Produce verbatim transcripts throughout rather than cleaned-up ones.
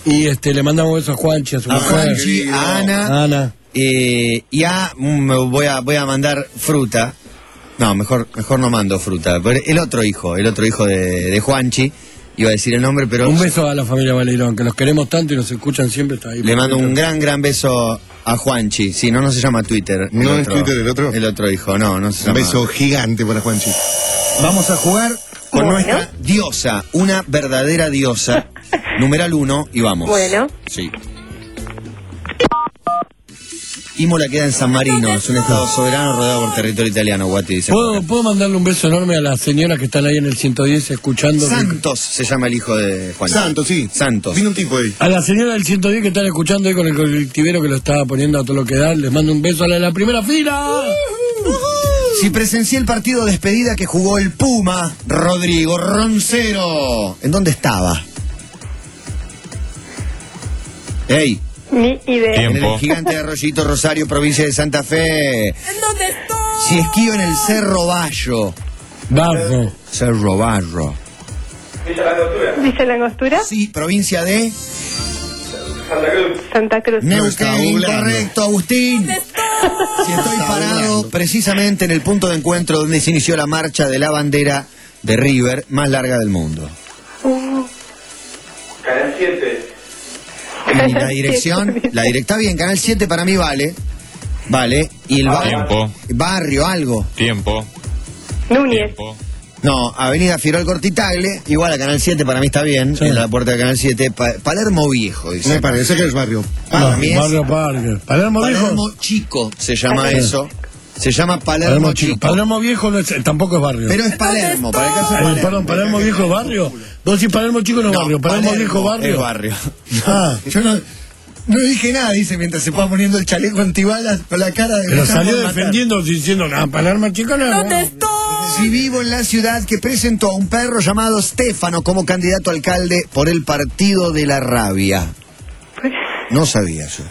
Y este le mandamos besos a Juanchi, a su A mujer. Juanchi, a Ana. Ana. Eh, y a, me voy a, voy a mandar fruta. No, mejor, mejor no mando fruta. Pero el otro hijo, el otro hijo de, de Juanchi, iba a decir el nombre, pero... Un beso a la familia Valerón, que los queremos tanto y nos escuchan siempre, está ahí. Le mando un gran, gran beso a Juanchi. Sí, no, no se llama Twitter. ¿No otro, es Twitter el otro? El otro hijo, no, no se Un llama. beso gigante para Juanchi. Vamos a jugar con Bueno. nuestra diosa, una verdadera diosa. Numeral uno, y vamos. Bueno. Sí. Imola queda en San Marino, es un estado soberano rodeado por territorio italiano, Guati dice. ¿Puedo, ¿Puedo mandarle un beso enorme a las señoras que están ahí en el ciento diez escuchando? Santos se llama el hijo de Juan. Santos, sí. Santos. Vino un tipo ahí. A la señora del ciento diez que están escuchando ahí con el colectivero que lo estaba poniendo a todo lo que da, les mando un beso a la de la primera fila. Si presencié el partido de despedida que jugó el Puma, Rodrigo Roncero, ¿en dónde estaba? ¡Ey! Ni idea. En el gigante de Arroyito, Rosario, provincia de Santa Fe. ¿En dónde estoy? Si esquío en el Cerro Bayo. Barro. Cerro Barro. ¿Dice la angostura? Sí, provincia de Santa Cruz. Neuquén, incorrecto, Agustín. ¿Dónde estoy? Si estoy parado precisamente en el punto de encuentro donde se inició la marcha de la bandera de River más larga del mundo. Uh, Canal siete. Y la dirección, la directa bien, Canal siete para mí vale. Vale. Y el barrio, Tiempo. barrio, algo. Tiempo. Núñez. Tiempo. No, Avenida Firol Cortitagle, igual a Canal siete para mí está bien, Sí. en la puerta de Canal siete, Pa- Palermo Viejo, dice. Me parece que es barrio. Para No, mí es Barrio Parker. Palermo Palermo Viejo. Chico, se llama Sí. eso. Se llama Palermo, Palermo Chico. Chico. Palermo Viejo no es- tampoco es barrio. Pero es Palermo, para el caso de Eh, Palermo. perdón, Palermo Viejo es barrio. Vos decís Palermo Chico no es No, barrio. Palermo, Viejo barrio. es barrio. Ah, Yo no, no dije nada, dice, mientras se va poniendo el chaleco antibalas con la cara de... pero me están salió por matar. defendiendo diciendo, no, Palermo Chico no es ¿Dónde barrio. estoy? Si vivo en la ciudad que presentó a un perro llamado Stefano como candidato a alcalde por el Partido de la Rabia. No sabía yo.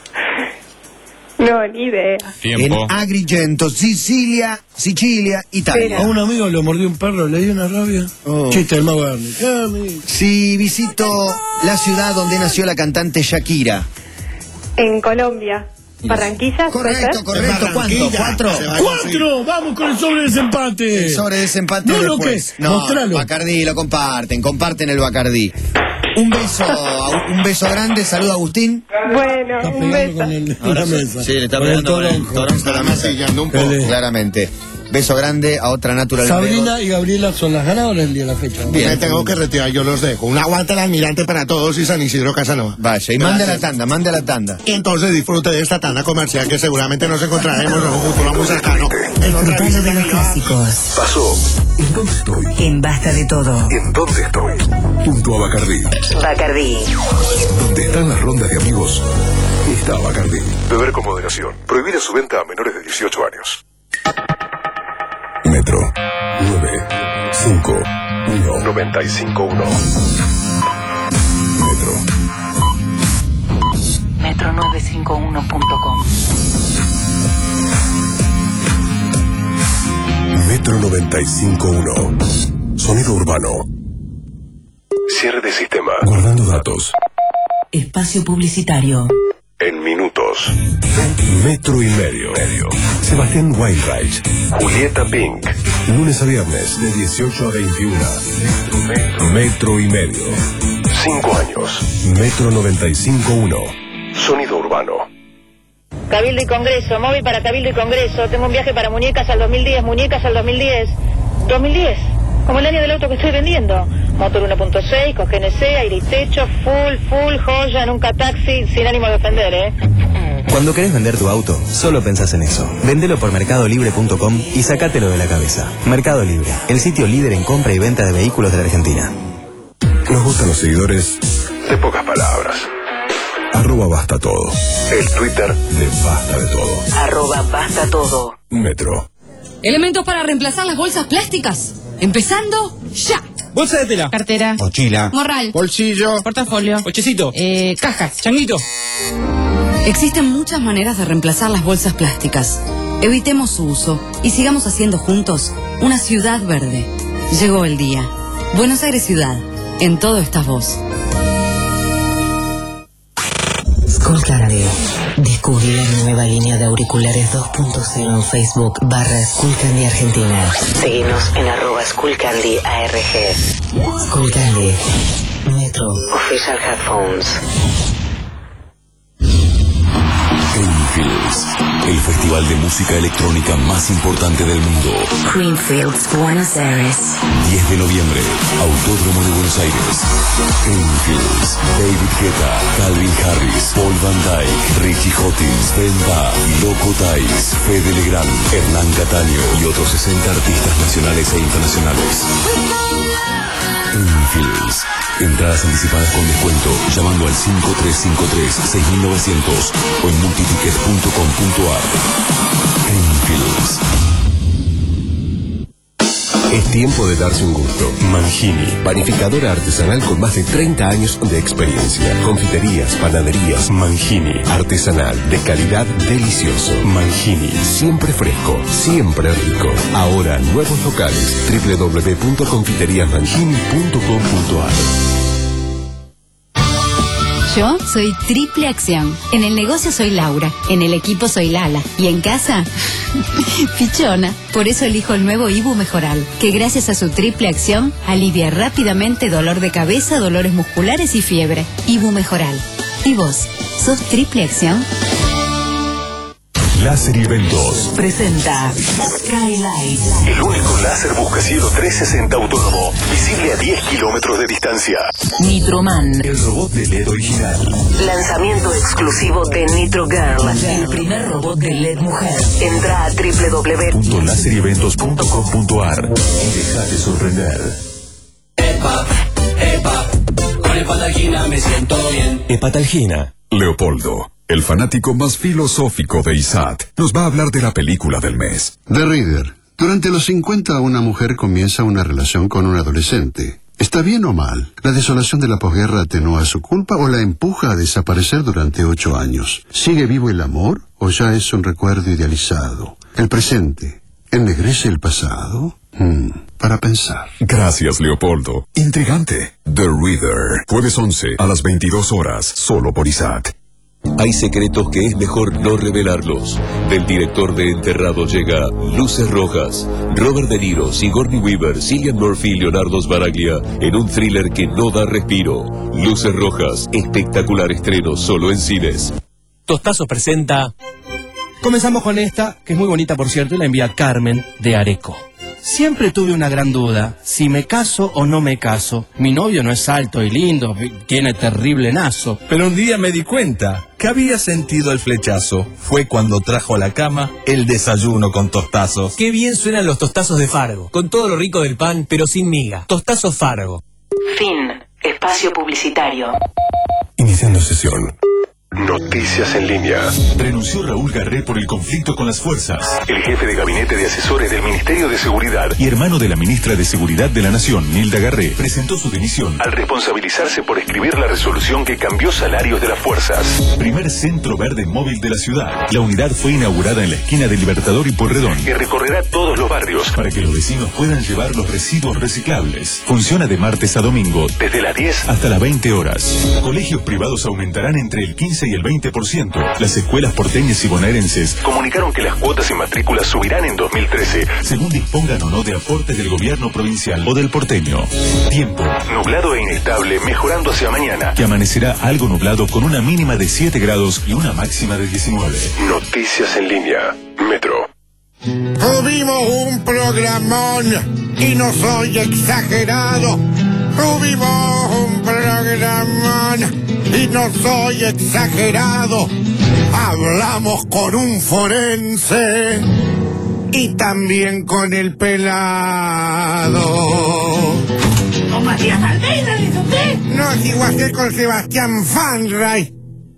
No, ni idea. Tiempo. En Agrigento, Sicilia, Sicilia, Italia. A un amigo lo mordió un perro, le dio una rabia. Oh. Chiste del mago Bernie. Ah, amigo. Si visito la ciudad donde nació la cantante Shakira. En Colombia. Barranquilla. ¿puede ser? Correcto, correcto. ¿Cuánto? ¿Cuatro? ¡Cuatro! ¡Vamos con el sobre de desempate! Sobre desempate No, lo después. que- No, mostralo. Bacardí, lo comparten, comparten el Bacardí. Un beso, a- un beso grande, saluda a Agustín. Bueno, Está un pegando beso. con el, Ahora la sí, mesa. sí, le está Con el pegando con el toronjo. toronjo a la mesa. Masillando un poco. Ele- Claramente. Beso grande a otra natural. Sabrina y Gabriela son las ganadoras del día de la fecha. Bien. Me tengo que retirar, yo los dejo. Un aguante al almirante para todos y San Isidro Casanova. Vaya, y mande a la tanda, mande a la tanda. Y entonces disfrute de esta tanda comercial que seguramente nos encontraremos en un futuro muy cercano. En otra Disfrutando de los visita. clásicos. Pasó. ¿En dónde estoy? En Basta de Todo. ¿En dónde estoy? Junto a Bacardí. Bacardí. Donde están las rondas de amigos, está Bacardí. Beber con moderación. Prohibida su venta a menores de dieciocho años. Metro nueve cinco uno noventa y cinco uno. Metro. metro nueve cinco uno punto com. Metro noventa y cinco uno. Sonido urbano. Cierre de sistema. Guardando datos. Espacio publicitario. En minutos. Metro y medio. medio. Sebastián Weinreich. Julieta Pink. Lunes a viernes de dieciocho a veintiuno. Metro, metro y medio. Cinco años. Metro noventa y cinco uno. Sonido urbano. Cabildo y Congreso, móvil para Cabildo y Congreso. Tengo un viaje para Muñecas al dos mil diez, Muñecas al dos mil diez. ¿dos mil diez? Como el año del auto que estoy vendiendo. Motor uno punto seis, con G N C, aire y techo, full, full, joya, nunca taxi, sin ánimo de ofender, ¿eh? Cuando querés vender tu auto, solo pensás en eso. Vendelo por mercado libre punto com y sacátelo de la cabeza. Mercado Libre, el sitio líder en compra y venta de vehículos de la Argentina. Nos gustan los seguidores de pocas palabras. Arroba Basta Todo. El Twitter de Basta de Todo. Arroba Basta Todo. Metro. Elementos para reemplazar las bolsas plásticas. Empezando ya. Bolsa de tela. Cartera. Mochila. Morral. Bolsillo. Portafolio. Cochecito. Eh, cajas. Changuito. Existen muchas maneras de reemplazar las bolsas plásticas. Evitemos su uso y sigamos haciendo juntos una ciudad verde. Llegó el día. Buenos Aires Ciudad. En todo estás vos. Candy. Descubrí la nueva línea de auriculares dos punto cero en Facebook barra Skullcandy Argentina. Seguinos en arroba Skullcandy A R G. Skullcandy. Metro. Official Headphones. Creamfields, el festival de música electrónica más importante del mundo. Creamfields, Buenos Aires. diez de noviembre, Autódromo de Buenos Aires. Creamfields, David Guetta, Calvin Harris, Paul Van Dyke, Richie Hawtins, Brenda, Loco Dice, Fede Legrand, Hernán Cataño y otros sesenta artistas nacionales e internacionales. Creamfields. Entradas anticipadas con descuento llamando al cinco tres cinco tres seis nueve cero cero o en multiticket punto com punto a r. Creamfields. Es tiempo de darse un gusto. Mangini, panificadora artesanal con más de treinta años de experiencia. Confiterías, panaderías. Mangini, artesanal, de calidad, delicioso. Mangini, siempre fresco, siempre rico. Ahora, nuevos locales. doble u doble u doble u punto confiterías mangini punto com punto a r. Yo soy Triple Acción. En el negocio soy Laura, en el equipo soy Lala y en casa, Pichona. Por eso elijo el nuevo Ibu Mejoral, que gracias a su triple acción alivia rápidamente dolor de cabeza, dolores musculares y fiebre. Ibu Mejoral. ¿Y vos? ¿Sos Triple Acción? Láser Eventos Presenta Skylight. El único láser buscacielos trescientos sesenta autónomo, visible a diez kilómetros de distancia. Nitroman. El robot de L E D original. Lanzamiento exclusivo de Nitro Girl, el primer robot de L E D mujer. Entra a doble u doble u doble u punto láser eventos punto com punto a r y dejate sorprender. Epa, epa, con Hepatalgina me siento bien. Hepatalgina. Leopoldo, el fanático más filosófico de I S A T, nos va a hablar de la película del mes. The Reader. Durante los cincuenta, una mujer comienza una relación con un adolescente. ¿Está bien o mal? ¿La desolación de la posguerra atenúa su culpa o la empuja a desaparecer durante ocho años? ¿Sigue vivo el amor o ya es un recuerdo idealizado? ¿El presente ennegrece el pasado? Hmm, para pensar. Gracias, Leopoldo. Intrigante. The Reader. Jueves once a las veintidós horas, solo por I S A T. Hay secretos que es mejor no revelarlos. Del director de Enterrado llega Luces Rojas. Robert De Niro, Sigourney Weaver, Cillian Murphy y Leonardo Sbaraglia en un thriller que no da respiro. Luces Rojas, espectacular estreno solo en cines. Tostazo presenta... Comenzamos con esta, que es muy bonita por cierto, y la envía Carmen de Areco. Siempre tuve una gran duda, si me caso o no me caso. Mi novio no es alto y lindo, tiene terrible nazo. Pero un día me di cuenta que había sentido el flechazo. Fue cuando trajo a la cama el desayuno con tostazos. Qué bien suenan los tostazos de Fargo, con todo lo rico del pan, pero sin miga. Tostazos Fargo. Fin. Espacio publicitario. Iniciando sesión. Noticias en línea. Renunció Raúl Garré por el conflicto con las fuerzas. El jefe de gabinete de asesores del Ministerio de Seguridad y hermano de la ministra de Seguridad de la Nación, Nilda Garré, presentó su dimisión al responsabilizarse por escribir la resolución que cambió salarios de las fuerzas. Primer centro verde móvil de la ciudad. La unidad fue inaugurada en la esquina de Libertador y Porredón y recorrerá todos los barrios para que los vecinos puedan llevar los residuos reciclables. Funciona de martes a domingo, desde las diez hasta las veinte horas. Colegios privados aumentarán entre el quince y el veinte por ciento. Las escuelas porteñas y bonaerenses comunicaron que las cuotas y matrículas subirán en dos mil trece, según dispongan o no de aportes del gobierno provincial o del porteño. Tiempo. Nublado e inestable, mejorando hacia mañana, que amanecerá algo nublado con una mínima de siete grados y una máxima de diecinueve. Noticias en línea. Metro. Tuvimos un programón y no soy exagerado. Tuvimos un programón y no soy exagerado. Hablamos con un forense y también con el pelado. ¿Con Matías Almeida, dice usted? No, es igual que con Sebastián Fanray.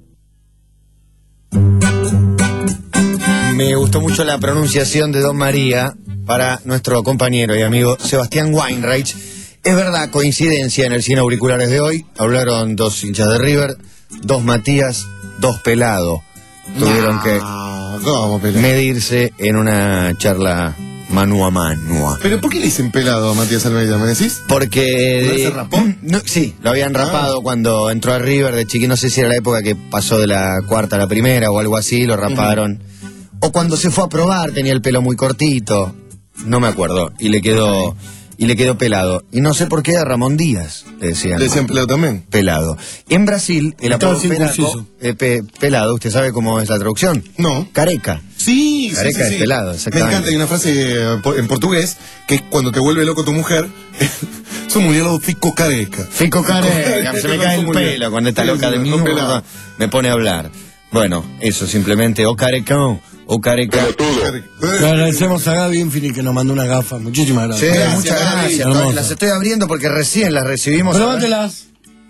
Me gustó mucho la pronunciación de Don María para nuestro compañero y amigo Sebastián Weinreich. Es verdad, coincidencia en el cine auriculares de hoy. Hablaron dos hinchas de River, dos Matías, dos Pelado. Tuvieron no, que ¿cómo, medirse en una charla mano a mano. ¿Pero por qué le dicen pelado a Matías Almeida, me decís? Porque... ¿No se rapó? No, sí, lo habían rapado ah. cuando entró a River de chiquito, no sé si era la época que pasó de la cuarta a la primera o algo así, lo raparon. Uh-huh. O cuando se fue a probar tenía el pelo muy cortito, no me acuerdo, y le quedó... Y le quedó pelado. Y no sé por qué a Ramón Díaz le decían. ¿Le decían pelado también? Pelado. En Brasil, el apodo pelado, eh, pe, pelado, ¿usted sabe cómo es la traducción? No. Careca. Sí, Careca sí, sí, es sí. pelado, exactamente. Me encanta, hay una frase eh, en portugués que es cuando te vuelve loco tu mujer. Son muy lado fico careca. Fico careca, se me cae el pelo cuando está loca de mierda. Me pone a hablar. Bueno, eso simplemente, o carecón. O careca. Le agradecemos a Gaby Infini que nos mandó una gafa. Muchísimas gracias. Sí, gracias, muchas gracias. Gaby. Las estoy abriendo porque recién las recibimos. Probátelas.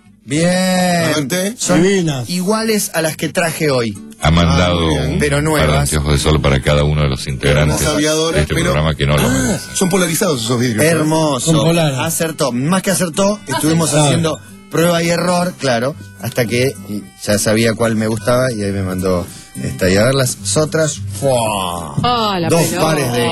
Bien. Son divinas. Iguales a las que traje hoy. Ha mandado ah, un pero par de nuevas. anteojos de sol para cada uno de los integrantes de este programa que no lo ah, son polarizados esos vidrios. Hermoso. Son polares. Acertó. Más que acertó, estuvimos ah, haciendo prueba y error, claro, hasta que ya sabía cuál me gustaba y ahí me mandó esta. Y a ver las otras. Oh, la Dos pelota. pares de...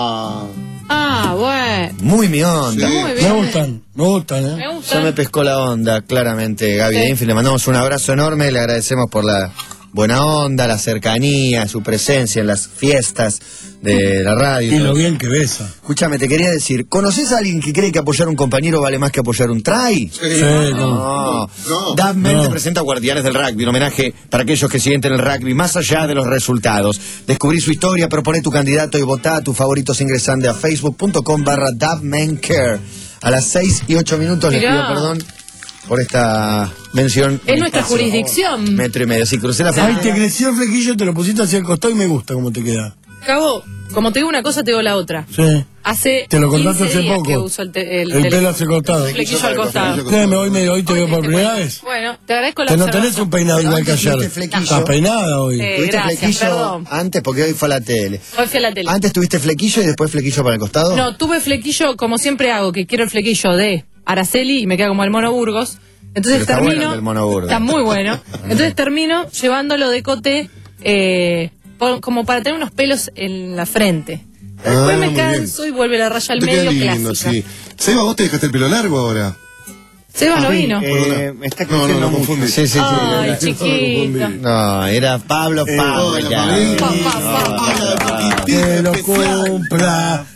Ah, bueno. Muy mi onda. Sí. Muy bien. Me gustan, me gustan, ¿eh? Me gustan. Ya me pescó la onda, claramente, Gaby Sí. Infini. Le mandamos un abrazo enorme, le agradecemos por la buena onda, la cercanía, su presencia en las fiestas de la radio. Y lo bien que besa. Escúchame, te quería decir, ¿conoces a alguien que cree que apoyar a un compañero vale más que apoyar un try? Sí. No. No. Dab Mente No. presenta Guardianes del Rugby, un homenaje para aquellos que sienten el rugby más allá de los resultados. Descubrí su historia, propone tu candidato y votá a tus favoritos ingresando a facebook.com barra dabmencare. A las seis y ocho minutos les Mirá. pido perdón por esta mención. Es nuestra jurisdicción. Metro y medio. Si crucé la Ay, frontera. te creció el flequillo, te lo pusiste hacia el costado y me gusta cómo te queda. Cabo, como te digo una cosa, te digo la otra. Sí. Hace Te lo contaste quince hace días poco. que uso el, te- el, El tele- pelo hacia el costado. el flequillo al costado. Créeme, hoy, me, hoy te veo por primera vez. Bueno, te agradezco la Que no observación. tenés un peinado Pero igual que antes ayer. tuviste flequillo. Estás peinada hoy. Eh, ¿Tuviste gracias, flequillo perdón. antes? Porque hoy fue a la tele. Hoy fui a la tele. ¿Antes tuviste flequillo y después flequillo para el costado? No, tuve flequillo como siempre hago, que quiero el flequillo de Araceli y me queda como el Mono Burgos. Entonces Pero está termino. bueno el del Mono Burgos. Está muy bueno. Entonces termino llevándolo de cote eh, por- como para tener unos pelos en la frente. Después Ah, me muy canso bien. y vuelve la raya al Te queda medio lindo, clásica. sí. Seba, vos te dejaste el pelo largo ahora. Seba no vino. Eh, me está no, no, no, confundí. Sí, sí, sí. Ay, chiquito. No, era Pablo Eh, Pablo. hola, ya. Pablito. Pa, Que lo cumpla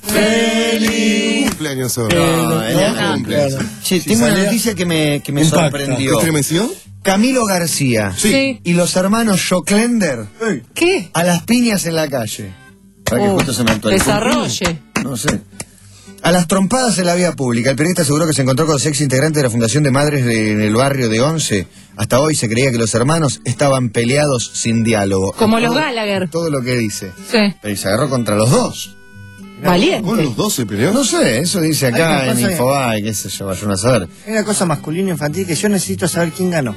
feliz. Cumpleaños hoy. No, era Ah. cumpleaños. Che, Si tengo una salía- noticia que me, que me Impacta. sorprendió. ¿Qué estremeció? Camilo García Sí. y los hermanos Joclender ¿Qué? a las piñas en la calle. Para que Uh, justo se me actualizó. desarrolle. No sé. A las trompadas en la vía pública. El periodista aseguró que se encontró con los ex integrantes de la Fundación de Madres de- en el barrio de Once. Hasta hoy se creía que los hermanos estaban peleados sin diálogo. Como los Todo- Gallagher. Todo lo que dice. Sí. Pero se agarró contra los dos. Valiente. ¿Con los dos se peleó? No sé, eso dice acá Ay, en me pasa Infobae, qué sé yo, vayan a saber. Hay una cosa masculina infantil que yo necesito saber quién ganó.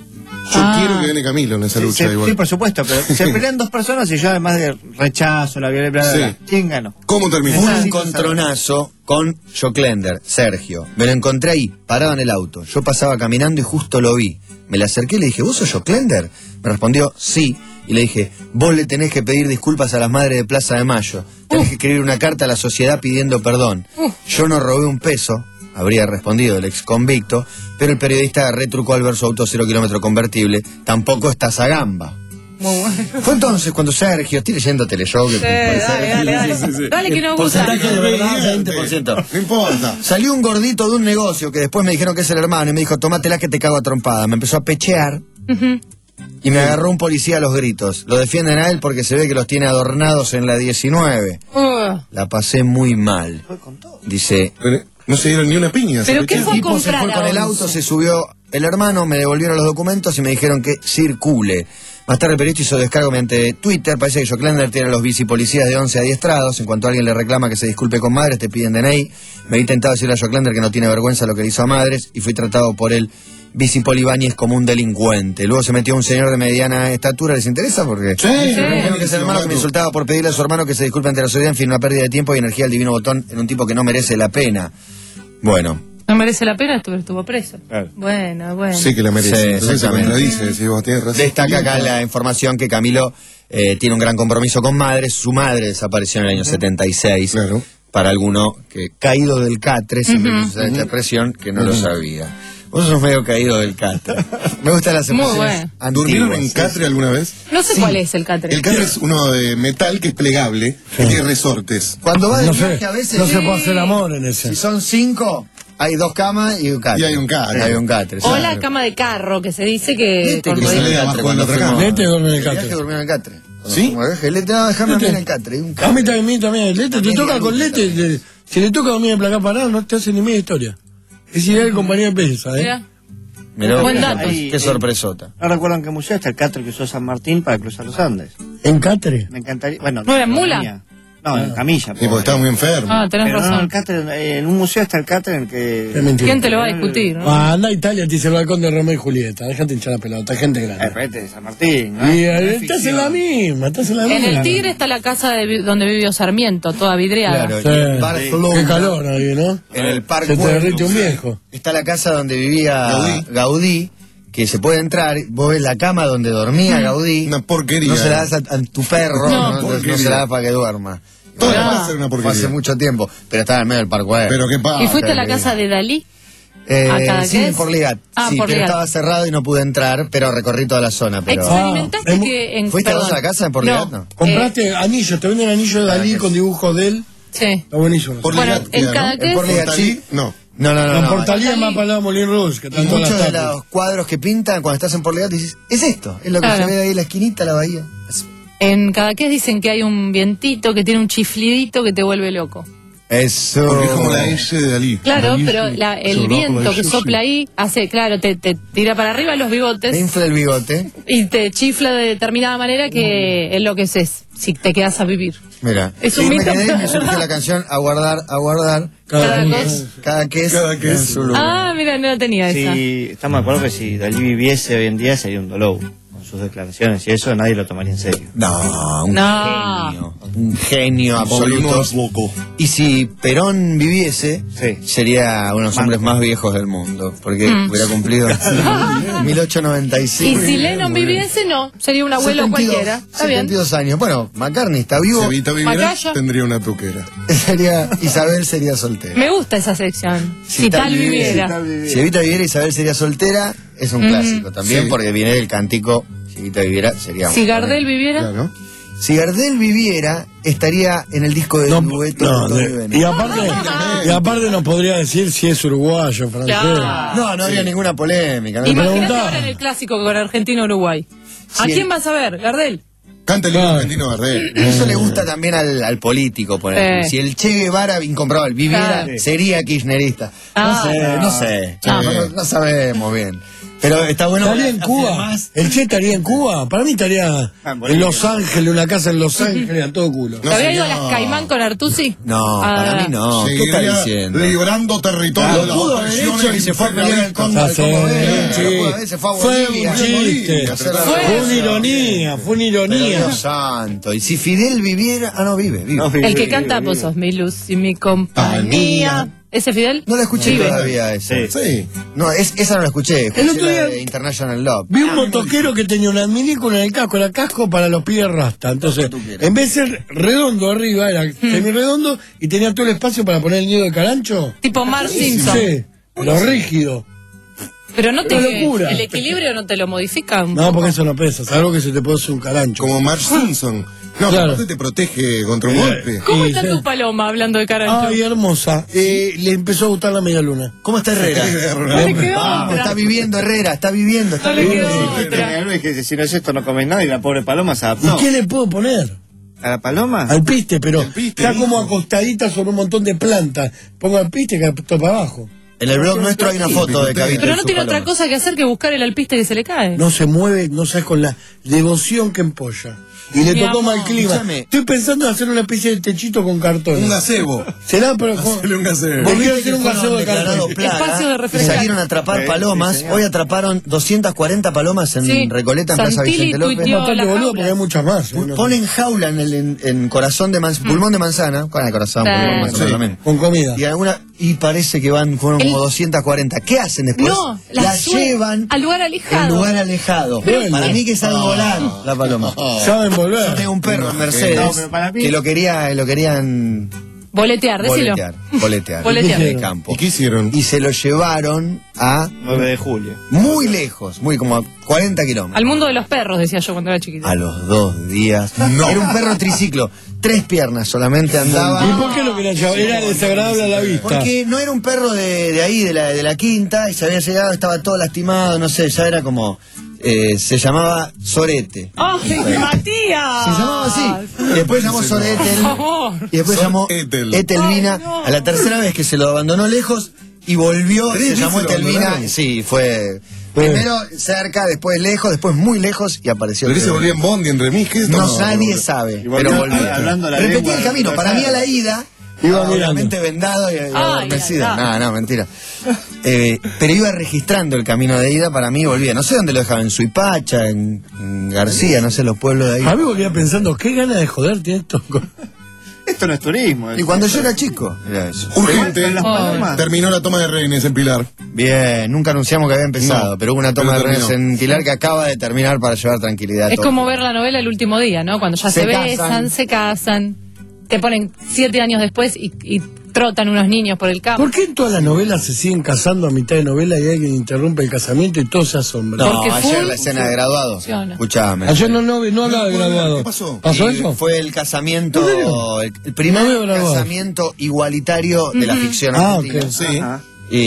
Yo Ah. quiero que gane Camilo en esa Sí, lucha se- igual. sí, por supuesto, pero se pelean dos personas y yo además de rechazo, la violencia, bla, bla, bla. Sí. ¿Quién ganó? ¿Cómo terminó? Un Necesito encontronazo con Joclender, Sergio. Me lo encontré ahí, parado en el auto. Yo pasaba caminando y justo lo vi. Me le acerqué y le dije, ¿vos sos Joclender? Me respondió, sí. Y le dije, vos le tenés que pedir disculpas a las madres de Plaza de Mayo. Tenés que escribir una carta a la sociedad pidiendo perdón. Yo no robé un peso, habría respondido el ex convicto, pero el periodista retrucó al ver su auto cero kilómetro convertible. Tampoco estás a gamba. Muy bueno. Fue entonces cuando Sergio, estoy leyendo Teleshow. que- Sí, dale, dale, dale. Dale que nos gusta. Porcentaje de verdad, veinte por ciento. No importa. Salió un gordito de un negocio que después me dijeron que es el hermano y me dijo, tómatela que te cago a trompada. Me empezó a pechear Ujú. y me agarró un policía a los gritos. Lo defienden a él porque se ve que los tiene adornados en la diecinueve. Uh, La pasé muy mal. Dice, Pero no se dieron ni una piña. ¿Pero ¿sabes qué qué? fue a el tipo se comprar fue a con el once? auto, se subió el hermano, me devolvieron los documentos y me dijeron que circule. Más tarde el periodista hizo descargo mediante Twitter. Parece que Joclender tiene a los bicipolicías de Once adiestrados. En cuanto alguien le reclama que se disculpe con Madres, te piden D N I. Me he intentado decirle a Joclender que no tiene vergüenza lo que le hizo a Madres y fui tratado por el bicipol Ibáñez como un delincuente. Luego se metió un señor de mediana estatura. ¿Les interesa? Porque Sí, me sí. dijeron que es el hermano que me insultaba por pedirle a su hermano que se disculpe ante la sociedad. En fin, una pérdida de tiempo y energía al divino botón en un tipo que no merece la pena. Bueno. no merece la pena, estuvo, estuvo preso. Claro. Bueno, bueno. Sí que la merece. Sí, Entonces se exactamente. contradice, si vos tienes razón. Destaca acá la información que Camilo eh, tiene un gran compromiso con madres. Su madre desapareció en el año setenta y seis. Claro. Para alguno que caído del catre, siempre Ujú. se usa esta expresión, que no lo Ujú. sabía. Vos sos medio caído del catre. Me gustan las Muy expresiones bueno. antiguas. ¿Durmieron en catre alguna vez? No sé cuál es el catre. El catre es uno de metal que es plegable, que tiene resortes. Cuando va de No viaje sé, a veces... no se Sí. puede hacer amor en ese. Si son cinco, hay dos camas y un catre. Y hay un catre. Hay un catre. O sí. la cama de carro, que se dice que... Lete, con que ruedas. se le abajo en la otra cama. Lete duerme en el El viaje catre. durmió en el catre. Cuando ¿Sí? fuimos de viaje, Lete, no, déjame dormir en el catre. hay un A catre. mí también, a mí también. Lete, te También toca hay con un Lete. te- Si le toca dormir en placar parado, no te hace ni media historia. Es ideal compañía de pesa, ¿eh? Mirá. Mirá, Buen qué- dato. Qué sorpresota. No recuerdo en qué museo está el catre que usó San Martín para cruzar los Andes. ¿En catre? Me encantaría. Bueno, ¿No era en mula? tenía. No, en camilla. Sí, porque estaba muy enfermo. Ah, tenés Pero no, razón. el catre, eh, en un museo está el catre en el que. Es mentira. ¿Quién te lo va a discutir? ¿no? Ah, anda a Italia, te dice el balcón de Romeo y Julieta. Déjate hinchar la pelota, hay gente Eh, grande. pero este de San Martín, ¿no? Y No eh, es estás ficción. en la misma, estás en la En misma. el Tigre está la casa de vi- donde vivió Sarmiento, toda vidriada. Claro, Sí. y en Barcelona, Qué calor ahí, ¿no? en el Parque Se te Güell, derrite un viejo. está la casa donde vivía Gaudí. Gaudí, que se puede entrar, vos ves la cama donde dormía Gaudí, Una porquería. no se la das a, a tu perro, No. no, no, Porquería. se la das para que duerma. Todo Ah. va a ser una Fue porquería. hace mucho tiempo, pero estaba en medio del Parque Güell. Pero qué pasa. ¿Y fuiste a la casa de Dalí? Eh, ¿A cada sí, qué es? por Ligat. Ah, sí, por pero Ligat. estaba cerrado y no pude entrar, pero recorrí toda la zona. Pero... ¿Experimentaste Ah, es mu- que en... ¿Fuiste perdón. vos a la casa de Por No. Ligat? No. Compraste anillos, te venden anillos de Dalí con dibujos de él. Sí. Está buenísimo. Por Bueno, Ligat en queda, cada ¿no? que En Por es... Ligat, Portalí, sí. no. No, no, no. Con no, Portalía Dalí. más para la Molin Rouge, que Y están todas muchos las de tapas. los cuadros que pintan cuando estás en Por Ligat dices, es esto, es lo que Claro. se ve ahí en la esquinita, la bahía. Es- En Cadaqués dicen que hay un vientito que tiene un chiflidito que te vuelve loco. Eso. Porque es como la S de Dalí. Claro, Dalí, pero sí. la- el Sobre viento la que S, sopla sí. ahí hace, claro, te, te tira para arriba los Te bigotes infla el bigote. y te chifla de determinada manera que enloqueces si te quedas a vivir. Mira. Es un y me mito. quedé y me surgió la canción Aguardar, Aguardar. Cada que cosa. es- Cada que es. Cada que en es. su lugar. Ah, mira, no la tenía esa. Sí, estamos de acuerdo que si Dalí viviese hoy en día sería un dolor. Con sus declaraciones y eso nadie lo tomaría en serio. No, un No. genio. Un genio absoluto. Volvimos loco. Y si Perón viviese, Sí. sería uno de los hombres más viejos del mundo. Porque Mm. hubiera cumplido mil ochocientos noventa y Y cinco. si Lennon viviese, no, sería un abuelo setenta y dos, cualquiera. Está bien. setenta y dos años. Bueno, McCartney está vivo. Si Evita viviera, Macaya. tendría una truquera. Sería, Isabel sería soltera. Me gusta esa sección. Si, tal viviera. Si Evita viviera, Isabel sería soltera. Es un Mm. clásico también, Sí. porque viene del cántico. Si Evita viviera, sería. Si Gardel viviera. Claro. Si Gardel viviera, estaría en el disco de No, dueto no, de Tony de- Bennett. y aparte, y aparte nos podría decir si es uruguayo, francés. Claro. No, no habría ninguna polémica. ¿no? Imagínate preguntá. ahora en el clásico con Argentina-Uruguay. ¿A Sí. quién vas a ver? ¿Gardel? Canta el himno argentino Gardel. Eso le gusta también al, al político, por ejemplo. Sí. Si el Che Guevara, incomprobable, viviera, Claro. sería kirchnerista. Ah. no sé, no sé. Ah. No, no sabemos bien. Pero está bueno. ¿Estaría en Cuba? ¿El Che estaría en Cuba? Para mí estaría en Los Ángeles, una casa en Los Ángeles, a todo culo. ¿Te había ido a las Caimán con Artusi? No, Ah. para mí no. ¿Qué está Seguiría diciendo? librando territorio Claro, de las pudo haber opresiones hecho y se fue a pelear en contra Ya del sé, Congo Belga, sí. lo pudo haber, se fue a Fue Bolivia. un chiste. Hacer la Fue revolución. una ironía, fue una Pero ironía. Dios santo. Y si Fidel viviera. Ah, no, vive, vive. No, El que canta, pues sos mi luz y mi compañía. ¿Ese Fidel? No la escuché Vive. todavía esa. Sí. Sí. No, es, esa no la escuché. Escuché El otro la día- de International Love. Vi un motoquero que tenía una minícula en el casco, era casco para los pibes rasta. Entonces, en vez de ser redondo arriba, era semi-redondo y tenía todo el espacio para poner el nido de carancho. Tipo Mark Simpson. Sí, lo rígido. Pero no te. Una locura. El equilibrio no te lo modifica un No, poco? porque eso no pesa, es algo que se te puede hacer un carancho. Como Marge Simpson. No, Claro. aparte te protege contra un golpe. ¿Cómo Sí, está sí. tu paloma hablando de carancho? Ay, hermosa. Eh, le empezó a gustar la media luna. ¿Cómo está Herrera? No le quedó Vamos, otra. está viviendo Herrera, está viviendo. Está No le viviendo. quedó Sí, otra. pero es que si no es esto no comes nada y la pobre paloma se ¿Y adaptó. qué le puedo poner? ¿A la paloma? Al piste, pero El piste, está como hijo. acostadita sobre un montón de plantas. Pongo al piste que está para abajo. En el blog nuestro hay una foto de Cabito. Pero y no su tiene paloma. otra cosa que hacer que buscar el alpiste que se le cae. No se mueve, no sabes, con la devoción que empolla. Y le Mi tocó amor, mal clima. escúchame. Estoy pensando en hacer una especie de techito con cartón. Un gazebo. ¿Será? Pero Hacerle un gazebo. Volví a Viste hacer que un fueron gazebo de declarados cartón. plaga Espacio de y refrescar. salieron a atrapar Sí, palomas. sí, señor. Hoy atraparon doscientas cuarenta palomas en Sí. Recoleta, en Plaza Santilli Vicente López. tuiteó Bastante la boludo jaula. porque hay muchas más. ¿eh? Pu- No sé. Ponen jaula en, el, en, en corazón de manzana, pulmón de manzana, con el corazón, Sí. pulmón de manzana Sí. también. Con comida. Y alguna y parece que van, fueron El- como doscientas cuarenta. ¿Qué hacen después? No, la las sue- llevan al lugar alejado. al lugar alejado. Bueno. Para mí que saben Oh. volar la paloma. Saben volver. Yo tengo un perro en Mercedes No, pero para mí- que lo quería, lo querían Boletear, decilo. boletear, boletear, Boletear. de campo. ¿Y qué hicieron? Y se lo llevaron a nueve de julio. muy lejos, muy como a cuarenta kilómetros. Al mundo de los perros, decía yo cuando era chiquita. A los dos días. Era un perro triciclo, tres piernas solamente andaba. ¿Y por qué lo querían llevar? Era desagradable a la vista. Porque no era un perro de, de ahí, de la, de la quinta, y se había llegado, estaba todo lastimado, no sé, ya era como. Eh, se llamaba Sorete. ¡Ay, Matías! Se llamaba así. Y después llamó Sorete. Por favor. Y después llamó Etel. Etelvina. Ay, no. A la tercera vez que se lo abandonó lejos y volvió, ¿Tres se veces llamó lo Etelvina. abandonaron? Sí, fue. Primero cerca, después lejos, después muy lejos y apareció. ¿Pero qué se Etelvina. volvía en Bondi, en remis? ¿Qué es No, esto? nadie sabe. Igual Pero que- volvió. hablando la Repetí lengua, el camino. Para mí a la ida. Iba no, mirando. obviamente vendado y adormecido. ya, ya. No, no, mentira. Eh, pero iba registrando el camino de ida, para mí volvía. No sé dónde lo dejaban, en Suipacha, en, en García, no sé, los pueblos de ahí. A mí volvía pensando, qué ganas de joder tiene esto. Esto no es turismo. Y cuando yo era chico, era eso. Urgente. ¿En las palomas? Terminó la toma de rehenes en Pilar. Bien, nunca anunciamos que había empezado, No, pero hubo una toma pero de redes terminó. en Pilar que acaba de terminar para llevar tranquilidad a Es todos. como ver la novela el último día, ¿no? Cuando ya se, Se besan, casan. se casan, te ponen siete años después y, y trotan unos niños por el campo. ¿Por qué en todas las novelas se siguen casando a mitad de novela y alguien interrumpe el casamiento y todos se asombran? No, Porque ayer full la escena de graduado. funciona. Escuchame. Ayer no, no, no hablaba de graduado. ¿Qué pasó? ¿Pasó Y eso? Fue el casamiento, ¿En serio? el, el primer No veo graduado. casamiento igualitario de la ficción Ah, argentina. ok. Sí. Ajá.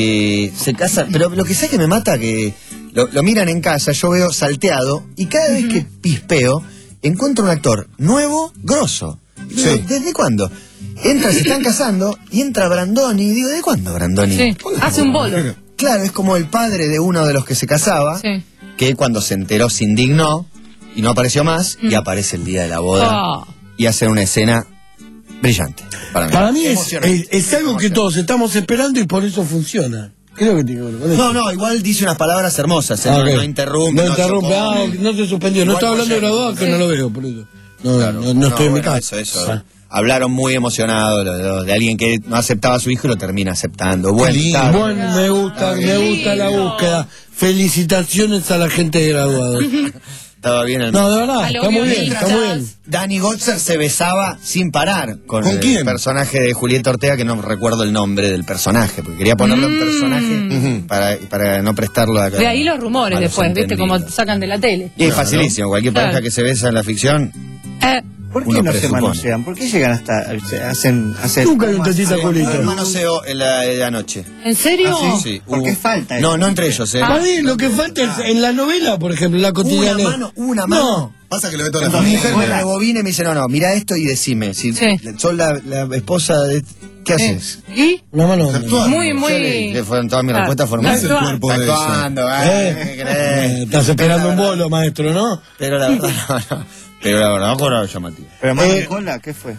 Y se casan, pero lo que sé que me mata que lo, lo miran en casa, yo veo salteado y cada vez que pispeo encuentro un actor nuevo, grosso. Y digo, Sí. ¿desde cuándo? Entra, se están casando y entra Brandoni y digo, ¿de cuándo Brandoni? Sí, hace un bolo. Claro, es como el padre de uno de los que se casaba, Sí. que cuando se enteró se indignó y no apareció más y aparece el día de la boda Oh. y hace una escena brillante. Para mí, Para mí es, Emocionante. es, es algo que todos estamos esperando y por eso funciona. Creo que tiene que ver con eso. No, no, igual dice unas palabras hermosas, ¿eh? Ah, no, ok. no interrumpe. No se interrumpe, ah, opone. no se suspendió. No Igual estaba hablando de ayer- graduado que no lo veo, por eso. No, Claro. no, no estoy en mi bueno, casa. Eso, eso. Ah. Hablaron muy emocionados lo- lo- de alguien que no aceptaba a su hijo y lo termina aceptando. Bueno, lindo. está- Bueno, me gusta, me gusta la búsqueda. Felicitaciones a la gente de graduado. estaba bien el... No, de verdad, A los está muy bien, guionistas. está muy bien. Danny Gotzer se besaba sin parar con, ¿Con el quién? personaje de Julieta Ortega, que no recuerdo el nombre del personaje, porque quería ponerlo en personaje para, para no prestarlo a De ahí los rumores a los después, ¿viste? Como entendidos. sacan de la tele. Y es facilísimo, cualquier Claro. pareja que se besa en la ficción, Eh, ¿Por qué Uno no se presupone. manosean? ¿Por qué llegan hasta. se hacen, hacen Nunca hay un tomas? tetita culito. un manoseo en la, en la noche. ¿En serio? ¿Ah, sí? Sí, ¿Por hubo- qué falta No, eso? no entre ellos, ¿eh? Para mí lo que falta es en la novela, por ejemplo, la Una cotidiana. mano, una mano. No, Pasa que lo ve toda la Mi familia. mujer me rebobina y me dice, no, no, mira esto y decime. Si Sí. sos la, la esposa de... ¿Qué haces? ¿Y? una mano. Muy, muy. Que fueron todas mis Claro. respuestas fueron No muy- es el cuerpo de Está ella. actuando, ¿eh? Eh, ¿Qué crees? eh, estás esperando un bolo, maestro, ¿no? Pero la verdad, no, no. Pero la verdad, no era llamativo. ¿Pero mano Eh, de cola? ¿Qué fue?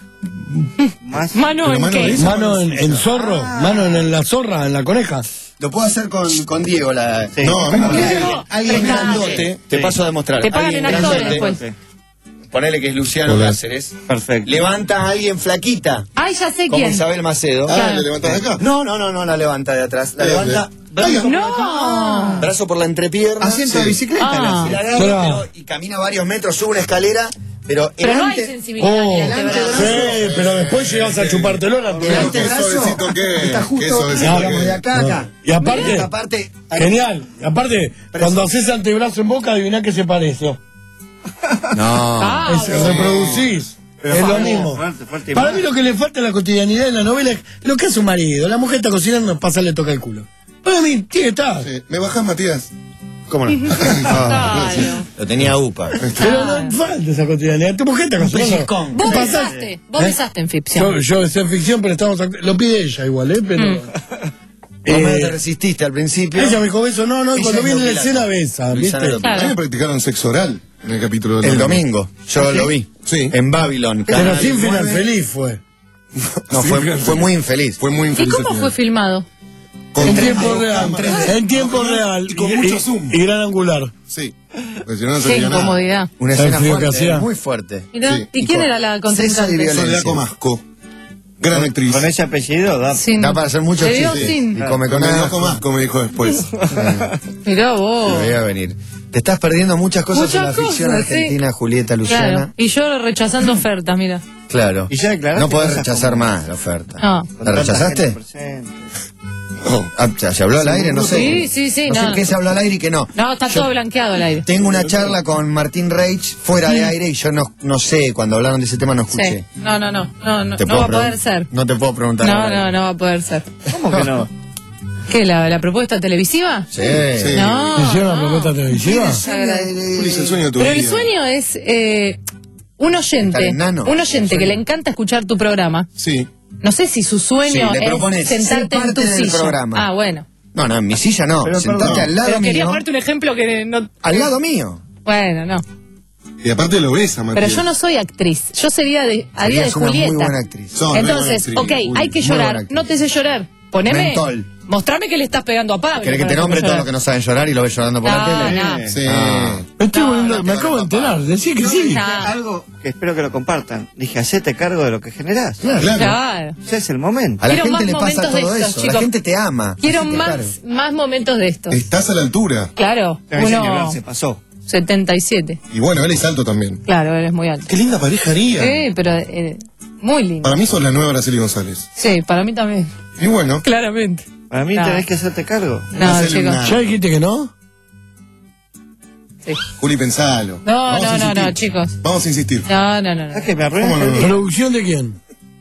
¿Más? Mano Pero en mano qué. de esa- Mano en, en zorro, mano en la zorra, en la coneja. Lo puedo hacer con, con Diego. La... Sí. No, a mí no me Alguien, No, alguien prestale. grandote, te Sí. paso a demostrar. Te pagan Alguien en actores grandote, después. ponele que es Luciano Hola. Cáceres, Perfecto. levanta a alguien flaquita, Ay, ya sé como quién. Isabel Macedo. Ah, Claro. ¿le levantás de acá? No, no, no, no la levanta de atrás. La Eh, levanta eh. brazo, No. brazo por la entrepierna. Asiento de Sí. bicicleta. Ah. Y la agarra, Claro. pero- y camina varios metros, sube una escalera, pero, Pero el no hay ante- sensibilidad Oh, en el antebrazo. sí, pero después llegas a chupártelo la el Pero qué antebrazo suavecito que es, está qué justo suavecito digamos, que de es. acá a acá. Y aparte, Esta parte, genial. Y aparte, Pero cuando sí. haces antebrazo en boca, adiviná qué se parece. no. Ah, Es- reproducís. Pero es lo fuerte, mismo. fuerte, fuerte y Para más. mí lo que le falta a la cotidianidad en la novela es lo que hace un marido. La mujer está cocinando, pasa, le toca el culo. Para mí, tiene que estar. Sí. ¿Me bajás, Matías? ¿Cómo no? Claro. Lo tenía UPA. Pero no falta esa cotidianidad. Tu mujer está cocinando. pellizcón. Vos Pasás- besaste, vos ¿Eh? besaste en ficción. Yo, yo sé en ficción, pero estamos act- lo pide ella igual, ¿eh? Pero. Mm. Vos me Eh, te resististe al principio. ella me dijo beso, no, no, y Ella cuando es viene la Lopilato. escena besa, Luisana ¿viste? Lopilato. A mí me practicaron sexo oral en el capítulo del El domingo, yo lo vi. Sí. En Babylon. Pero Canal sin final nueve. feliz fue. No, fue, fue muy infeliz. Fue muy ¿Y infeliz. cómo al fue final. filmado? Con En tres tiempo de- real. tres de- En tiempo Ajá, real. Y con y- mucho y- zoom. Y gran angular. Sí. Porque si no, no se Qué veía nada. incomodidad. Una ¿Sabes escena el frío que fuerte, hacía? muy fuerte. Mirá, Sí. ¿y quién con era la sexo y contrincante? violencia. Soledad Comasco. Gran actriz. Con ese apellido da, Sin- Da para hacer muchos Te veo chistes. sin- Y come con Come asco. loco más, como dijo después. Mirá Lo vos. veía venir. Te estás perdiendo muchas cosas Muchas en la ficción cosas, sí. argentina, Julieta Luciana. Claro. Y yo rechazando ofertas, mira. Claro. Y ya declaraste No podés cosas rechazar como- más la oferta. No. ¿La rechazaste? Ah, ya, ¿se habló al aire? No sé. Sí, sí, sí, No sé no. qué se habló al aire y qué no. No, está Yo todo blanqueado al aire. Tengo una charla con Martín Reich fuera de Mm. aire y yo no, no sé, cuando hablaron de ese tema no escuché. Sí. No, no, no. No, no, ¿Te no va a puedo poder pregun- ser. No te puedo preguntar. No, ahora. no, no va a poder ser. ¿Cómo que no? ¿Qué? ¿La, la propuesta televisiva? Sí. Sí. No. ¿Hicieron una propuesta televisiva? Juli, es el sueño de tu Pero el vida. sueño es eh, un Estar oyente, enano. un oyente que le encanta escuchar tu programa. Sí. No sé si su sueño Sí, le propones es ser sentarte en parte tu del silla. programa. Ah, bueno. No, no, en mi silla no. Pero, Sentate perdón. al lado Pero quería mío. ponerte un ejemplo que no. Al lado mío. Bueno, no. Y aparte lo ves a Matías. Pero yo no soy actriz. Yo sería de, haría de Serías una muy Julieta. buena actriz. Sos re buena Entonces, actriz, ok, Juli. hay que Muy llorar. buena actriz. No te sé llorar. Poneme. Mentol. Mostrame que le estás pegando a Pablo. ¿Querés que te para nombre hacerme todos llorar. los que no saben llorar y lo ves llorando por No, la tele? no. Sí. Ah. Me, estoy No, volviendo- no me acabo de enterar, decí que sí. No. Algo que espero que lo compartan. Dije, hacete cargo de lo que generás. Claro. Claro. Ese es el momento. A la Quiero gente más le pasa momentos de todo estos, eso. La chicos. gente te ama. Quiero Hacete más, cargo. más momentos de estos. Estás a la altura. Claro. Tenés que llorar, Uno se pasó. setenta y siete. Y bueno, él es alto también. Claro, él es muy alto. Qué linda pareja haría. Sí, pero eh, muy lindo. Para mí sos la nueva Araceli González. Sí, para mí también. Y bueno, Claramente. Para mí No. tenés que hacerte cargo. No, hacerle chicos. una- ¿Ya dijiste que no? Sí. Juli, pensalo. No, Vamos a no, no, insistir. no, chicos. Vamos a insistir. No, no, no. no. ¿Sabes que me arruinas ¿Cómo el no? día? ¿Producción de quién?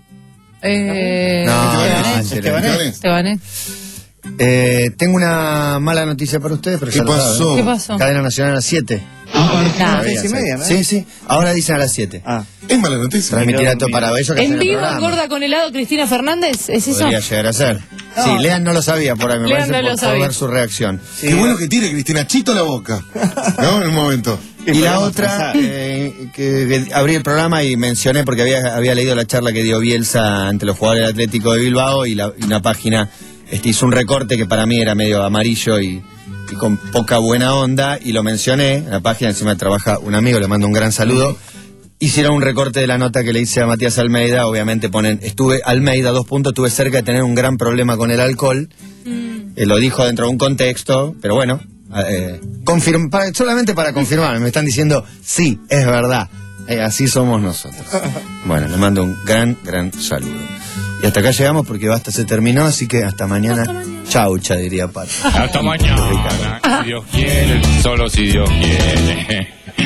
Eh, No, Estebanés. no, Estebanés. Estebanés. Eh, tengo una mala noticia para ustedes, pero ¿Qué ya lo saben. pasó? ¿Qué pasó? Cadena Nacional a las siete. Nah. Seis y media, ¿no? Sí, sí. Ahora dicen a las siete. Ah, Es mala noticia. Transmitirá todo para Bello que ¿En hacen el vivo, programa. gorda con helado, Cristina Fernández? ¿Es eso? Podría llegar a ser. Sí, Lean no lo sabía por ahí, me Lean parece, no por, lo por sabía. ver su reacción. Qué bueno que tire Cristina Chito la boca. ¿No? En un momento. Y la podemos otra, pasar. eh, que, que abrí el programa y mencioné porque había, había leído la charla que dio Bielsa ante los jugadores del Atlético de Bilbao y, la, y una página este, hizo un recorte que para mí era medio amarillo y, y con poca buena onda y lo mencioné. En la página encima trabaja un amigo, le mando un gran saludo. Hicieron un recorte de la nota que le hice a Matías Almeida, obviamente ponen, estuve, Almeida, dos puntos, estuve cerca de tener un gran problema con el alcohol. Eh, lo dijo dentro de un contexto, pero bueno, eh, confirm- para- solamente para confirmar, me están diciendo, sí, es verdad, eh, así somos nosotros. Bueno, le mando un gran, gran saludo. Y hasta acá llegamos porque Basta se terminó, así que hasta mañana. Chaucha, diría Pato. Hasta mañana, si Dios quiere, solo si Dios quiere.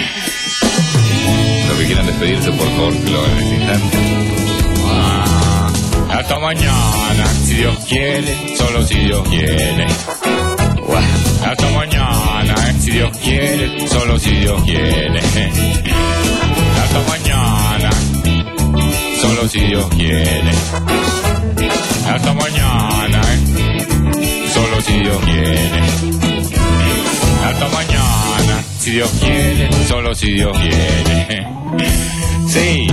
Los que quieran despedirse, por favor, que lo hagan en este instante. Ah, hasta mañana, si Dios quiere, solo si Dios quiere. Hasta mañana, si Dios quiere, solo si Dios quiere. Hasta mañana, solo si Dios quiere. Hasta mañana, solo si Dios quiere. Hasta mañana, si Dios quiere, solo si Dios quiere. Sí.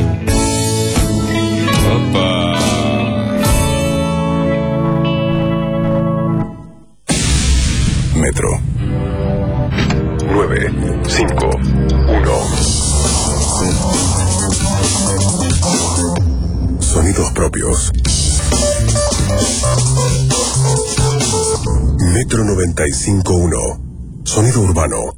Opa. Metro. nueve, cinco, uno. Sonidos propios. Metro noventa y cinco punto uno. Sonido urbano.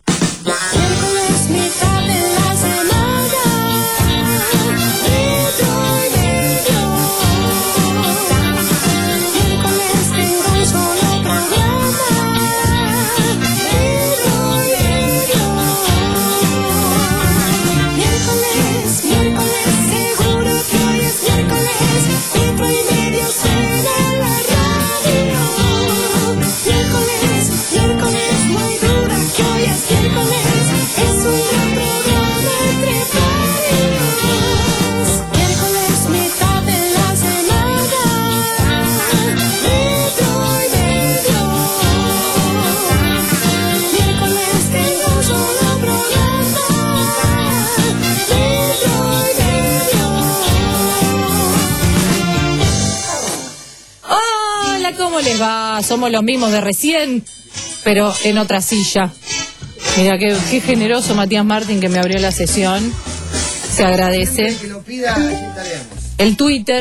Hola, ¿cómo les va? Somos los mismos de recién, pero en otra silla. Mira, qué, qué generoso Matías Martín que me abrió la sesión. Se agradece. Que lo pida, allí estaremos. El Twitter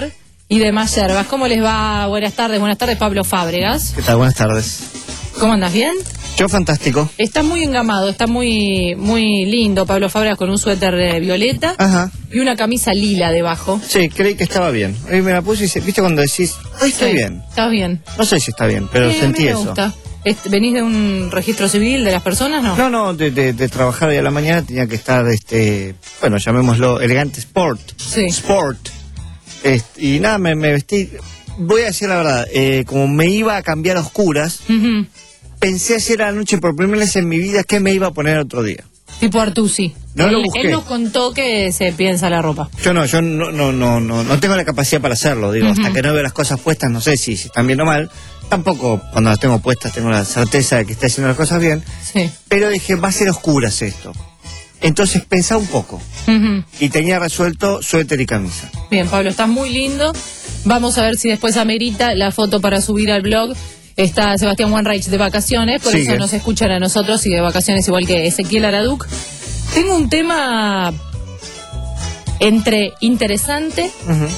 y demás yerbas. ¿Cómo les va? Buenas tardes, buenas tardes, Pablo Fábregas. ¿Qué tal? Buenas tardes. ¿Cómo andas? ¿Bien? Yo fantástico. Está muy engamado, está muy muy lindo Pablo Fábregas con un suéter de violeta. Ajá. Y una camisa lila debajo. Sí, creí que estaba bien. Hoy me la puse y, se, viste cuando decís, ay, está sí, bien. Estás bien. No sé si está bien, pero sí, sentí a mí me eso. Gusta. ¿Venís de un registro civil de las personas, no? No, no, de, de, de trabajar hoy a la mañana tenía que estar, este, bueno, llamémoslo elegante sport. Sí. Sport. Este, y nada, me, me vestí, voy a decir la verdad, eh, como me iba a cambiar a oscuras, uh-huh. pensé ayer a la noche por primera vez en mi vida qué me iba a poner otro día. Tipo Artusi. No él, lo busqué. Él nos contó que se piensa la ropa. Yo no, yo no, no, no, no, no tengo la capacidad para hacerlo, digo, uh-huh. hasta que no veo las cosas puestas, no sé si, si están bien o mal. Tampoco cuando las tengo puestas tengo la certeza de que está haciendo las cosas bien. Sí. Pero dije, va a ser oscuras esto. Entonces pensá un poco. Uh-huh. Y tenía resuelto suéter y camisa. Bien, Pablo, estás muy lindo. Vamos a ver si después amerita la foto para subir al blog. Está Sebastián Wanreich de vacaciones, por Sigue. eso nos escuchan a nosotros y de vacaciones igual que Ezequiel Araduc. Tengo un tema entre interesante, uh-huh.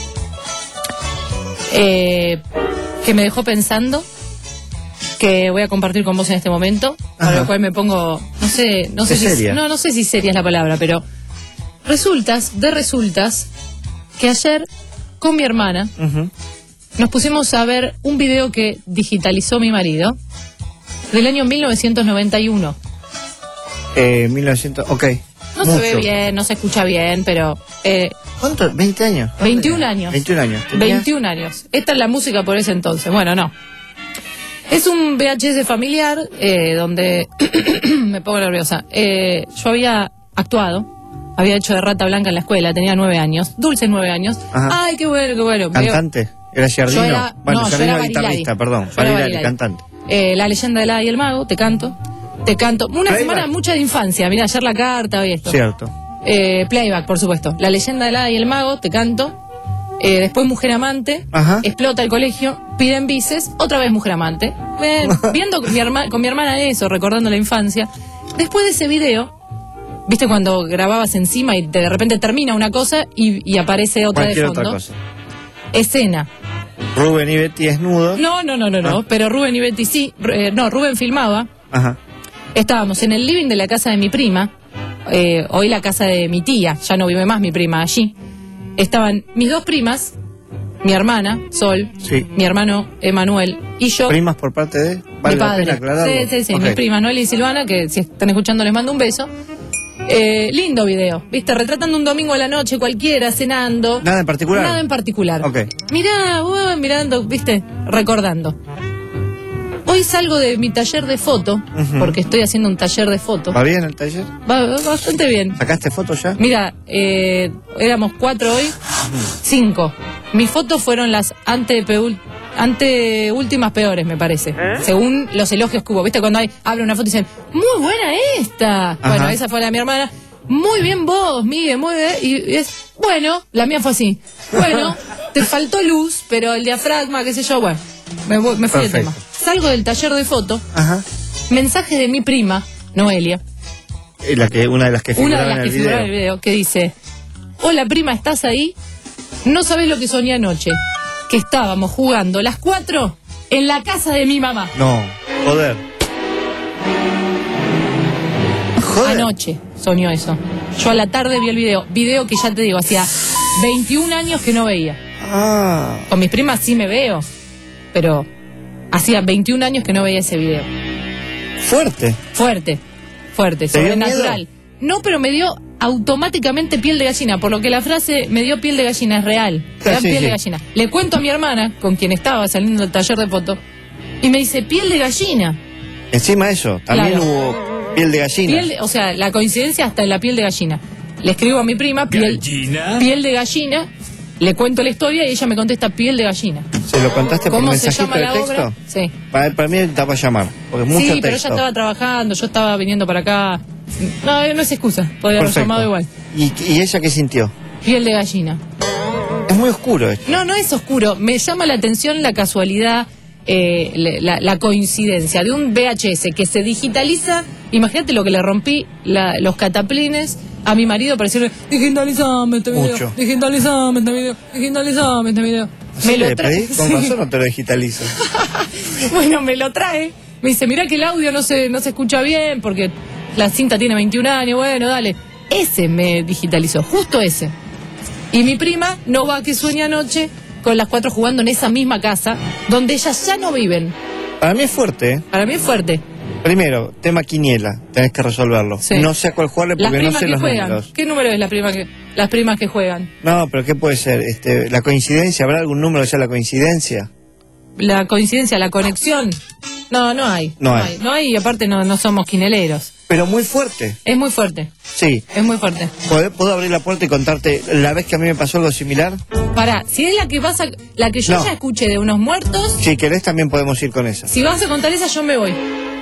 eh, que me dejó pensando, que voy a compartir con vos en este momento, para Ajá. lo cual me pongo, no sé, no sé si seria? no, no sé si seria es la palabra, pero resultas, de resultas, que ayer con mi hermana uh-huh. nos pusimos a ver un video que digitalizó mi marido del año mil novecientos noventa y uno. Eh, mil novecientos, ok. No Mucho. se ve bien, no se escucha bien, pero... Eh, ¿Cuánto? ¿veinte años? veintiún años. veintiún años. ¿Tenías? veintiún años. Esta es la música por ese entonces. Bueno, no. Es un V H S familiar eh, donde... me pongo nerviosa. Eh, yo había actuado, había hecho de rata blanca en la escuela, tenía nueve años, dulces nueve años. Ajá. Ay, qué bueno, qué bueno. ¿Cantante? ¿Era Giardino? Yo era- bueno, no, yo Giardino era guitarrista, Barilari. perdón. Yo era Barilari, Barilari. cantante. Eh, la leyenda del hada y el mago, te canto. Te canto. Una Playback. semana mucha de infancia. Mira, ayer la carta, hoy esto. Cierto. Eh, playback, por supuesto. La leyenda del hada y el mago, te canto. Eh, después Mujer Amante. Ajá. Explota el colegio. Piden bices. Otra vez Mujer Amante. Eh, viendo con mi, herma- con mi hermana eso, recordando la infancia. Después de ese video, viste cuando grababas encima y de repente termina una cosa y, y aparece otra Cualquier de fondo. otra cosa. Escena. Rubén y Betty desnudos. No, no, no, no, no. Ah. Pero Rubén y Betty sí. Eh, no, Rubén filmaba. Ajá. Estábamos en el living de la casa de mi prima, eh, hoy la casa de mi tía, ya no vive más mi prima allí. Estaban mis dos primas, mi hermana, Sol, Sí. mi hermano, Emanuel, y yo, ¿Primas por parte de? mi ¿Vale la padre. pena aclararlo? Sí, sí, sí, Ok. mis primas, Noel y Silvana, que si están escuchando les mando un beso. Eh, lindo video, viste, retratando un domingo a la noche cualquiera, cenando. ¿Nada en particular? Nada en particular. Ok. Mirá, uh, mirando, viste, recordando. Hoy salgo de mi taller de foto, Ujú. porque estoy haciendo un taller de foto. ¿Va bien el taller? Va, va bastante bien. ¿Sacaste fotos ya? Mira, eh, éramos cuatro hoy, cinco. Mis fotos fueron las ante anteúltimas peores, me parece. Según los elogios que hubo. ¿Viste? Cuando hay, habla una foto y dicen, muy buena esta. Ajá. Bueno, esa fue la de mi hermana. Muy bien vos, Miguel, muy bien. Y es, bueno, la mía fue así. Bueno, te faltó luz, pero el diafragma, qué sé yo, bueno. Me, voy- me fui del Perfecto. tema. Salgo del taller de foto, Ajá. mensaje de mi prima, Noelia. Eh, La que, una de las que Una figuraba de las en que el figuraba en el video. video, que dice, hola prima, ¿estás ahí? No sabés lo que soñé anoche, que estábamos jugando las cuatro en la casa de mi mamá. No, joder. Joder. Anoche soñó eso. Yo a la tarde vi el video, video que ya te digo, hacía veintiún años que no veía. Ah. Con mis primas sí me veo, pero hacía veintiún años que no veía ese video. Fuerte. Fuerte, fuerte, ¿Te dio sobrenatural. No, pero me dio automáticamente piel de gallina, por lo que la frase me dio piel de gallina es real. Me da Sí, piel sí. de gallina. Le cuento a mi hermana, con quien estaba saliendo del taller de foto, y me dice, piel de gallina. Encima de eso, también Claro. hubo piel de gallina. Piel de- o sea, la coincidencia hasta en la piel de gallina. Le escribo a mi prima, piel, piel de gallina, le cuento la historia y ella me contesta piel de gallina. ¿Se lo contaste por ¿Cómo se mensajito llama de la texto? obra? Sí. Para, para mí estaba a llamar, porque es mucho Sí, texto. pero ella estaba trabajando, yo estaba viniendo para acá. No, no es excusa, podría haber Perfecto. llamado igual. ¿Y, ¿Y ella qué sintió? Piel de gallina. Es muy oscuro esto. No, no es oscuro. Me llama la atención la casualidad, eh, le- la, la coincidencia de un V H S que se digitaliza. Imagínate lo que le rompí la- los cataplines a mi marido para decirle, digitalizame este video, Mucho. digitalizame este video, digitalizame este video. Me ¿Sí lo le trae. pedí? Con Sí. razón no te lo digitalizo. Bueno, me lo trae. Me dice, mirá que el audio no se, no se escucha bien porque la cinta tiene veintiún años. Bueno, dale. Ese me digitalizó, justo ese. Y mi prima no va a que sueña anoche con las cuatro jugando en esa misma casa donde ellas ya no viven. Para mí es fuerte, ¿eh? Para mí es fuerte. Primero, tema quiniela, tenés que resolverlo. Sí. No sé a cuál jugarle Las porque no primas sé que los juegan. números. ¿Qué número es la prima que, las primas que juegan? No, pero ¿qué puede ser? Este, ¿La coincidencia? ¿Habrá algún número que sea la coincidencia? La coincidencia, la conexión. No, no hay. No hay. No hay y aparte no, no somos quineleros. Pero muy fuerte. Es muy fuerte. Sí. Es muy fuerte. ¿Puedo, ¿Puedo abrir la puerta y contarte la vez que a mí me pasó algo similar? Pará, si es la que vas a, la que yo No. ya escuché de unos muertos, Si querés también podemos ir con esa. si vas a contar esa, yo me voy.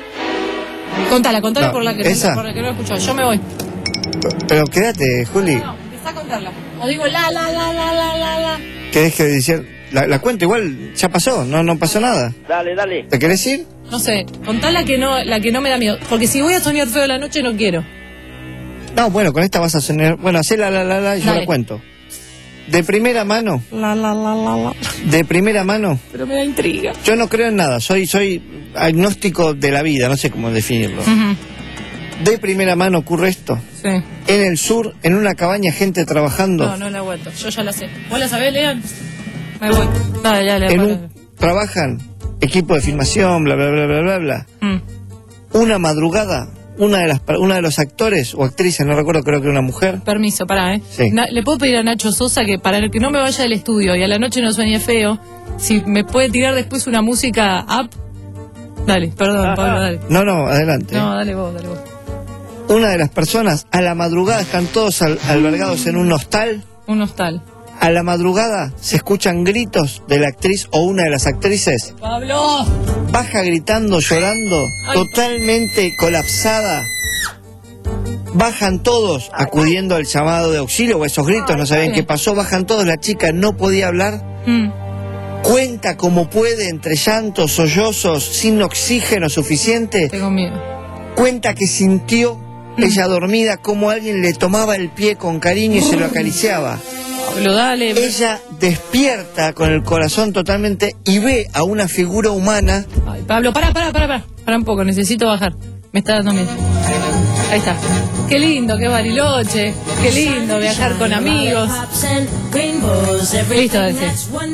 Contala, contala No, por la que ¿esa? no, por la que no he escuchado. Yo me voy. Pero quédate, Juli. Empezá a contarla. O digo la, la, la, la, la, la, la. ¿Querés que decir? La, la cuento igual, ya pasó, no, no pasó nada. Dale, dale. ¿Te querés ir? No sé, contá la que no, la que no me da miedo. Porque si voy a soñar feo la noche, no quiero. No, bueno, con esta vas a soñar. Bueno, hacé la la la la y yo Dale. la cuento. De primera mano, La, la, la, la, la. de primera mano, Pero me da intriga. yo no creo en nada, soy, soy agnóstico de la vida, no sé cómo definirlo. Ujú. De primera mano ocurre esto. Sí. En el sur, en una cabaña, gente trabajando. No, no la aguanto. Yo ya la sé. ¿Vos la sabés, León? Me voy. Dale, dale, en dale. un, trabajan equipo de filmación, bla, bla, bla, bla, bla, bla. Mm. Una madrugada, una de las una de los actores o actrices, no recuerdo, creo que era una mujer. Permiso, pará, ¿eh? Sí. Na- Le puedo pedir a Nacho Sosa que para el que no me vaya del estudio y a la noche no sueñe feo, si me puede tirar después una música up. Dale, perdón, Pablo, dale. No, no, adelante. No, dale vos, dale vos. Una de las personas, a la madrugada están todos al- albergados en un hostal. Un hostal. A la madrugada se escuchan gritos de la actriz o una de las actrices. ¡Pablo! Baja gritando, llorando, Ay. totalmente colapsada. Bajan todos acudiendo al llamado de auxilio o esos gritos, no sabían Sí. qué pasó. Bajan todos, la chica no podía hablar. Mm. Cuenta como puede entre llantos, sollozos, sin oxígeno suficiente. Tengo miedo. Cuenta que sintió, ella dormida, como alguien le tomaba el pie con cariño y se lo acariciaba. Pablo, dale. Ella despierta con el corazón totalmente y ve a una figura humana. Ay, Pablo, pará, pará, pará, pará. Pará un poco, necesito bajar. Me está dando miedo. Ahí está. Qué lindo, qué bariloche. Qué lindo viajar con amigos. Listo, ese.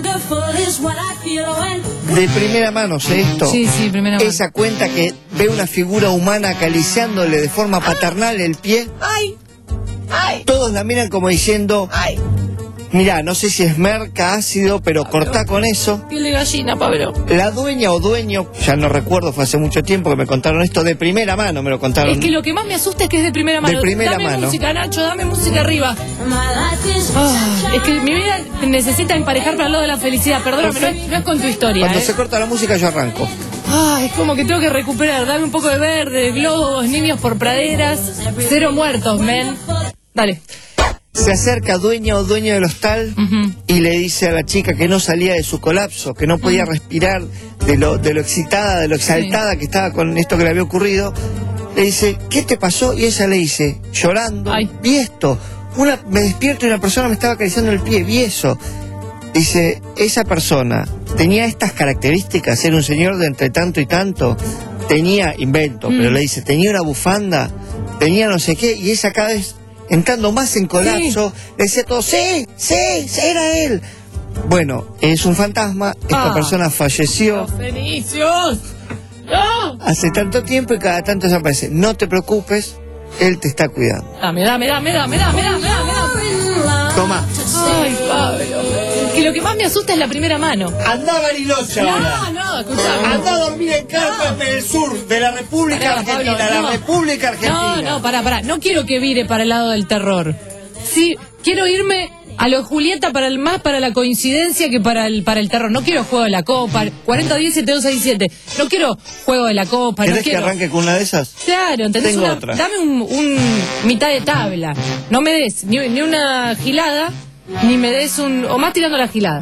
De primera mano, sé esto. Sí, sí, primera mano. Esa cuenta que ve una figura humana acariciándole de forma paternal el pie. ¡Ay! ¡Ay! Todos la miran como diciendo, ¡Ay! mirá, no sé si es merca, ácido, pero cortá con eso. Piel de gallina, Pablo. La dueña o dueño, ya no recuerdo, fue hace mucho tiempo que me contaron esto de primera mano, me lo contaron. Es que lo que más me asusta es que es de primera mano. De primera dame mano. música, Nacho, dame música arriba. Ah, es que mi vida necesita emparejar para el lado de la felicidad. Perdóname, no es, no es con tu historia. Cuando ¿eh? se corta la música yo arranco. Ah, es como que tengo que recuperar. Dame un poco de verde, globos, niños por praderas. Cero muertos, men. Dale. Se acerca dueña o dueño del hostal y le dice a la chica que no salía de su colapso, que no podía respirar de lo, de lo excitada, de lo exaltada que estaba con esto que le había ocurrido. Le dice, ¿qué te pasó? Y ella le dice, llorando, vi esto. Una, me despierto y una persona me estaba acariciando el pie, vi eso. Dice, esa persona tenía estas características, era un señor de entre tanto y tanto, tenía, invento, Mm. pero le dice, tenía una bufanda, tenía no sé qué, y ella cada vez entrando más en colapso, le decía todo, sí, sí, sí, era él. Bueno, es un fantasma, esta Ah. persona falleció Los fenicios. ¡No! hace tanto tiempo y cada tanto desaparece. No te preocupes, él te está cuidando. Dame, dame, dame, dame, dame, dame, dame, dame. Toma. Ay, Pablo. Que lo que más me asusta es la primera mano. Andá a Bariloche ahora. No, no, escuchame. Andá a dormir en Carpa del Sur, de la República Pará, Argentina, Pablo, la no. República Argentina. No, no, pará, pará. No quiero que vire para el lado del terror. Sí, quiero irme a lo Julieta para el más para la coincidencia que para el para el terror. No quiero juego de la copa, cuarenta diez siete dos seis siete. No quiero juego de la copa, no ¿Querés que quiero. arranque con una de esas? Claro, ¿entendés? Tengo Una- otra. dame un, un mitad de tabla. No me des ni, ni una gilada, ni me des un... O más tirando la gilada. Sí,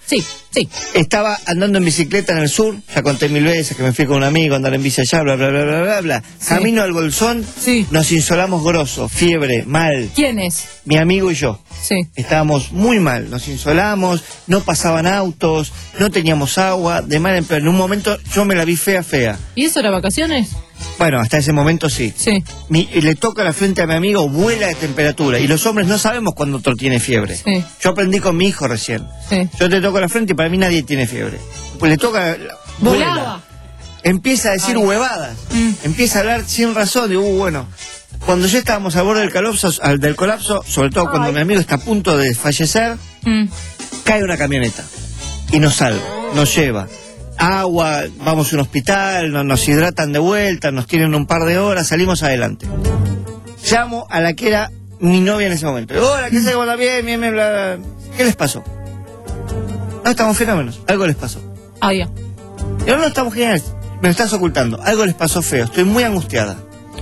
Sí, sí. Estaba andando en bicicleta en el sur, ya conté mil veces que me fui con un amigo a andar en bici allá, bla, bla, bla, bla, bla, bla. Sí. Camino al Bolsón, Sí. nos insolamos grosso, fiebre, mal. ¿Quién es? Mi amigo y yo. Sí. Estábamos muy mal, nos insolamos, no pasaban autos, no teníamos agua, de mal en peor. En un momento yo me la vi fea, fea. ¿Y eso era vacaciones? Bueno, hasta ese momento sí. Sí. Mi- le toca la frente a mi amigo, vuela de temperatura. Y los hombres no sabemos cuando otro tiene fiebre. Sí. Yo aprendí con mi hijo recién. Sí. Yo te toco la frente y para mí nadie tiene fiebre. Pues le toca... la- Volaba. vuela. Empieza a decir Ay. huevadas. Mm. Empieza a hablar sin razón. Digo, uh, bueno... Cuando ya estábamos al borde del colapso, al- del colapso, sobre todo cuando Ay. mi amigo está a punto de fallecer, Mm. cae una camioneta y nos salva, nos lleva. Agua, vamos a un hospital, no- nos hidratan de vuelta, nos tienen un par de horas, salimos adelante. Llamo a la que era mi novia en ese momento. Digo, hola, ¿qué se ¿Está bien? Bien, bien, bla, bla. ¿Qué les pasó? No, estamos fenómenos, algo les pasó. Ah, ya. Yo no estamos geniales, me lo estás ocultando, algo les pasó feo, estoy muy angustiada.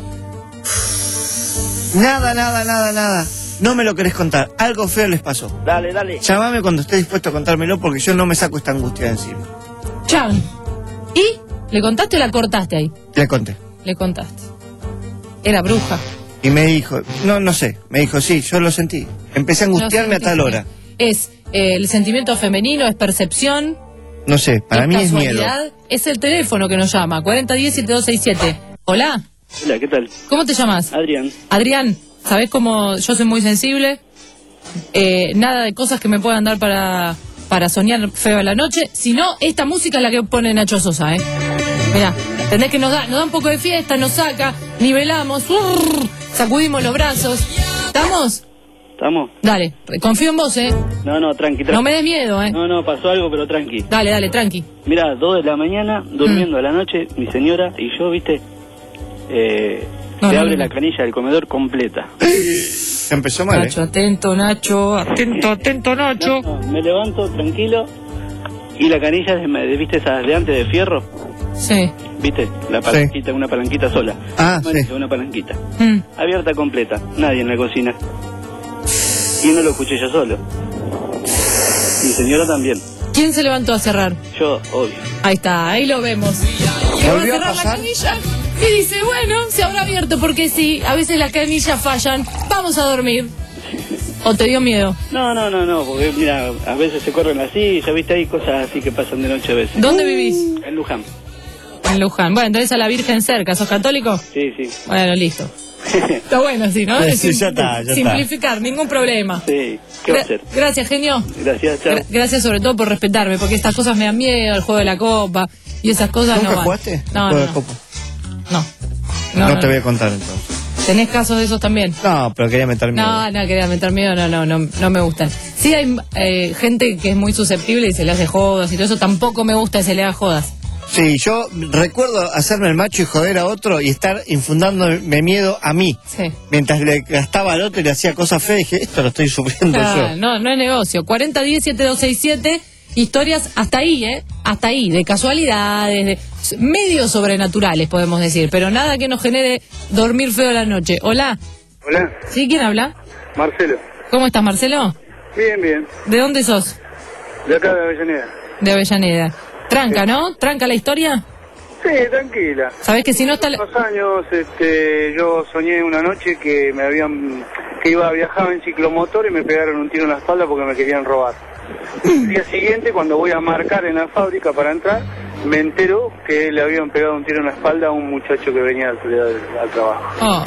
Nada, nada, nada, nada. No me lo querés contar, algo feo les pasó. Dale, dale. Llámame cuando estés dispuesto a contármelo porque yo no me saco esta angustia de encima. Chan. ¿Y? ¿Le contaste o la cortaste ahí? Le conté. Le contaste. Era bruja. Y me dijo, no, no sé, me dijo, sí, yo lo sentí. Empecé a angustiarme a tal hora. Es eh, el sentimiento femenino, es percepción. No sé, para es mí es miedo. casualidad. Es el teléfono que nos llama, cuarenta diez, setenta y dos sesenta y siete. Hola, Hola, ¿qué tal? ¿cómo te llamas? Adrián. Adrián, ¿sabés cómo yo soy muy sensible? Eh, nada de cosas que me puedan dar para, para soñar feo a la noche, sino esta música es la que pone Nacho Sosa, ¿eh? Mirá, entendés que nos da, nos da un poco de fiesta, nos saca, nivelamos, urr, sacudimos los brazos. ¿Estamos? ¿Estamos? Dale, confío en vos, ¿eh? No, no, tranqui, tranqui. No me des miedo, ¿eh? No, no, pasó algo, pero tranqui. Dale, dale, tranqui. Mira, dos de la mañana, durmiendo a la noche, mi señora y yo, viste, eh, No, se no, abre no. la canilla del comedor completa. Se empezó mal, Nacho, atento, Nacho, atento, atento, Nacho. No, me levanto tranquilo y la canilla, de, de- viste, esas de antes de fierro, Sí. viste, la palanquita, una palanquita sola. Ah, Bueno, sí. una palanquita. Mm. Abierta completa, nadie en la cocina. Y no lo escuché yo solo. Mi señora también. ¿Quién se levantó a cerrar? Yo, obvio. Ahí está, ahí lo vemos. Que va a ¿Volvió a cerrar la pasar? canilla y dice, bueno, se habrá abierto porque sí, a veces las canillas fallan, vamos a dormir. ¿O te dio miedo? No, no, no, no, porque mira, a veces se corren las sillas, viste, hay cosas así que pasan de noche a veces. ¿Dónde vivís? En Luján. En Luján. Bueno, entonces a la Virgen cerca, ¿sos católico? Sí, sí. Bueno, listo. Está bueno, sí, ¿no? Sí, Es sim- ya está, ya está. simplificar, ningún problema. Sí, ¿qué va a hacer? Gracias, genio. Gracias, chao. Gra- gracias sobre todo por respetarme, porque estas cosas me dan miedo, el juego de la copa y esas cosas ¿Nunca no van. jugaste? No, Juego no, de no. copa. No. No, No, no, te no. voy a contar entonces. ¿Tenés casos de esos también? No, pero quería meter miedo. No, no, quería meter miedo, no, no, no, no me gustan. Sí hay eh, gente que es muy susceptible y se le hace jodas y todo eso, tampoco me gusta que se le haga jodas. Sí, yo recuerdo hacerme el macho y joder a otro y estar infundándome miedo a mí. Sí. Mientras le gastaba al otro y le hacía cosas feas, dije, esto lo estoy sufriendo Ah, yo. no, no es negocio. cuarenta diez, setenta y dos sesenta y siete, historias hasta ahí, ¿eh? Hasta ahí, de casualidades, de medios sobrenaturales, podemos decir, pero nada que nos genere dormir feo la noche. Hola. Hola, ¿Sí? ¿Quién habla? Marcelo. ¿Cómo estás, Marcelo? Bien, bien. ¿De dónde sos? De acá de Avellaneda. De Avellaneda. Tranca, ¿no? ¿Tranca la historia? Sí, tranquila. ¿Sabés que si no está... Hace unos años este, yo soñé una noche que me habían que iba a viajar en ciclomotor y me pegaron un tiro en la espalda porque me querían robar. El día siguiente, cuando voy a marcar en la fábrica para entrar, me entero que le habían pegado un tiro en la espalda a un muchacho que venía al, al- al trabajo. Oh.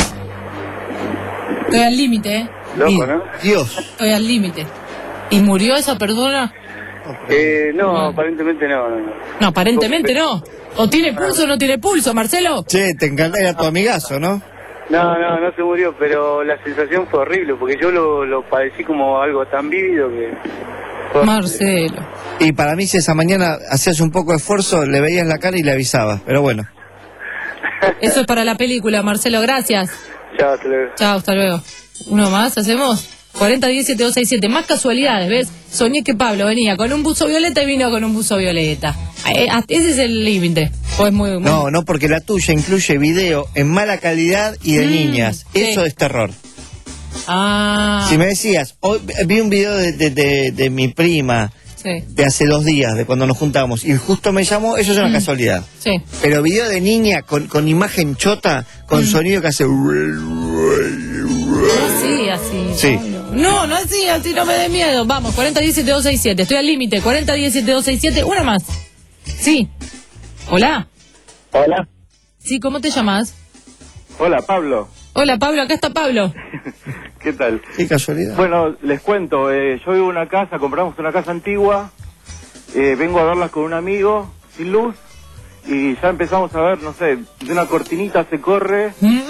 Estoy al límite, ¿eh? Loco, ¿no? Dios. Estoy al límite. ¿Y murió esa persona? Eh, no, aparentemente no, no, no. No, aparentemente no. ¿O tiene pulso o no tiene pulso, Marcelo? Che, te encanta, era tu amigazo, ¿no? No, no, no se murió, pero la sensación fue horrible porque yo lo, lo padecí como algo tan vívido que... fue- Marcelo. Y para mí si esa mañana hacías un poco de esfuerzo, le veías la cara y le avisabas, pero bueno. Eso es para la película, Marcelo, gracias. Chao, hasta luego. Chao, hasta luego. Uno más, ¿hacemos? cuarenta diez, setenta y dos sesenta y siete. Más casualidades, ¿ves? Soñé que Pablo venía con un buzo violeta y vino con un buzo violeta. Eh, ah, ese es el límite. Pues muy, muy... No, no, porque la tuya incluye video en mala calidad y de Mm, niñas. sí. Eso es terror. Ah. Si me decías, hoy vi un video de, de, de- de mi prima Sí. de hace dos días, de cuando nos juntamos, y justo me llamó, eso es una Mm. casualidad. Sí. Pero video de niña con, con imagen chota, con Mm. sonido que hace... No así, así. Sí. No, no así, así no me dé miedo. Vamos, cuarenta diez siete dos seis siete. Estoy al límite. cuarenta diez siete dos seis siete. Una más. Sí. Hola. Hola. Sí, ¿cómo te llamas? Hola, Pablo. Hola, Pablo. Acá está Pablo. ¿Qué tal? Qué casualidad. Bueno, les cuento. Eh, yo vivo en una casa, compramos una casa antigua. Eh, vengo a verlas con un amigo, sin luz. Y ya empezamos a ver, no sé, de una cortinita se corre.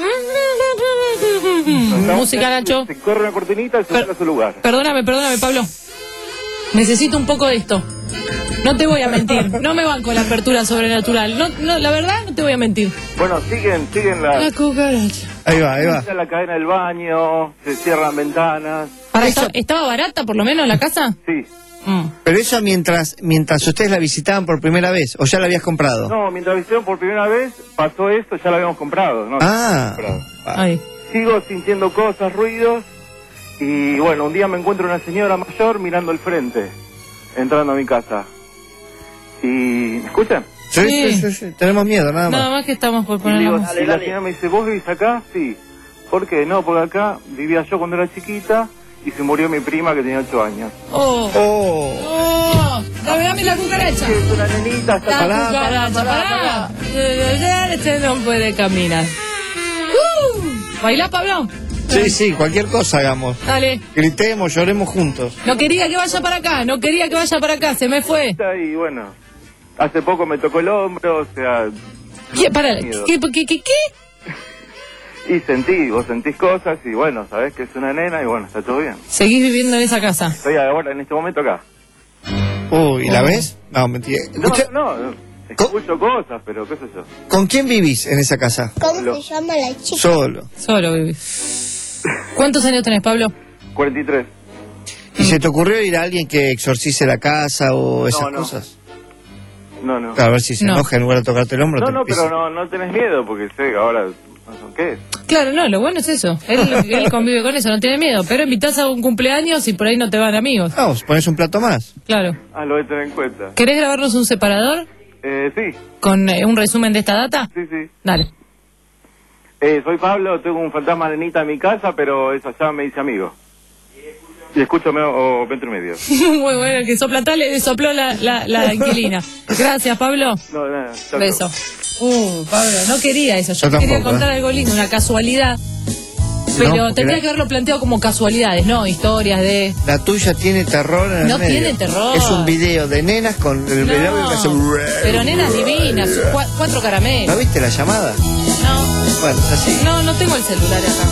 Música, Nacho. Se corre una cortinita y se vuelve a su lugar. Perdóname, perdóname, Pablo. Necesito un poco de esto. No te voy a mentir. No me banco la apertura sobrenatural. No, no, la verdad, no te voy a mentir. Bueno, siguen, siguen la... La cucaracha. Ahí va, ahí va. Está la cadena del baño, se cierran ventanas. Para, ¿está- ¿Estaba barata, por lo menos, la casa? Sí. Mm. Pero eso mientras mientras ustedes la visitaban por primera vez, ¿o ya la habías comprado? No, mientras visitaron por primera vez, pasó esto, ya la habíamos comprado, ¿no? Ah. Comprado. Ay. Sigo sintiendo cosas, ruidos, y bueno, un día me encuentro una señora mayor mirando al frente, entrando a mi casa. Y... ¿Me escuchan? Sí, Sí. sí, sí, sí. Tenemos miedo, nada más. Nada más que estamos por Y, poner la digo, música. y la señora me dice, ¿vos vivís acá? Sí. ¿Por qué? No, porque acá vivía yo cuando era chiquita y se murió mi prima que tenía ocho años. Oh. Oh. Oh. Dame, dame la cucaracha. Es una nenita, está La parada. cucaracha, pará. Este no puede caminar. Uh. ¿Bailá, Pablo? Sí, sí, cualquier cosa hagamos. Dale. Gritemos, lloremos juntos. No quería que vaya para acá, no quería que vaya para acá, se me fue. Y bueno, hace poco me tocó el hombro, o sea... ¿Qué? Para, miedo. ¿qué, qué, qué, qué? Y sentí, vos sentís cosas y bueno, sabés que es una nena y bueno, está todo bien. Seguís viviendo en esa casa. Estoy ahora en este momento acá. Uy, ¿la ves? No, mentira. No, Escucha, no, no, escucho cosas, pero qué sé yo. ¿con quién vivís en esa casa? Lo- se llama la chica? Solo. Solo vivís. ¿Cuántos años tenés, Pablo? cuarenta y tres. ¿Y se te ocurrió ir a alguien que exorcice la casa o esas No, no. cosas? No, no. Claro, a ver si se No. enoja en lugar de tocarte el hombro. No, te no, empieza- pero no, no tenés miedo porque sé que ahora... ¿Qué es? Claro, no, lo bueno es eso. Él, él convive con eso, no tiene miedo. Pero invitás a un cumpleaños y por ahí no te van amigos. Vamos, pones un plato más. Claro. Ah, lo voy a tener en cuenta. ¿Querés grabarnos un separador Eh, sí, con eh, un resumen de esta data? sí, sí. Dale. Eh, soy Pablo, tengo un fantasma nenita en mi casa, pero eso ya me dice amigo. Y escucho me- o metro y medio. Muy bueno, el que sopla tal le sopló la, la, la inquilina. Gracias, Pablo. No, nada. chau, Beso. Uh, Pablo, no quería eso. Yo, Yo quería tampoco, contar ¿eh? algo lindo, una casualidad. Pero porque tendría la- que haberlo planteado como casualidades, ¿no? Historias de... La tuya tiene terror en el No medio. tiene terror. Es un video de nenas con el No, el audio que hace... pero nenas divinas, cua- cuatro ¿No caramelos. viste la llamada? No, Bueno, es así. no, no tengo el celular acá.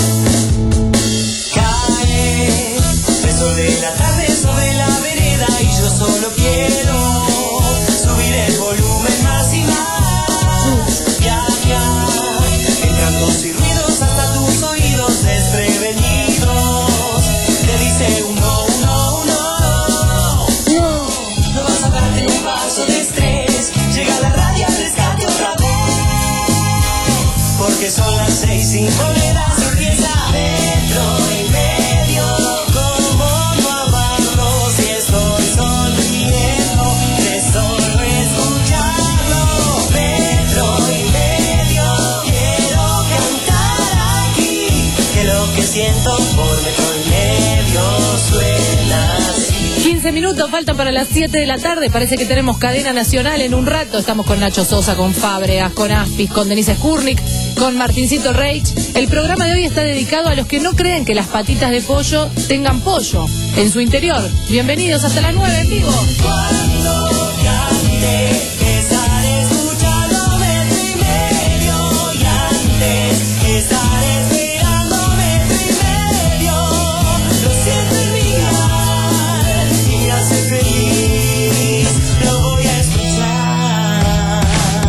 Cae el sol de la tarde sobre la vereda y yo solo quiero subir el volumen más y más. Viajar, encantos y ruidos hasta tus oídos desprevenidos. Te dice uno, uno, uno. No, no vas a darte un paso de estrés. Llega la radio al rescate otra vez. Porque son las seis sin monedas y empieza metro y medio. Como no amarlo si estoy sonriendo de solo escucharlo. Metro y medio, quiero cantar aquí. Que lo que siento por metro y medio suena así. quince minutos faltan para las siete de la tarde. Parece que tenemos cadena nacional en un rato. Estamos con Nacho Sosa, con Fábregas, con Aspis, con Denise Skurnik, con Martincito Reich. El programa de hoy está dedicado a los que no creen que las patitas de pollo tengan pollo en su interior. Bienvenidos hasta las nueve en vivo. Cuando cante, estaré escuchando metro y medio y antes estaré esperando metro y medio. Lo siento en mi mirar y me hace feliz. Lo voy a escuchar.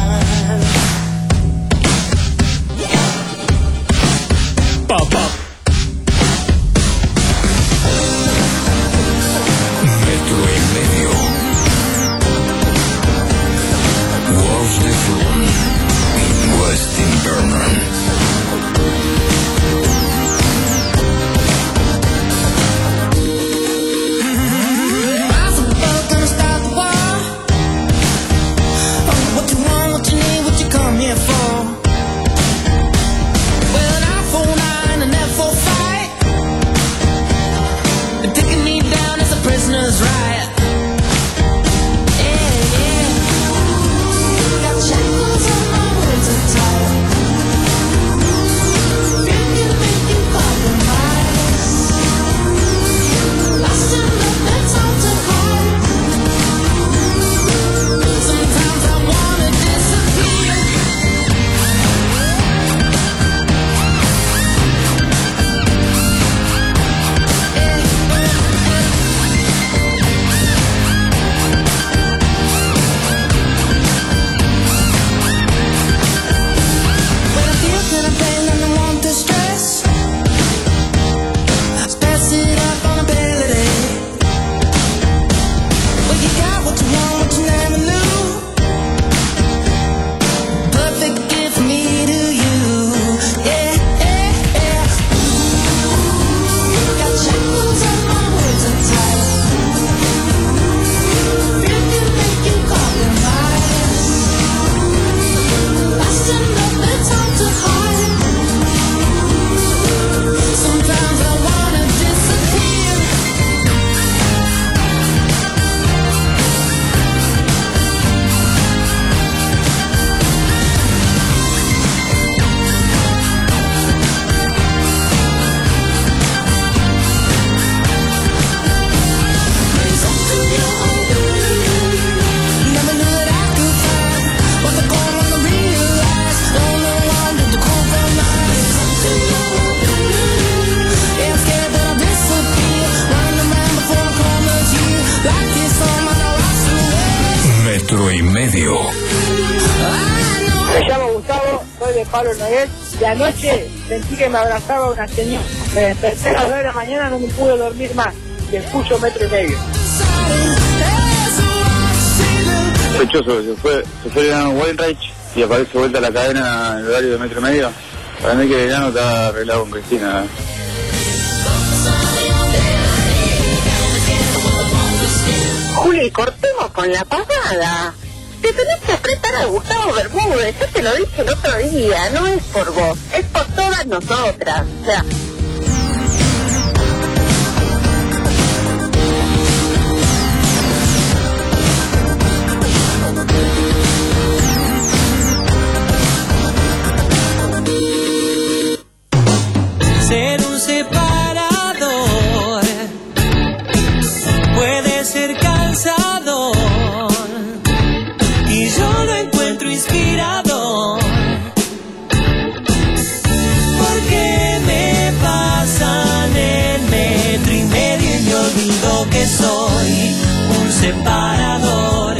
Papá. Metro y medio. Pablo Nogués, y anoche sentí que me abrazaba una señora. Me desperté a las dos de la mañana, no me pude dormir más, y escucho Metro y Medio. Sospechoso, se fue, se fue a Weinreich y aparece vuelta a la cadena en el horario de Metro y Medio. Para mí que Verano está arreglado con Cristina. Juli, cortemos con la pavada. Te tenés que apretar a Gustavo Bermúdez, yo te lo dije el otro día, no es por vos, es por todas nosotras. O sea, ser un separador puede ser cansador y yo lo encuentro inspirador, porque me pasan el metro y medio y me olvido que soy un separador,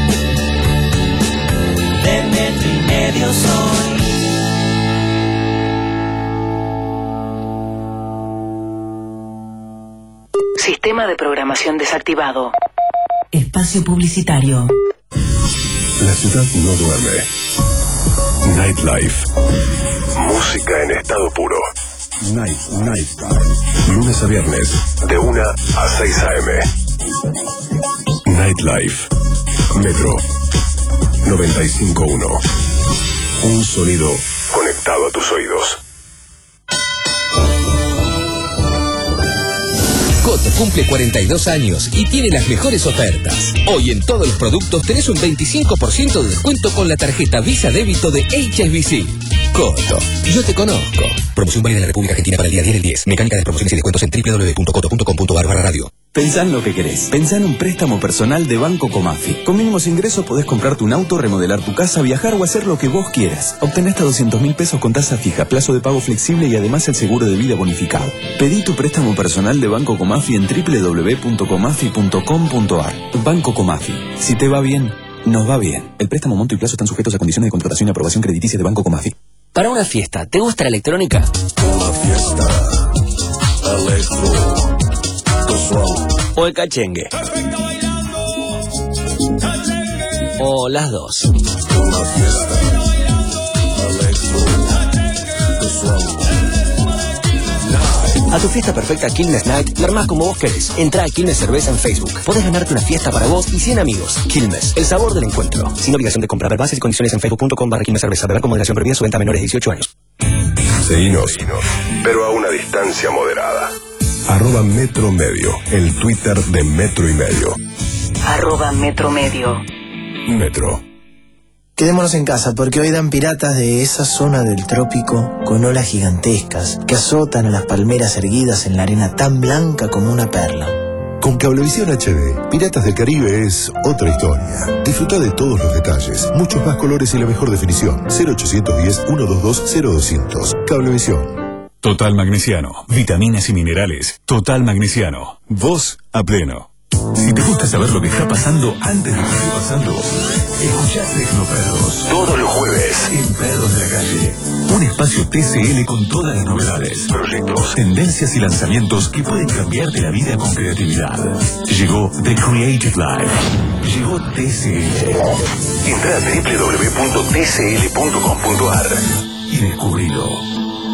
de metro y medio soy. Sistema de programación desactivado. Espacio publicitario. La ciudad no duerme. Nightlife. Música en estado puro. Night, night. Lunes a viernes, de una a seis a eme. Nightlife. Metro. noventa y cinco punto uno. Un sonido conectado a tus oídos. Coto cumple cuarenta y dos años y tiene las mejores ofertas. Hoy en todos los productos tenés un veinticinco por ciento de descuento con la tarjeta Visa Débito de H S B C. Coto, yo te conozco. Promoción válida en la República Argentina para el día diez del diez. Mecánica de promociones y descuentos en doble u doble u doble u punto coto punto com punto ar barra radio. Pensá en lo que querés. Pensá en un préstamo personal de Banco Comafi. Con mínimos ingresos podés comprarte un auto, remodelar tu casa, viajar o hacer lo que vos quieras. Obtenés hasta doscientos mil pesos con tasa fija, plazo de pago flexible y además el seguro de vida bonificado. Pedí tu préstamo personal de Banco Comafi en doble u doble u doble u punto comafi punto com punto ar. Banco Comafi. Si te va bien, nos va bien. El préstamo, monto y plazo están sujetos a condiciones de contratación y aprobación crediticia de Banco Comafi. Para una fiesta, ¿te gusta la electrónica? Una fiesta. Electro. ¿O el cachengue? ¿O las dos? Una fiesta. Electro. A tu fiesta perfecta Quilmes Night, la armás como vos querés. Entrá a Quilmes Cerveza en Facebook. Podés ganarte una fiesta para vos y cien amigos. Quilmes, el sabor del encuentro. Sin obligación de compra. Ver bases y condiciones en facebook punto com barra Quilmes Cerveza. Beber con moderación, prohibida su venta a menores de dieciocho años. Seguinos, pero a una distancia moderada. Arroba Metro Medio, el Twitter de Metro y Medio. Arroba Metro Medio. Metro. Quedémonos en casa porque hoy dan piratas de esa zona del trópico con olas gigantescas que azotan a las palmeras erguidas en la arena tan blanca como una perla. Con Cablevisión H D, Piratas del Caribe es otra historia. Disfruta de todos los detalles, muchos más colores y la mejor definición. cero ochocientos diez, ciento veintidós, cero doscientos. Cablevisión. Total Magnesiano. Vitaminas y minerales. Total Magnesiano. Vos a pleno. Si te gusta saber lo que está pasando antes de que esté pasando, escuchá Tecnopedos todos los jueves en Pedos de la Calle. Un espacio T C L con todas las novedades, proyectos, tendencias y lanzamientos que pueden cambiarte la vida con creatividad. Llegó The Creative Life. Llegó T C L. Entra a doble u doble u doble u punto t c l punto com punto ar y descubrilo.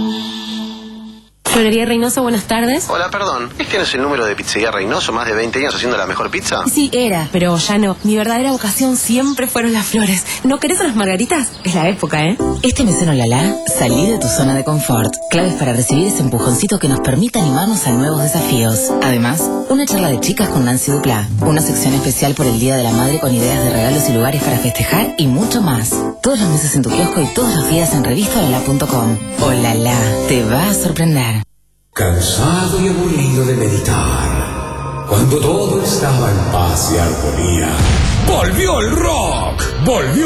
Florería Reynoso, buenas tardes. Hola, perdón. ¿Este no es el número de Pizzería Reynoso? ¿Más de veinte años haciendo la mejor pizza? Sí, era, pero ya no. Mi verdadera vocación siempre fueron las flores. ¿No querés unas margaritas? Es la época, ¿eh? Este mesero Lala, salí de tu zona de confort. Claves para recibir ese empujoncito que nos permite animarnos a nuevos desafíos. Además, una charla de chicas con Nancy Duplá. Una sección especial por el Día de la Madre con ideas de regalos y lugares para festejar y mucho más. Todos los meses en tu kiosco y todos los días en revista lala punto com. Oh, Lala, te va a sorprender. Cansado y aburrido de meditar, cuando todo estaba en paz y armonía. ¡Volvió el rock! ¡Volvió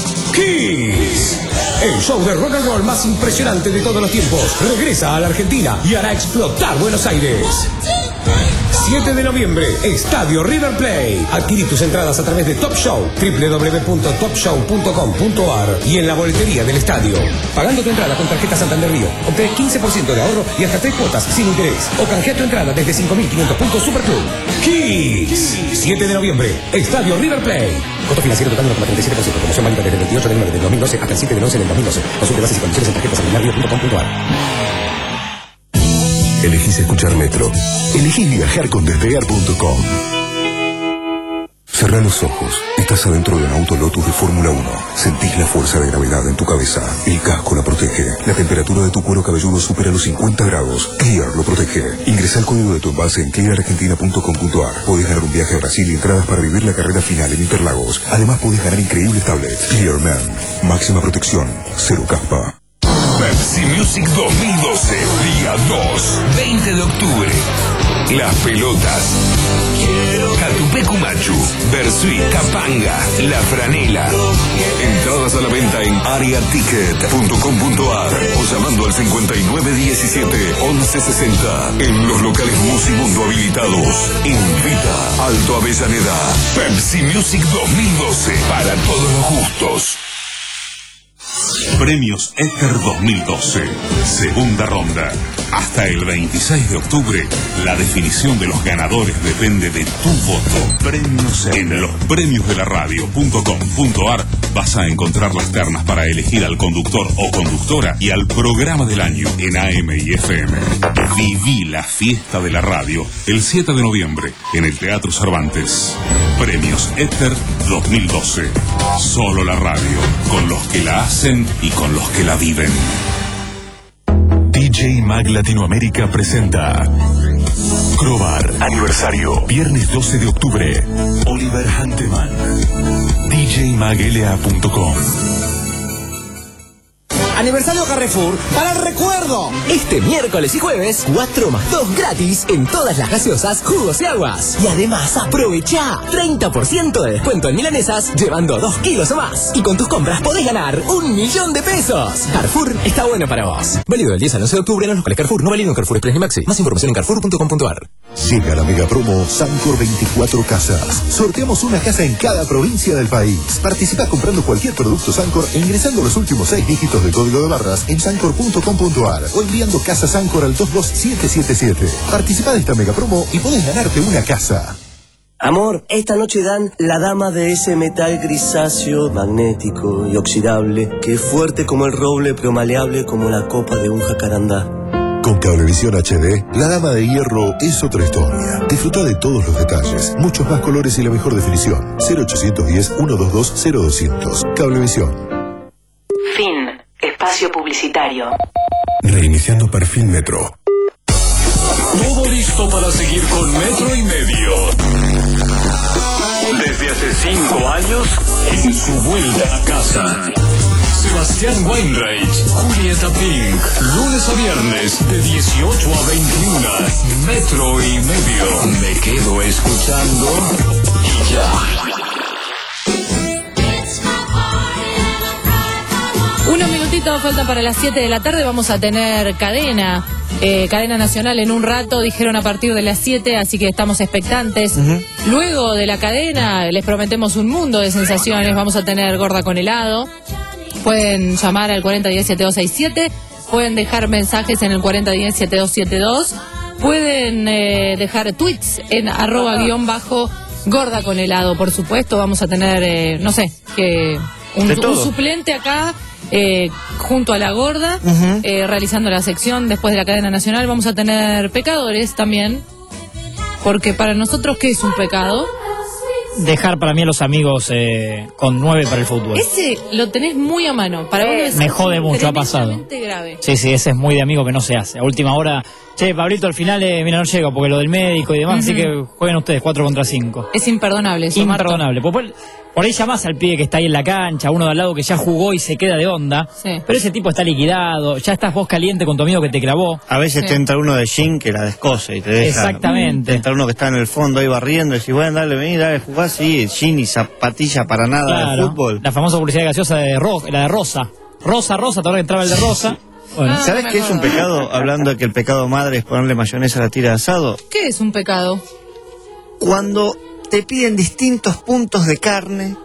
Kiss! El show de rock and roll más impresionante de todos los tiempos regresa a la Argentina y hará explotar Buenos Aires. siete de noviembre, Estadio River Plate. Adquirí tus entradas a través de Top Show, doble u doble u doble u punto top show punto com punto a r y en la boletería del estadio. Pagando tu entrada con tarjeta Santander Río, obtenés quince por ciento de ahorro y hasta tres cuotas sin interés. O canjea tu entrada desde cinco mil quinientos puntos Superclub. Kiss, siete de noviembre, Estadio River Plate. Costo financiero total uno coma treinta y siete por ciento. Promoción válida desde el veintiocho de enero del dos mil doce hasta el siete del once del dos mil doce. Consulte bases y condiciones en tarjeta santander río punto com punto a r. Elegís escuchar Metro. Elegís viajar con despegar punto com. Cerrá los ojos. Estás adentro de un auto Lotus de Fórmula uno. Sentís la fuerza de gravedad en tu cabeza. El casco la protege. La temperatura de tu cuero cabelludo supera los cincuenta grados. Clear lo protege. Ingresa el código de tu envase en clear argentina punto com punto a r. Podés ganar un viaje a Brasil y entradas para vivir la carrera final en Interlagos. Además podés ganar increíbles tablets. Clear Man. Máxima protección. Cero caspa. Pepsi Music dos mil doce, día dos, veinte de octubre. Las pelotas. Catupecu Machu, Bersuit, Capanga, La Franela. Entradas a la venta en aria ticket punto com punto a r o llamando al cincuenta y nueve diecisiete once sesenta. En los locales Musimundo habilitados. Invita Alto Avellaneda. Pepsi Music dos mil doce, para todos los gustos. Premios Éter dos mil doce, segunda ronda. Hasta el veintiséis de octubre, la definición de los ganadores depende de tu voto. Premios Éter. En los premios de la radio punto com punto a r vas a encontrar las ternas para elegir al conductor o conductora y al programa del año en A M y F M. Viví la fiesta de la radio el siete de noviembre en el Teatro Cervantes. Premios Éter dos mil doce. Solo la radio, con los que la hacen y con los que la viven. D J Mag Latinoamérica presenta Crobar Aniversario, viernes doce de octubre. Oliver Hanteman. D J mag L A punto com. Aniversario Carrefour para el recuerdo. Este miércoles y jueves, cuatro más dos gratis en todas las gaseosas, jugos y aguas. Y además, aprovecha treinta por ciento de descuento en milanesas, llevando dos kilos o más. Y con tus compras podés ganar un millón de pesos. Carrefour está bueno para vos. Válido del diez al once de octubre en los locales Carrefour, no válido en Carrefour Express ni Maxi. Más información en carrefour punto com punto a r. Llega la mega promo Sancor veinticuatro Casas. Sorteamos una casa en cada provincia del país. Participa comprando cualquier producto Sancor e ingresando los últimos seis dígitos del código de barras en sancor punto com punto a r o enviando Casa Sancor al dos dos siete siete siete. Participa de esta mega promo y podés ganarte una casa. Amor, esta noche dan la dama de ese metal grisáceo, magnético y oxidable, que es fuerte como el roble pero maleable como la copa de un jacarandá. Con Cablevisión H D, la dama de hierro es otra historia. Disfruta de todos los detalles, muchos más colores y la mejor definición. cero ochocientos diez, ciento veintidós, cero doscientos. Cablevisión. Fin. Espacio publicitario. Reiniciando perfil Metro. Todo listo para seguir con Metro y Medio. Desde hace cinco años, en su vuelta a casa. Sebastián Weinreich, Julieta Pink, lunes a viernes de dieciocho a veintiuno, Metro y Medio. Me quedo escuchando y ya. Unos minutitos faltan para las siete de la tarde. Vamos a tener cadena, eh, cadena nacional en un rato. Dijeron a partir de las siete, así que estamos expectantes. Uh-huh. Luego de la cadena les prometemos un mundo de sensaciones. Vamos a tener gorda con helado. Pueden llamar al cuarenta diez, setenta y dos sesenta y siete. Pueden dejar mensajes en el cuarenta diez, setenta y dos setenta y dos. Pueden eh, dejar tweets en arroba guión bajo gorda con helado. Por supuesto, vamos a tener, eh, no sé, que un, un suplente acá. Eh, junto a la gorda, uh-huh. eh, realizando la sección después de la cadena nacional. Vamos a tener pecadores también, porque para nosotros, ¿qué es un pecado? Dejar para mí a los amigos eh, con nueve para el fútbol. Ese lo tenés muy a mano. Para vos me jode mucho, ha pasado. Grave. Sí, sí, ese es muy de amigo que no se hace. A última hora, che, Pablito, al final, eh, mira, no llego porque lo del médico y demás, uh-huh. así que jueguen ustedes cuatro contra cinco. Es imperdonable eso, Imperdonable. Pues, por ahí llamás al pibe que está ahí en la cancha, uno de al lado que ya jugó y se queda de onda, sí. Pero ese tipo está liquidado, ya estás vos caliente con tu amigo que te clavó. A veces sí. Te entra uno de jean que la descose y te deja. Exactamente. Te entra uno que está en el fondo ahí barriendo y decís, bueno, dale, vení, dale, jugá, sí, jean y zapatilla para nada, claro, de fútbol. La famosa publicidad gaseosa de Ro- la de Rosa. Rosa, Rosa, te ahora que entraba el de Rosa. Bueno, Ah, ¿sabes no me qué es un acuerdo. pecado? Hablando de que el pecado madre es ponerle mayonesa a la tira de asado. ¿Qué es un pecado? Cuando te piden distintos puntos de carne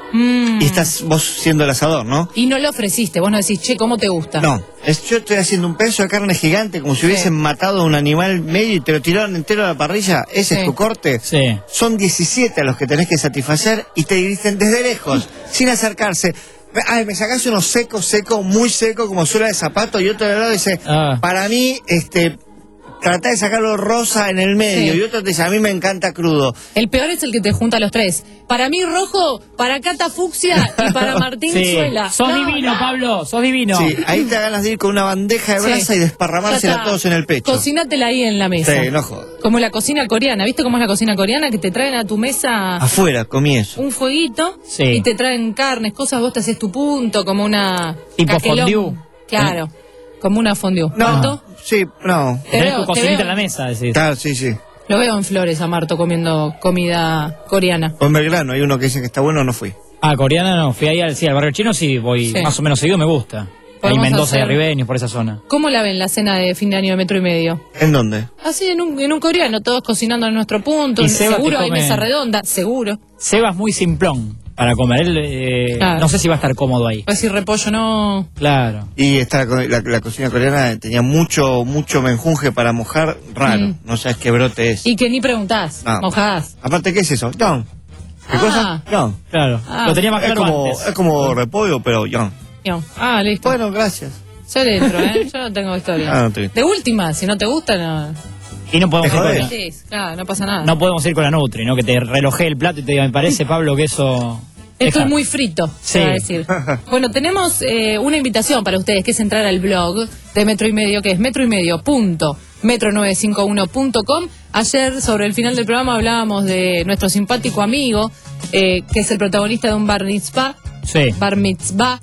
Mm. y estás vos siendo el asador, ¿no? Y no lo ofreciste, vos no decís, che, ¿cómo te gusta? No, es, yo estoy haciendo un pedazo de carne gigante como si hubiesen matado a un animal medio y te lo tiraron entero a la parrilla. Ese Sí. es tu corte. Sí. Son diecisiete a los que tenés que satisfacer y te dicen desde lejos, sin acercarse. Ay, me sacás uno seco, seco, muy seco, como suela de zapato, y otro de lado dice, Ah. para mí, este, tratá de sacarlo rosa en el medio, Sí. y otro te dice, a mí me encanta crudo. El peor es el que te junta a los tres. Para mí rojo, para Cata Fucsia y para Martín Sí. Suela. Sos No, divino, no. Pablo, sos divino. Sí, ahí te da ganas de ir con una bandeja de Sí. brasa y desparramársela Ya está. todos en el pecho. Cocínatela ahí en la mesa. Sí, no jodas. Como la cocina coreana. ¿Viste cómo es la cocina coreana? Que te traen a tu mesa Afuera, comí eso. un fueguito Sí. y te traen carnes, cosas, vos te haces tu punto, como una... Tipo caquelón. fondue. Claro, como una fondue. No, ¿Marto? sí, no. Te Tenés veo, tu te cocinita veo. en la mesa, decís. Claro, sí, sí. Lo veo en Flores a Marto comiendo comida coreana. O en Belgrano, hay uno que dice que está bueno, no fui. Ah, coreana no, fui ahí al, sí, al barrio chino, sí, voy Sí. más o menos seguido, me gusta. Ahí Podemos Mendoza y hacer- Ribeños, por esa zona. ¿Cómo la ven la cena de fin de año de Metro y Medio? ¿En dónde? Así en un, en un coreano, todos cocinando en nuestro punto. Y Seba Seguro que hay come- mesa redonda, seguro. Seba es muy simplón para comer, él eh, Claro. no sé si va a estar cómodo ahí. Pues si repollo no... Claro. Y esta, la, la cocina coreana tenía mucho, mucho menjunje para mojar raro. Mm. No sabes qué brote es. Y que ni preguntás, No. mojás. Aparte, ¿qué es eso? Young. ¿Qué Ah. cosa? Young. Claro. Ah. Lo tenía más Es claro como, antes. es como repollo, pero young. Yo. Ah, listo. Bueno, gracias. Yo le entro, ¿eh? Yo no tengo historia. Ah, no te- De última, si no te gusta, no... Y no podemos, Te ir con jodés. la, Sí, claro, no pasa nada. no podemos ir con la Nutri, ¿no? Que te relojé el plato y te diga, me parece, Pablo, que eso... Esto deja. es muy frito, Sí. se va a decir. Bueno, tenemos eh, una invitación para ustedes, que es entrar al blog de Metro y Medio, que es metro y medio punto metro novecientos cincuenta y uno punto com. Ayer, sobre el final del programa, hablábamos de nuestro simpático amigo, eh, que es el protagonista de un bar mitzvah, Sí. bar mitzvah,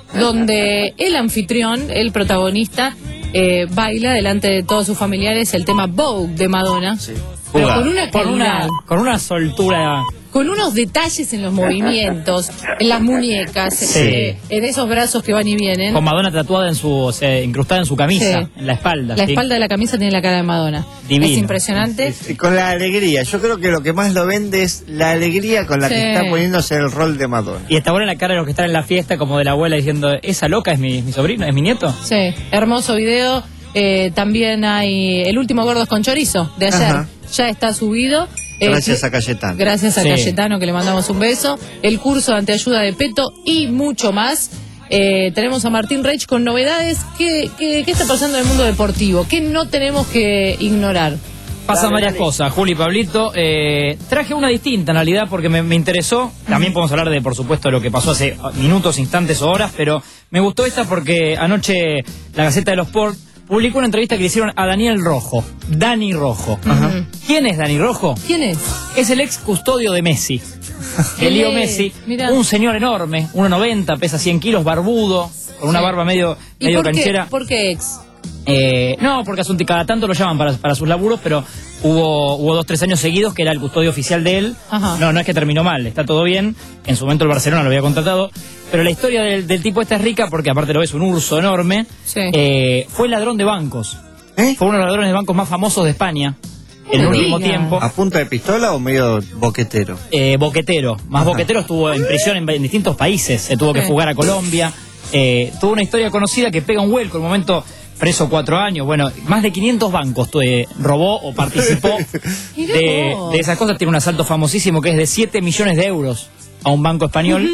donde el anfitrión, el protagonista, eh, baila delante de todos sus familiares el tema Vogue de Madonna. Pero Fuga. con una Con una, calidad, con una soltura... con unos detalles en los movimientos, en las muñecas, Sí. eh, en esos brazos que van y vienen. Con Madonna tatuada en su, o sea, incrustada en su camisa, Sí. en la espalda. La ¿sí? espalda de la camisa tiene la cara de Madonna. Divino. Es impresionante. Y con la alegría. Yo creo que lo que más lo vende es la alegría con la Sí. que está poniéndose el rol de Madonna. Y está buena la cara de los que están en la fiesta, como de la abuela diciendo, esa loca es mi, mi sobrino, es mi nieto. Sí, hermoso video. Eh, también hay el último Gordos con Chorizo de ayer. Ajá. Ya está subido. Eh, Gracias que- a Cayetano. Gracias a Sí. Cayetano, que le mandamos un beso. El curso de anteayuda de Peto y mucho más. Eh, tenemos a Martín Reich con novedades. ¿Qué, qué, qué está pasando en el mundo deportivo? ¿Qué no tenemos que ignorar? Pasan Dale, varias dale. cosas, Juli y Pablito. Eh, traje una distinta en realidad porque me, me interesó. También podemos hablar de, por supuesto, lo que pasó hace minutos, instantes o horas, pero me gustó esta porque anoche la Gaceta de los Sport publicó una entrevista que le hicieron a Daniel Rojo. Dani Rojo. ¿Quién es Dani Rojo? ¿Quién es? Es el ex custodio de Messi. El Leo Ele, Messi. mirá. Un señor enorme, uno noventa, pesa cien kilos, barbudo, con una Sí. barba medio, ¿Y medio por qué, canchera. por qué ex? Eh, no, porque asunto, cada tanto lo llaman para, para sus laburos, pero hubo, hubo dos, tres años seguidos que era el custodio oficial de él. Ajá. No, no es que terminó mal, está todo bien. En su momento el Barcelona lo había contratado. Pero la historia del, del tipo esta es rica porque aparte lo ves, un urso enorme. Sí. Eh, fue ladrón de bancos. ¿Eh? Fue uno de los ladrones de bancos más famosos de España en el No último diga. tiempo. ¿A punta de pistola o medio boquetero? Eh, boquetero, más boquetero, estuvo en prisión en, en distintos países, se tuvo que Sí. fugar a Colombia, eh, tuvo una historia conocida que pega un vuelco, en un momento preso cuatro años, bueno, más de quinientos bancos eh, robó o participó Mirá de, vos. de esas cosas. Tiene un asalto famosísimo que es de siete millones de euros a un banco español.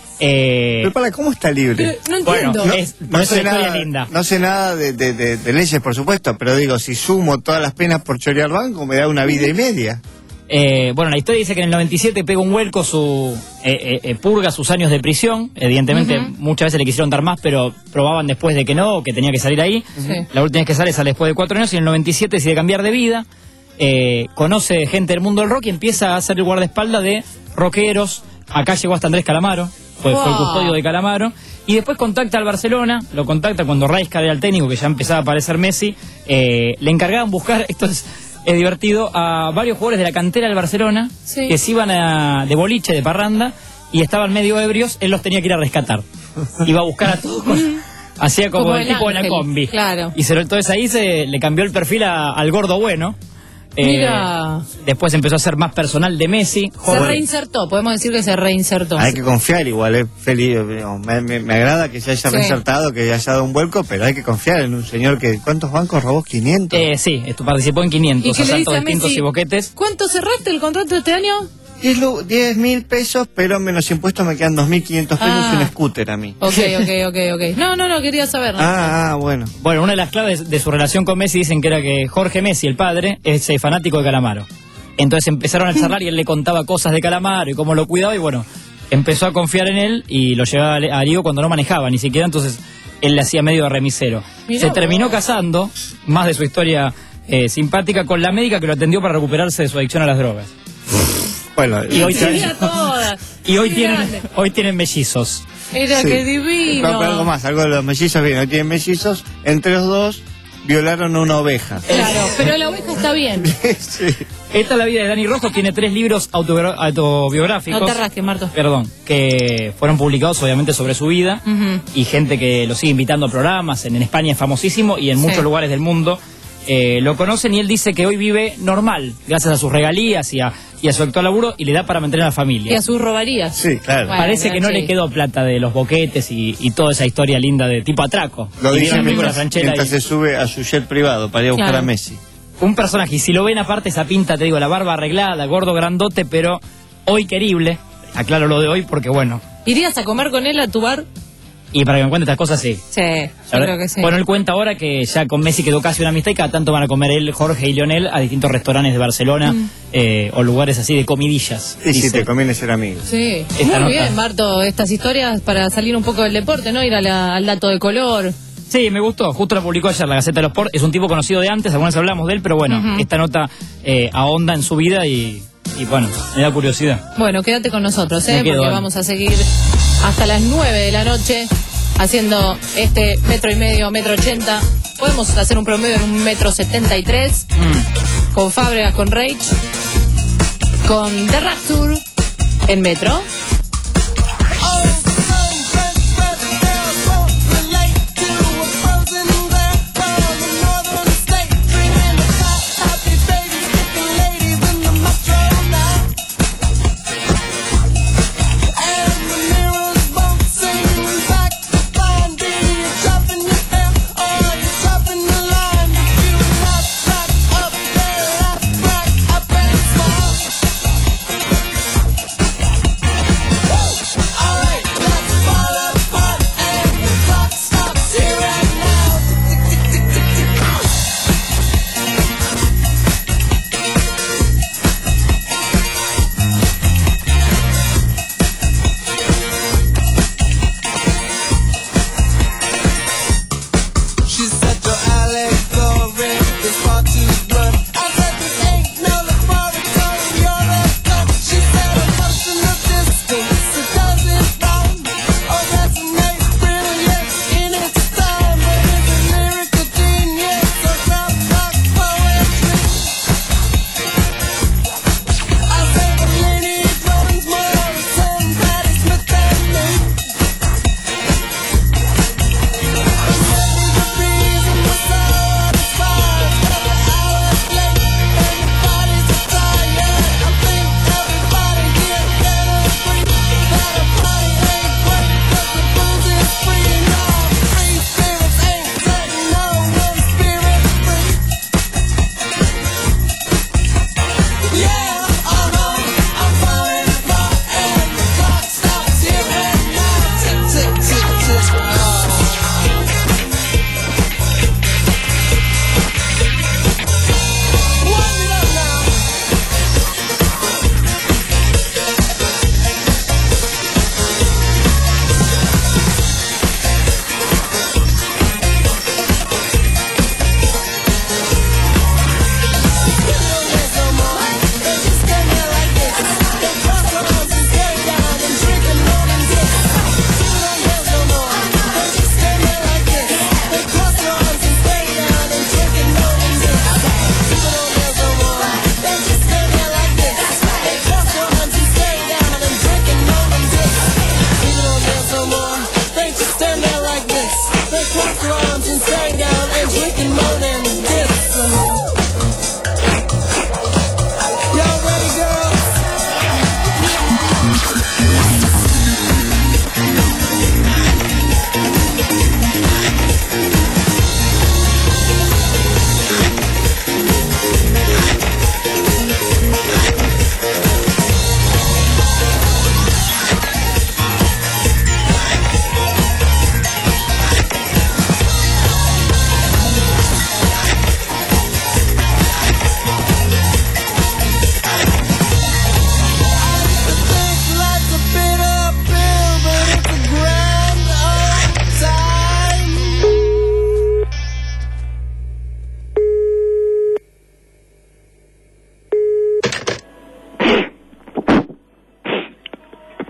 Eh, Pero para, ¿cómo está libre? Pero no bueno, entiendo. es, por No eso sé, la historia nada, es linda. no sé nada de, de- de- de leyes, por supuesto, pero digo, si sumo todas las penas por chorear banco, me da una vida y media. Eh, bueno, la historia dice que en el noventa y siete pega un vuelco, su eh, eh, eh, purga sus años de prisión. Evidentemente, Ujú. muchas veces le quisieron dar más, pero probaban después de que no, o que tenía que salir ahí. Sí. La última vez que sale sale después de cuatro años y en el noventa y siete decide cambiar de vida. Eh, conoce gente del mundo del rock y empieza a ser el guardaespaldas de rockeros. Acá llegó hasta Andrés Calamaro, fue, fue el Wow. custodio de Calamaro. Y después contacta al Barcelona, lo contacta cuando Rijkaard era el técnico, que ya empezaba a aparecer Messi. Eh, le encargaban buscar, esto es, es divertido, a varios jugadores de la cantera del Barcelona Sí. que se iban a, de boliche, de parranda, y estaban medio ebrios, él los tenía que ir a rescatar. Iba a buscar a todos con, Hacía como, Como el el tipo de la ángel, combi. claro. Y se, lo- entonces ahí se le cambió el perfil a- al gordo bueno. Eh, Mira. Después empezó a ser más personal de Messi. Se Joven. reinsertó, podemos decir que se reinsertó. Hay que confiar igual, es feliz, digamos, me, me- me agrada que se haya Sí. reinsertado, que haya dado un vuelco, pero hay que confiar en un señor que... ¿Cuántos bancos robó? ¿quinientos? Eh, sí, esto participó en ¿Y quinientos qué le asaltos dice a distintos Messi? y boquetes. ¿Cuánto cerraste el contrato este año? diez mil pesos, pero menos impuestos me quedan dos mil quinientos pesos Ah. y un scooter a mí. Ok, ok, ok, ok. No, no, no, quería saber. ¿no? Ah, ah, bueno. Bueno, una de las claves de su relación con Messi dicen que era que Jorge Messi, el padre, es eh, fanático de Calamaro. Entonces empezaron a charlar y él le contaba cosas de Calamaro y cómo lo cuidaba y bueno, empezó a confiar en él y lo llevaba a Ligo cuando no manejaba ni siquiera, entonces él le hacía medio de remisero. Mirá Se vos. terminó casando, más de su historia eh, simpática, con la médica que lo atendió para recuperarse de su adicción a las drogas. Bueno, Y hoy, Mira toda. y hoy Qué tienen, grande. hoy tienen mellizos. Mira, sí. qué divino. No, pero algo más, algo de los mellizos, bien, hoy tienen mellizos, entre los dos violaron a una oveja. Claro, pero la oveja está bien. Sí. Esta es la vida de Dani Rojo, tiene tres libros autobio- autobiográficos. No te rasques, Marto. Perdón, que fueron publicados obviamente sobre su vida Ujú. y gente que lo sigue invitando a programas, en, en España es famosísimo y en Sí. muchos lugares del mundo eh, lo conocen y él dice que hoy vive normal, gracias a sus regalías y a, y a su actual laburo y le da para mantener a la Y familia. a sus robarías. Sí, claro. Bueno, Parece que no sí. le quedó plata de los boquetes y, y toda esa historia linda de tipo atraco. Lo Y dice vino con la mientras, ranchera mientras y- se sube a su jet privado para ir a buscar Claro. a Messi. un personaje, y si lo ven aparte esa pinta, te digo, la barba arreglada, gordo grandote, pero hoy querible. Aclaro lo de hoy porque bueno, ¿Irías a comer con él a tu bar? y para que me cuente estas cosas sí. Sí, yo creo que sí. Bueno, él cuenta ahora que ya con Messi quedó casi una amistad y cada tanto van a comer él, Jorge y Lionel a distintos restaurantes de Barcelona Mm. eh, o lugares así de comidillas. Y si dice. te conviene ser amigo. Sí, Esta muy nota. bien, Marto, estas historias para salir un poco del deporte, ¿no? Ir a la- al dato de color. Sí, me gustó. Justo la publicó ayer la Gaceta de los Sport. Es un tipo conocido de antes, algunas hablamos de él, pero bueno, Ujú. esta nota eh, ahonda en su vida y, y bueno, me da curiosidad. Bueno, quédate con nosotros, ¿eh? Me quedo, Porque Ana. vamos a seguir hasta las nueve de la noche haciendo este metro y medio, metro ochenta. Podemos hacer un promedio en un metro setenta y tres con Fábregas, con Rage, con The Rapture en metro.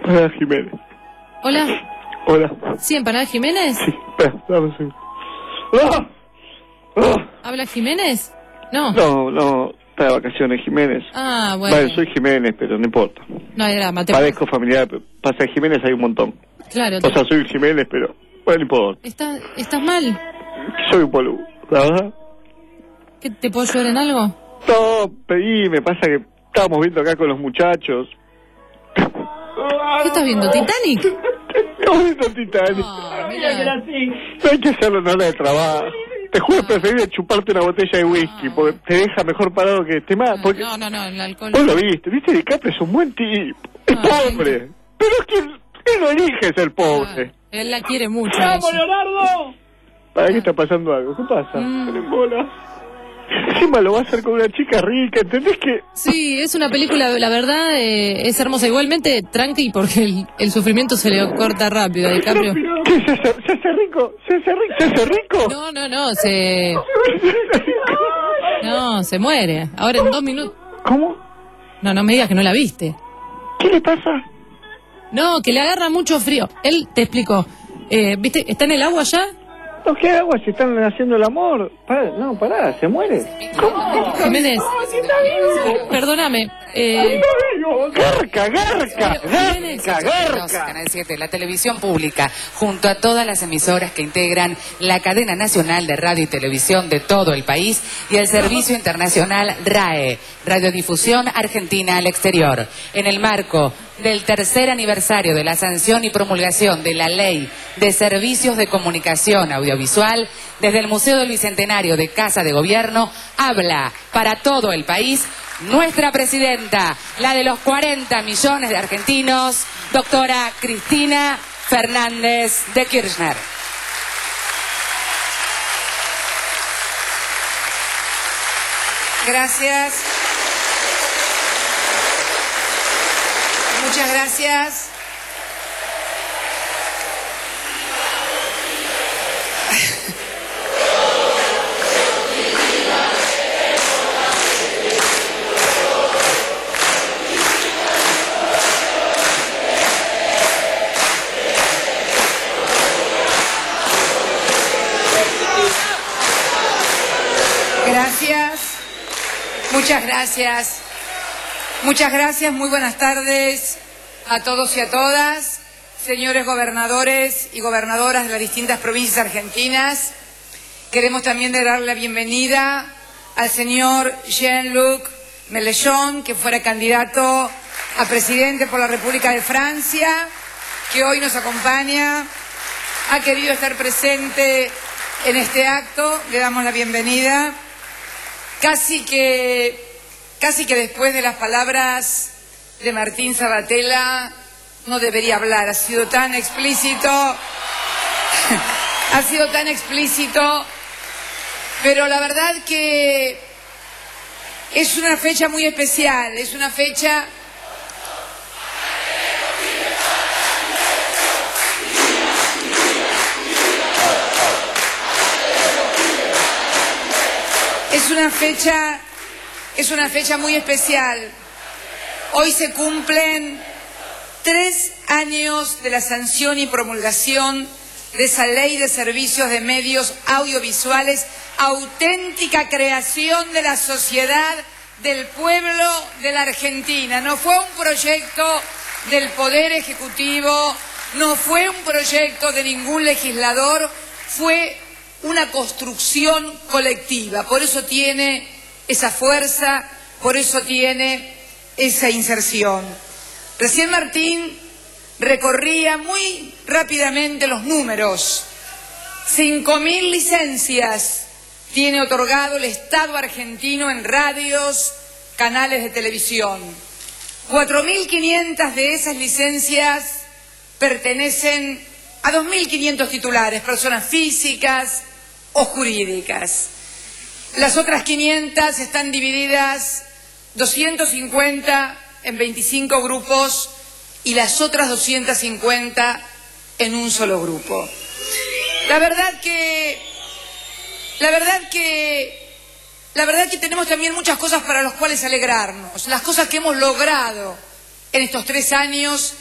Empanada Jiménez. Hola. Hola. ¿Sí, Empanada Jiménez? Sí, espera, dame un segundo. ¡Ah! ¡Ah! ¿Habla Jiménez? No. No, no, está de vacaciones Jiménez. Ah, bueno. Vale, soy Jiménez, pero no importa. No hay drama. Te... Padezco familiar, pero pasa de Jiménez hay un montón. Claro. O sea, soy Jiménez, pero bueno, no importa. ¿Está, ¿Estás mal? Soy un boludo, la verdad. ¿Qué, ¿Te puedo ayudar en algo? No, pedí, me pasa que estábamos viendo acá con los muchachos. ¿Qué estás viendo, Titanic? Estamos viendo Titanic. Oh, mira. No hay que hacerlo en hora de trabajo. Te juro, preferible chuparte una botella de whisky, porque te deja mejor parado que este más. Porque No, no, no, el alcohol. vos lo viste, viste, DiCaprio es un buen tipo. Es pobre. Pero es que él no elige ser pobre. Él la quiere mucho. ¡Vamos, Leonardo! ¿Para qué está pasando algo? ¿Qué pasa? Mm. Se le embola. Encima lo va a hacer con una chica rica, ¿entendés que? Sí, es una película, la verdad, eh, es hermosa. Igualmente, tranqui, porque el, el sufrimiento se le corta rápido a DiCaprio. ¿Qué? ¿Se hace, se hace rico? ¿Se hace rico? ¿Se hace rico? No, no, no, se... No, se muere. Ahora en dos minutos... ¿Cómo? No, no me digas que no la viste. ¿Qué le pasa? No, que le agarra mucho frío. Él te explicó. Eh, ¿Viste? ¿Está en el agua ya? No, ¿qué agua? Si están haciendo el amor. Pará, no, pará, se muere. ¿Cómo? Jiménez, perdóname. Eh... Garca, garca, garca, garca. Canal siete, la televisión pública, junto a todas las emisoras que integran la cadena nacional de radio y televisión de todo el país y el servicio internacional RAE, Radiodifusión Argentina al Exterior, en el marco del tercer aniversario de la sanción y promulgación de la Ley de Servicios de Comunicación Audiovisual, desde el Museo del Bicentenario de Casa de Gobierno, habla para todo el país nuestra presidenta, la de los cuarenta millones de argentinos, doctora Cristina Fernández de Kirchner. Gracias. Muchas gracias. Gracias. Muchas gracias. Muchas gracias, muy buenas tardes a todos y a todas, señores gobernadores y gobernadoras de las distintas provincias argentinas. Queremos también dar la bienvenida al señor Jean-Luc Mélenchon, que fuera candidato a presidente por la República de Francia, que hoy nos acompaña, ha querido estar presente en este acto. Le damos la bienvenida. Casi que... Casi que después de las palabras de Martín Sabatella no debería hablar, ha sido tan explícito, ha sido tan explícito, pero la verdad que es una fecha muy especial, es una fecha... Es una fecha... Es una fecha muy especial. Hoy se cumplen tres años de la sanción y promulgación de esa Ley de Servicios de Medios Audiovisuales, auténtica creación de la sociedad, del pueblo de la Argentina. No fue un proyecto del Poder Ejecutivo, no fue un proyecto de ningún legislador, fue una construcción colectiva. Por eso tiene esa fuerza, por eso tiene esa inserción. Recién Martín recorría muy rápidamente los números. Cinco mil licencias tiene otorgado el Estado argentino en radios, canales de televisión. Cuatro mil quinientas de esas licencias pertenecen a dos mil quinientos titulares, personas físicas o jurídicas. Las otras quinientas están divididas doscientos cincuenta en veinticinco grupos y las otras doscientas cincuenta en un solo grupo. La verdad que, la verdad que, la verdad que tenemos también muchas cosas para las cuales alegrarnos. Las cosas que hemos logrado en estos tres años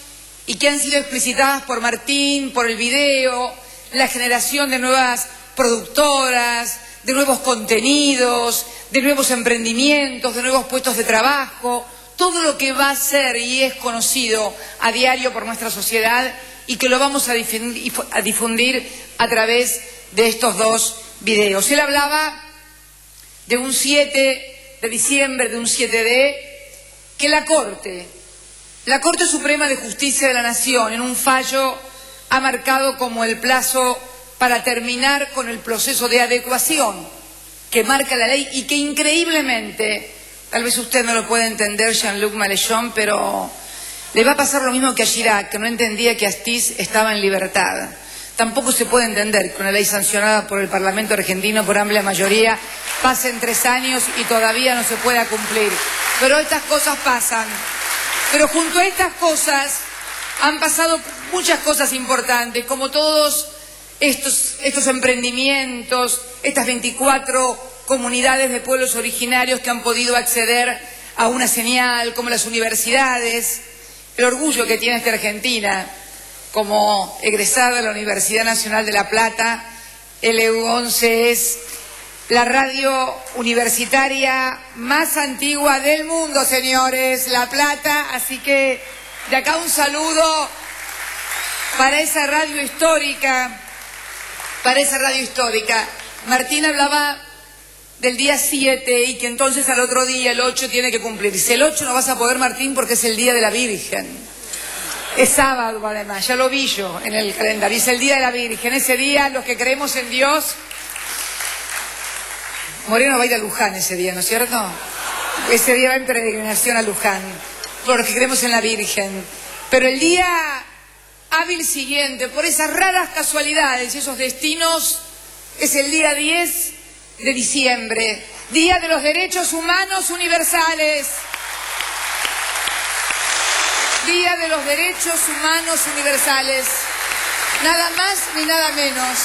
y que han sido explicitadas por Martín, por el video, la generación de nuevas productoras, de nuevos contenidos, de nuevos emprendimientos, de nuevos puestos de trabajo, todo lo que va a ser y es conocido a diario por nuestra sociedad y que lo vamos a difundir, a difundir a través de estos dos videos. Él hablaba de un siete de diciembre, de un siete de, que la Corte, la Corte Suprema de Justicia de la Nación, en un fallo, ha marcado como el plazo para terminar con el proceso de adecuación que marca la ley y que increíblemente, tal vez usted no lo puede entender, Jean-Luc Mélenchon, pero le va a pasar lo mismo que a Chirac, que no entendía que Astiz estaba en libertad. Tampoco se puede entender que una ley sancionada por el Parlamento argentino por amplia mayoría pasen tres años y todavía no se pueda cumplir. Pero estas cosas pasan. Pero junto a estas cosas han pasado muchas cosas importantes, como todos estos, estos emprendimientos, estas veinticuatro comunidades de pueblos originarios que han podido acceder a una señal, como las universidades, el orgullo que tiene esta Argentina como egresada de la Universidad Nacional de La Plata. L U once es la radio universitaria más antigua del mundo, señores, La Plata, así que de acá un saludo para esa radio histórica, para esa radio histórica. Martín hablaba del día siete y que entonces al otro día, el ocho, tiene que cumplirse. El ocho no vas a poder, Martín, porque es el Día de la Virgen. Es sábado, además, ya lo vi yo en el calendario, es el Día de la Virgen. Ese día, los que creemos en Dios... Moreno va a ir a Luján ese día, ¿no es cierto? Ese día va en peregrinación a Luján, por los que creemos en la Virgen. Pero el día hábil siguiente, por esas raras casualidades y esos destinos, es el día diez de diciembre, Día de los Derechos Humanos Universales. Día de los Derechos Humanos Universales. Nada más ni nada menos.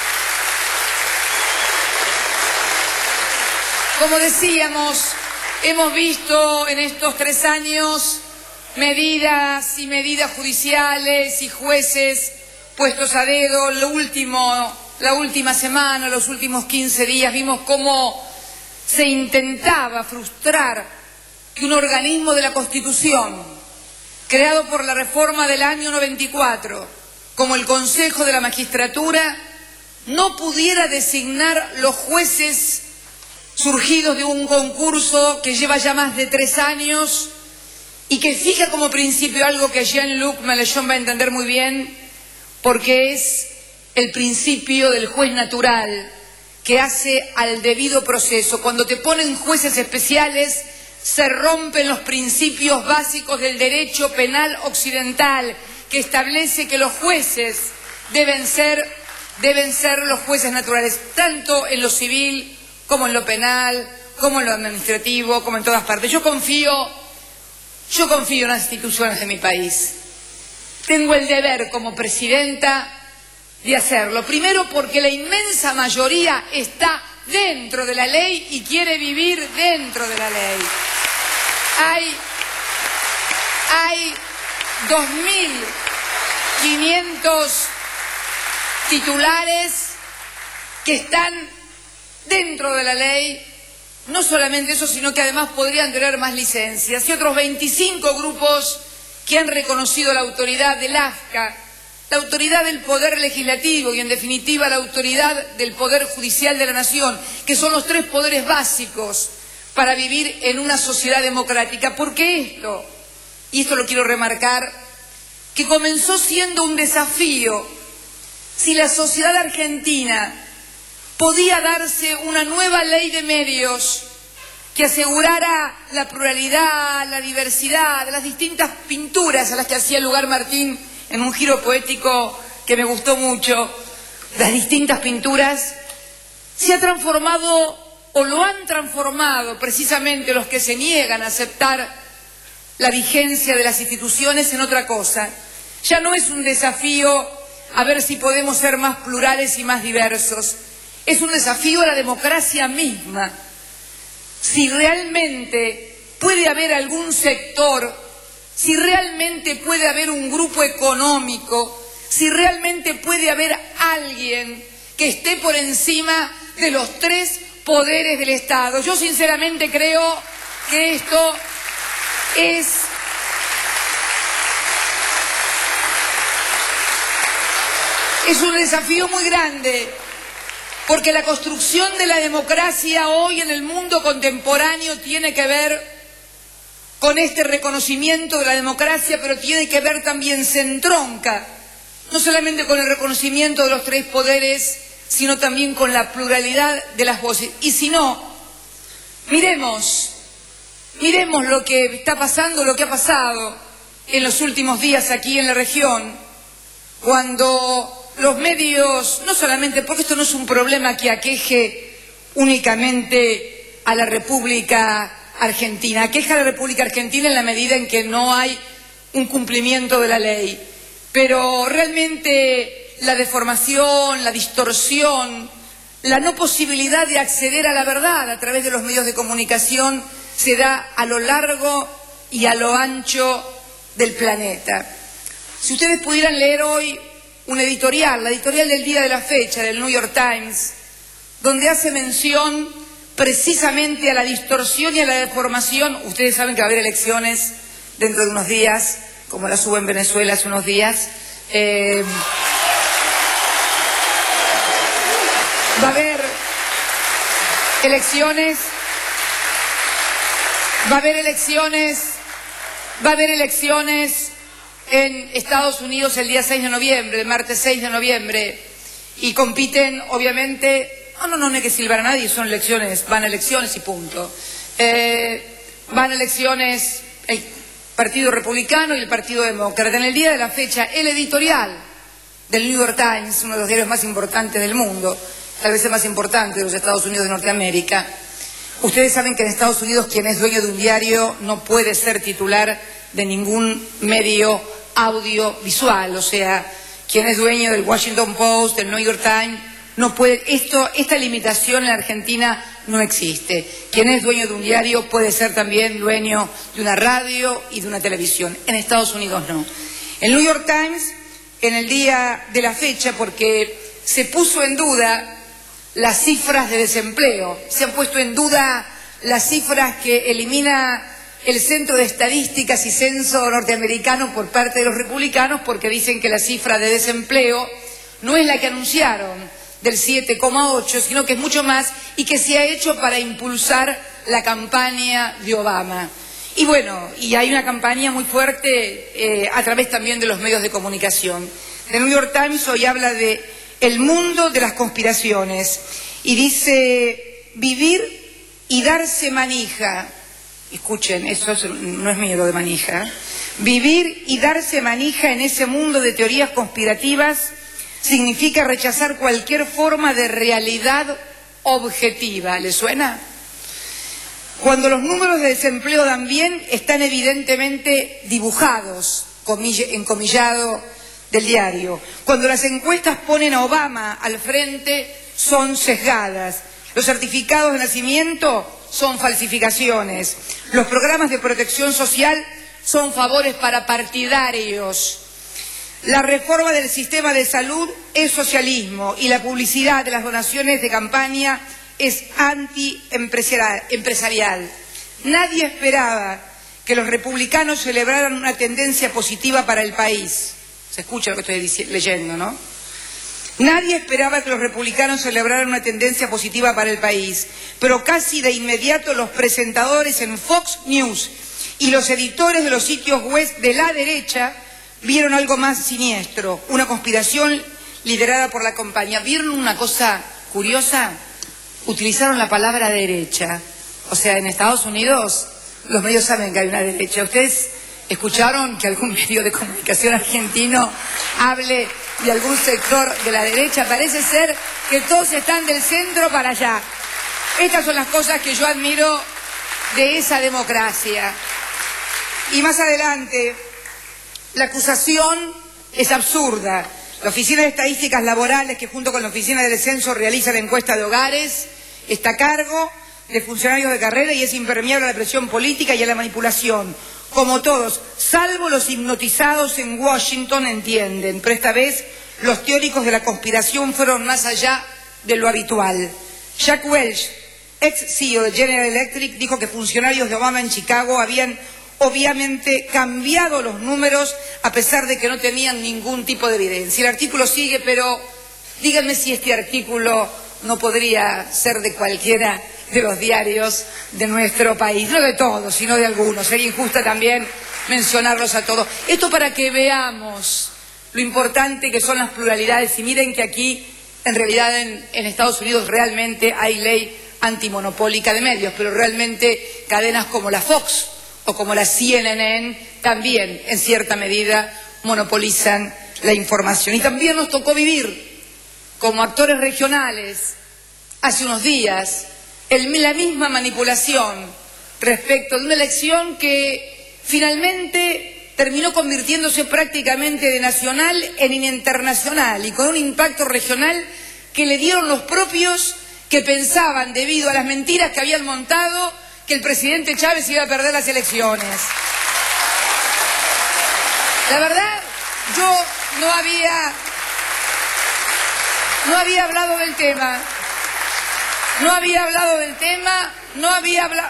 Como decíamos, hemos visto en estos tres años medidas y medidas judiciales y jueces puestos a dedo. Lo último, la última semana, los últimos quince días, vimos cómo se intentaba frustrar que un organismo de la Constitución, creado por la reforma del año noventa y cuatro, como el Consejo de la Magistratura, no pudiera designar los jueces surgidos de un concurso que lleva ya más de tres años y que fija como principio algo que Jean-Luc Mélenchon va a entender muy bien, porque es el principio del juez natural que hace al debido proceso. Cuando te ponen jueces especiales, se rompen los principios básicos del derecho penal occidental, que establece que los jueces deben ser, deben ser los jueces naturales, tanto en lo civil como en lo penal, como en lo administrativo, como en todas partes. Yo confío, yo confío en las instituciones de mi país. Tengo el deber como presidenta de hacerlo. Primero porque la inmensa mayoría está dentro de la ley y quiere vivir dentro de la ley. Hay, hay dos mil quinientos titulares que están dentro de la ley. No solamente eso, sino que además podrían tener más licencias. Y otros veinticinco grupos que han reconocido la autoridad del A F C A, la autoridad del Poder Legislativo y, en definitiva, la autoridad del Poder Judicial de la Nación, que son los tres poderes básicos para vivir en una sociedad democrática. Porque esto, y esto lo quiero remarcar, que comenzó siendo un desafío, si la sociedad argentina podía darse una nueva ley de medios que asegurara la pluralidad, la diversidad, las distintas pinturas a las que hacía lugar Martín en un giro poético que me gustó mucho, las distintas pinturas, se ha transformado o lo han transformado precisamente los que se niegan a aceptar la vigencia de las instituciones en otra cosa. Ya no es un desafío a ver si podemos ser más plurales y más diversos. Es un desafío a la democracia misma. Si realmente puede haber algún sector si realmente puede haber un grupo económico, si realmente puede haber alguien que esté por encima de los tres poderes del Estado. Yo sinceramente creo que esto es es un desafío muy grande, porque la construcción de la democracia hoy en el mundo contemporáneo tiene que ver con este reconocimiento de la democracia, pero tiene que ver también, se entronca, no solamente con el reconocimiento de los tres poderes, sino también con la pluralidad de las voces. Y si no, miremos, miremos lo que está pasando, lo que ha pasado en los últimos días aquí en la región, cuando los medios, no solamente, porque esto no es un problema que aqueje únicamente a la República Argentina, aqueja a la República Argentina en la medida en que no hay un cumplimiento de la ley, pero realmente la deformación, la distorsión, la no posibilidad de acceder a la verdad a través de los medios de comunicación se da a lo largo y a lo ancho del planeta. Si ustedes pudieran leer hoy un editorial, la editorial del día de la fecha del New York Times, donde hace mención precisamente a la distorsión y a la deformación. Ustedes saben que va a haber elecciones dentro de unos días, como las hubo en Venezuela hace unos días. Eh, va a haber elecciones, va a haber elecciones, va a haber elecciones en Estados Unidos el día seis de noviembre, el martes seis de noviembre, y compiten, obviamente, no, no, no, no hay que silbar a nadie, son elecciones, van a elecciones y punto. Eh, van a elecciones el Partido Republicano y el Partido Demócrata. En el día de la fecha, el editorial del New York Times, uno de los diarios más importantes del mundo, tal vez el más importante de los Estados Unidos de Norteamérica. Ustedes saben que en Estados Unidos quien es dueño de un diario no puede ser titular de ningún medio audiovisual, o sea, quien es dueño del Washington Post, del New York Times, no puede, esto, esta limitación en Argentina no existe. Quien es dueño de un diario puede ser también dueño de una radio y de una televisión. En Estados Unidos no. El New York Times, en el día de la fecha, porque se puso en duda las cifras de desempleo, se han puesto en duda las cifras que elimina el Centro de Estadísticas y Censo norteamericano por parte de los republicanos, porque dicen que la cifra de desempleo no es la que anunciaron, del siete coma ocho, sino que es mucho más y que se ha hecho para impulsar la campaña de Obama. Y bueno, y hay una campaña muy fuerte eh, a través también de los medios de comunicación. The New York Times hoy habla de el mundo de las conspiraciones y dice vivir y darse manija. Escuchen, eso no es mío lo de manija. Vivir y darse manija en ese mundo de teorías conspirativas significa rechazar cualquier forma de realidad objetiva. ¿Le suena? Cuando los números de desempleo dan bien, están evidentemente dibujados, encomillado del diario. Cuando las encuestas ponen a Obama al frente, son sesgadas. Los certificados de nacimiento son falsificaciones. Los programas de protección social son favores para partidarios. La reforma del sistema de salud es socialismo y la publicidad de las donaciones de campaña es anti-empresarial. Nadie esperaba que los republicanos celebraran una tendencia positiva para el país. Se escucha lo que estoy leyendo, ¿no? Nadie esperaba que los republicanos celebraran una tendencia positiva para el país, pero casi de inmediato los presentadores en Fox News y los editores de los sitios web de la derecha vieron algo más siniestro, una conspiración liderada por la compañía. ¿Vieron una cosa curiosa? Utilizaron la palabra derecha. O sea, en Estados Unidos los medios saben que hay una derecha. ¿Ustedes escucharon que algún medio de comunicación argentino hable de algún sector de la derecha? Parece ser que todos están del centro para allá. Estas son las cosas que yo admiro de esa democracia. Y más adelante, la acusación es absurda. La Oficina de Estadísticas Laborales, que junto con la Oficina del Censo realiza la encuesta de hogares, está a cargo de funcionarios de carrera y es impermeable a la presión política y a la manipulación. como todos, salvo los hipnotizados en Washington, entienden. Pero esta vez los teóricos de la conspiración fueron más allá de lo habitual. Jack Welch, ex C E O de General Electric, dijo que funcionarios de Obama en Chicago habían obviamente cambiado los números a pesar de que no tenían ningún tipo de evidencia. El artículo sigue, pero díganme si este artículo no podría ser de cualquiera de los diarios de nuestro país, no de todos, sino de algunos. Sería injusta también mencionarlos a todos. Esto para que veamos lo importante que son las pluralidades. Y miren que aquí, en realidad, en, en Estados Unidos realmente hay ley antimonopólica de medios, pero realmente cadenas como la Fox o como la C N N también, en cierta medida, monopolizan la información. Y también nos tocó vivir, como actores regionales, hace unos días, el, la misma manipulación respecto de una elección que finalmente terminó convirtiéndose prácticamente de nacional en internacional y con un impacto regional que le dieron los propios que pensaban, debido a las mentiras que habían montado, que el presidente Chávez iba a perder las elecciones. La verdad, yo no había, no había hablado del tema, no había hablado del tema, no había hablado...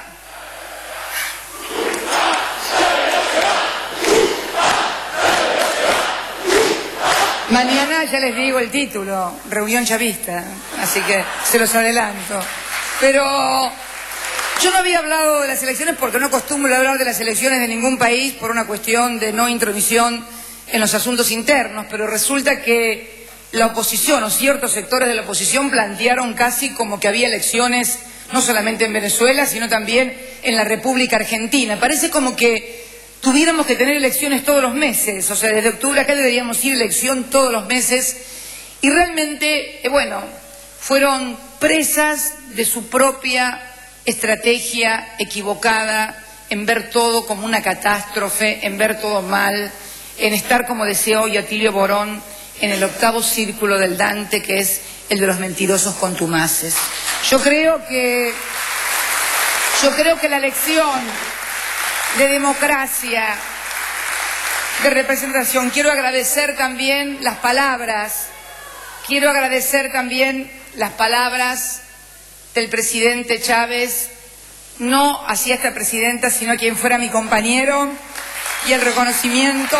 Mañana ya les digo el título, reunión chavista, así que se los adelanto. Pero yo no había hablado de las elecciones porque no acostumbro a hablar de las elecciones de ningún país por una cuestión de no intromisión en los asuntos internos, pero resulta que la oposición o ciertos sectores de la oposición plantearon casi como que había elecciones no solamente en Venezuela, sino también en la República Argentina. Parece como que tuviéramos que tener elecciones todos los meses, o sea, desde octubre acá deberíamos ir a elección todos los meses, y realmente, eh, bueno, fueron presas de su propia estrategia equivocada en ver todo como una catástrofe, en ver todo mal, en estar, como decía hoy Atilio Borón, en el octavo círculo del Dante, que es el de los mentirosos contumaces. Yo creo que, yo creo que la lección de democracia, de representación. Quiero agradecer también las palabras, quiero agradecer también las palabras del presidente Chávez, no hacia esta presidenta, sino a quien fuera mi compañero, y el reconocimiento,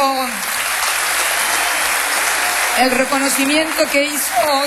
el reconocimiento que hizo...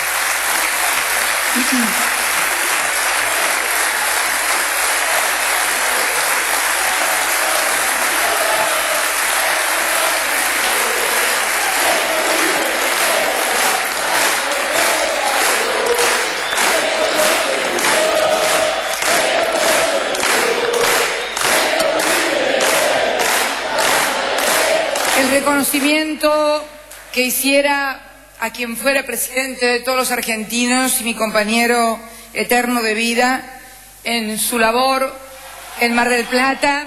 reconocimiento que hiciera a quien fuera presidente de todos los argentinos y mi compañero eterno de vida en su labor en Mar del Plata.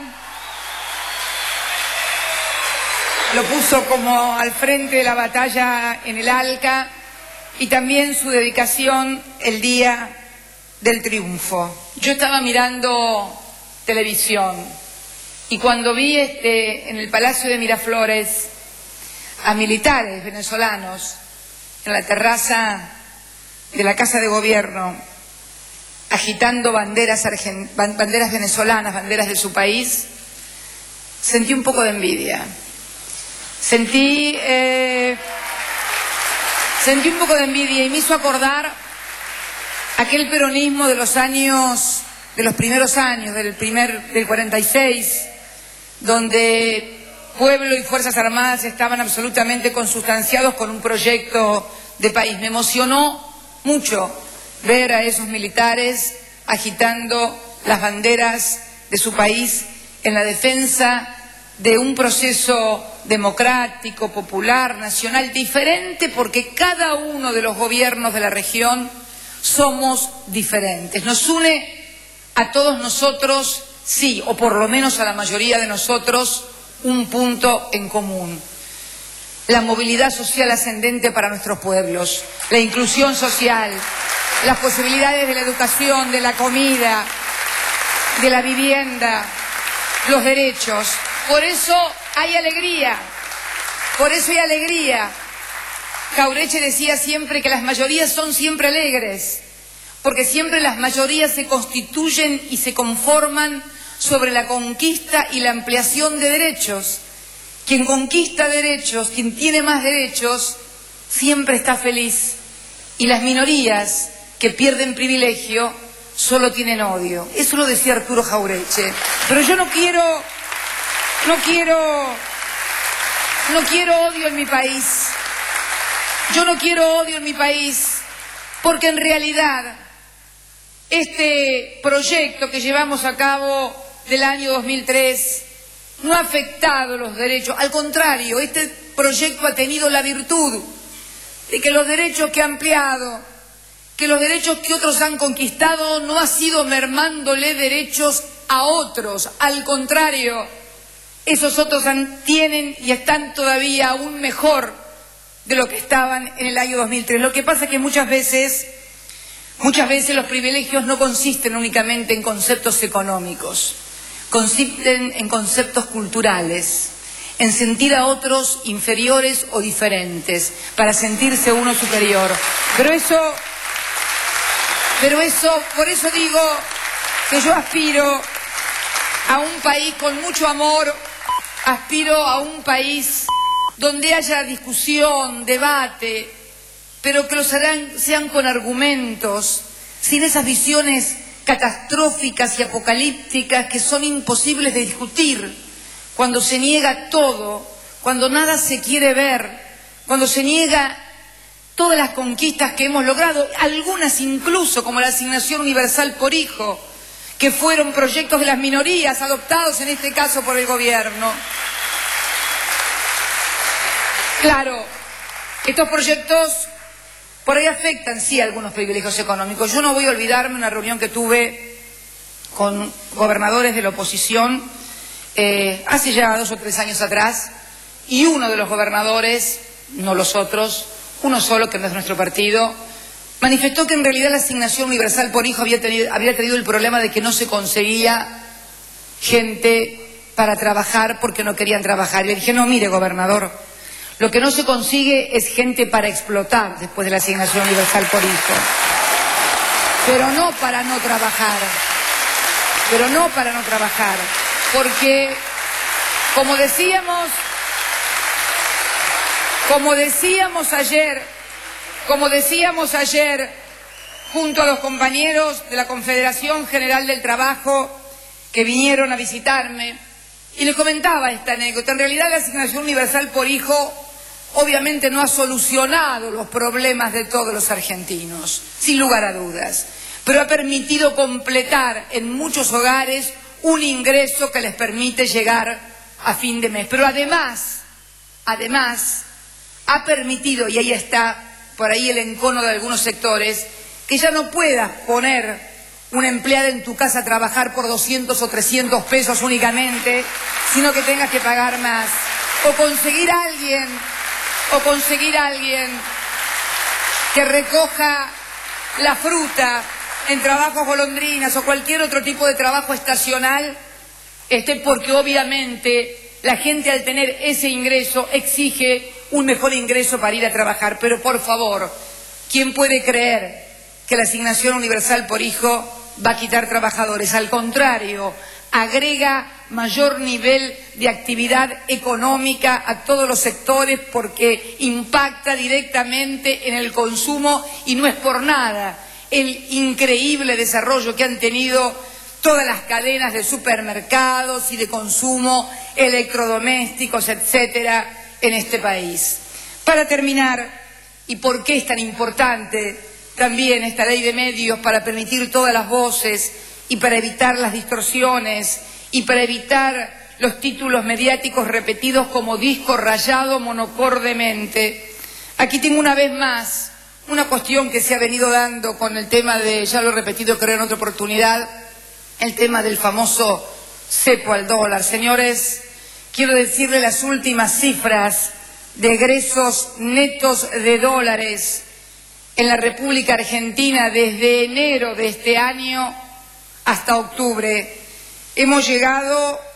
Lo puso como al frente de la batalla en el Alca, y también su dedicación el día del triunfo. Yo estaba mirando televisión y cuando vi este, en el Palacio de Miraflores a militares venezolanos en la terraza de la Casa de Gobierno agitando banderas, argent... banderas venezolanas, banderas de su país, sentí un poco de envidia. Sentí, eh... sentí un poco de envidia y me hizo acordar aquel peronismo de los años, de los primeros años, del primer, del cuarenta y seis, donde pueblo y Fuerzas Armadas estaban absolutamente consustanciados con un proyecto de país. Me emocionó mucho ver a esos militares agitando las banderas de su país en la defensa de un proceso democrático, popular, nacional, diferente, porque cada uno de los gobiernos de la región somos diferentes. Nos une a todos nosotros, sí, o por lo menos a la mayoría de nosotros, un punto en común: la movilidad social ascendente para nuestros pueblos, la inclusión social, las posibilidades de la educación, de la comida, de la vivienda, los derechos. Por eso hay alegría, por eso hay alegría. Jauretche decía siempre que las mayorías son siempre alegres, porque siempre las mayorías se constituyen y se conforman sobre la conquista y la ampliación de derechos. Quien conquista derechos, quien tiene más derechos, siempre está feliz. Y las minorías que pierden privilegio solo tienen odio. Eso lo decía Arturo Jauretche. Pero yo no quiero, no quiero, no quiero odio en mi país. Yo no quiero odio en mi país, porque en realidad este proyecto que llevamos a cabo del año dos mil tres no ha afectado los derechos. Al contrario, este proyecto ha tenido la virtud de que los derechos que ha ampliado, que los derechos que otros han conquistado, no ha sido mermándole derechos a otros. Al contrario, esos otros han, tienen y están todavía aún mejor de lo que estaban en el año dos mil tres. Lo que pasa es que muchas veces, muchas veces los privilegios no consisten únicamente en conceptos económicos, consisten en conceptos culturales, en sentir a otros inferiores o diferentes, para sentirse uno superior. Pero eso, pero eso, por eso digo que yo aspiro a un país con mucho amor, aspiro a un país donde haya discusión, debate, pero que los harán, sean con argumentos, sin esas visiones catastróficas y apocalípticas que son imposibles de discutir, cuando se niega todo, cuando nada se quiere ver, cuando se niega todas las conquistas que hemos logrado, algunas incluso como la asignación universal por hijo, que fueron proyectos de las minorías adoptados en este caso por el gobierno. Claro, estos proyectos por ahí afectan, sí, algunos privilegios económicos. Yo no voy a olvidarme una reunión que tuve con gobernadores de la oposición eh, hace ya dos o tres años atrás, y uno de los gobernadores, no los otros, uno solo, que no es nuestro partido, manifestó que en realidad la asignación universal por hijo había tenido, había tenido el problema de que no se conseguía gente para trabajar porque no querían trabajar. Y le dije, no, mire, gobernador, lo que no se consigue es gente para explotar después de la asignación universal por hijo. Pero no para no trabajar. Pero no para no trabajar. Porque, como decíamos, como decíamos ayer, como decíamos ayer, junto a los compañeros de la Confederación General del Trabajo que vinieron a visitarme, y les comentaba esta anécdota, en realidad la asignación universal por hijo obviamente no ha solucionado los problemas de todos los argentinos, sin lugar a dudas, pero ha permitido completar en muchos hogares un ingreso que les permite llegar a fin de mes. Pero además, además, ha permitido, y ahí está por ahí el encono de algunos sectores, que ya no puedas poner una empleada en tu casa a trabajar por doscientos o trescientos pesos únicamente, sino que tengas que pagar más. O conseguir a alguien, o conseguir a alguien que recoja la fruta en trabajos golondrinas o cualquier otro tipo de trabajo estacional, este, porque obviamente la gente al tener ese ingreso exige un mejor ingreso para ir a trabajar. Pero por favor, ¿quién puede creer que la asignación universal por hijo va a quitar trabajadores? Al contrario, agrega mayor nivel de actividad económica a todos los sectores porque impacta directamente en el consumo, y no es por nada el increíble desarrollo que han tenido todas las cadenas de supermercados y de consumo, electrodomésticos, etcétera, en este país. Para terminar, ¿y por qué es tan importante también esta ley de medios? Para permitir todas las voces y para evitar las distorsiones y para evitar los títulos mediáticos repetidos como disco rayado monocordemente. Aquí tengo una vez más una cuestión que se ha venido dando con el tema de, ya lo he repetido creo en otra oportunidad, el tema del famoso cepo al dólar. Señores, quiero decirles las últimas cifras de egresos netos de dólares en la República Argentina desde enero de este año hasta octubre. Hemos llegado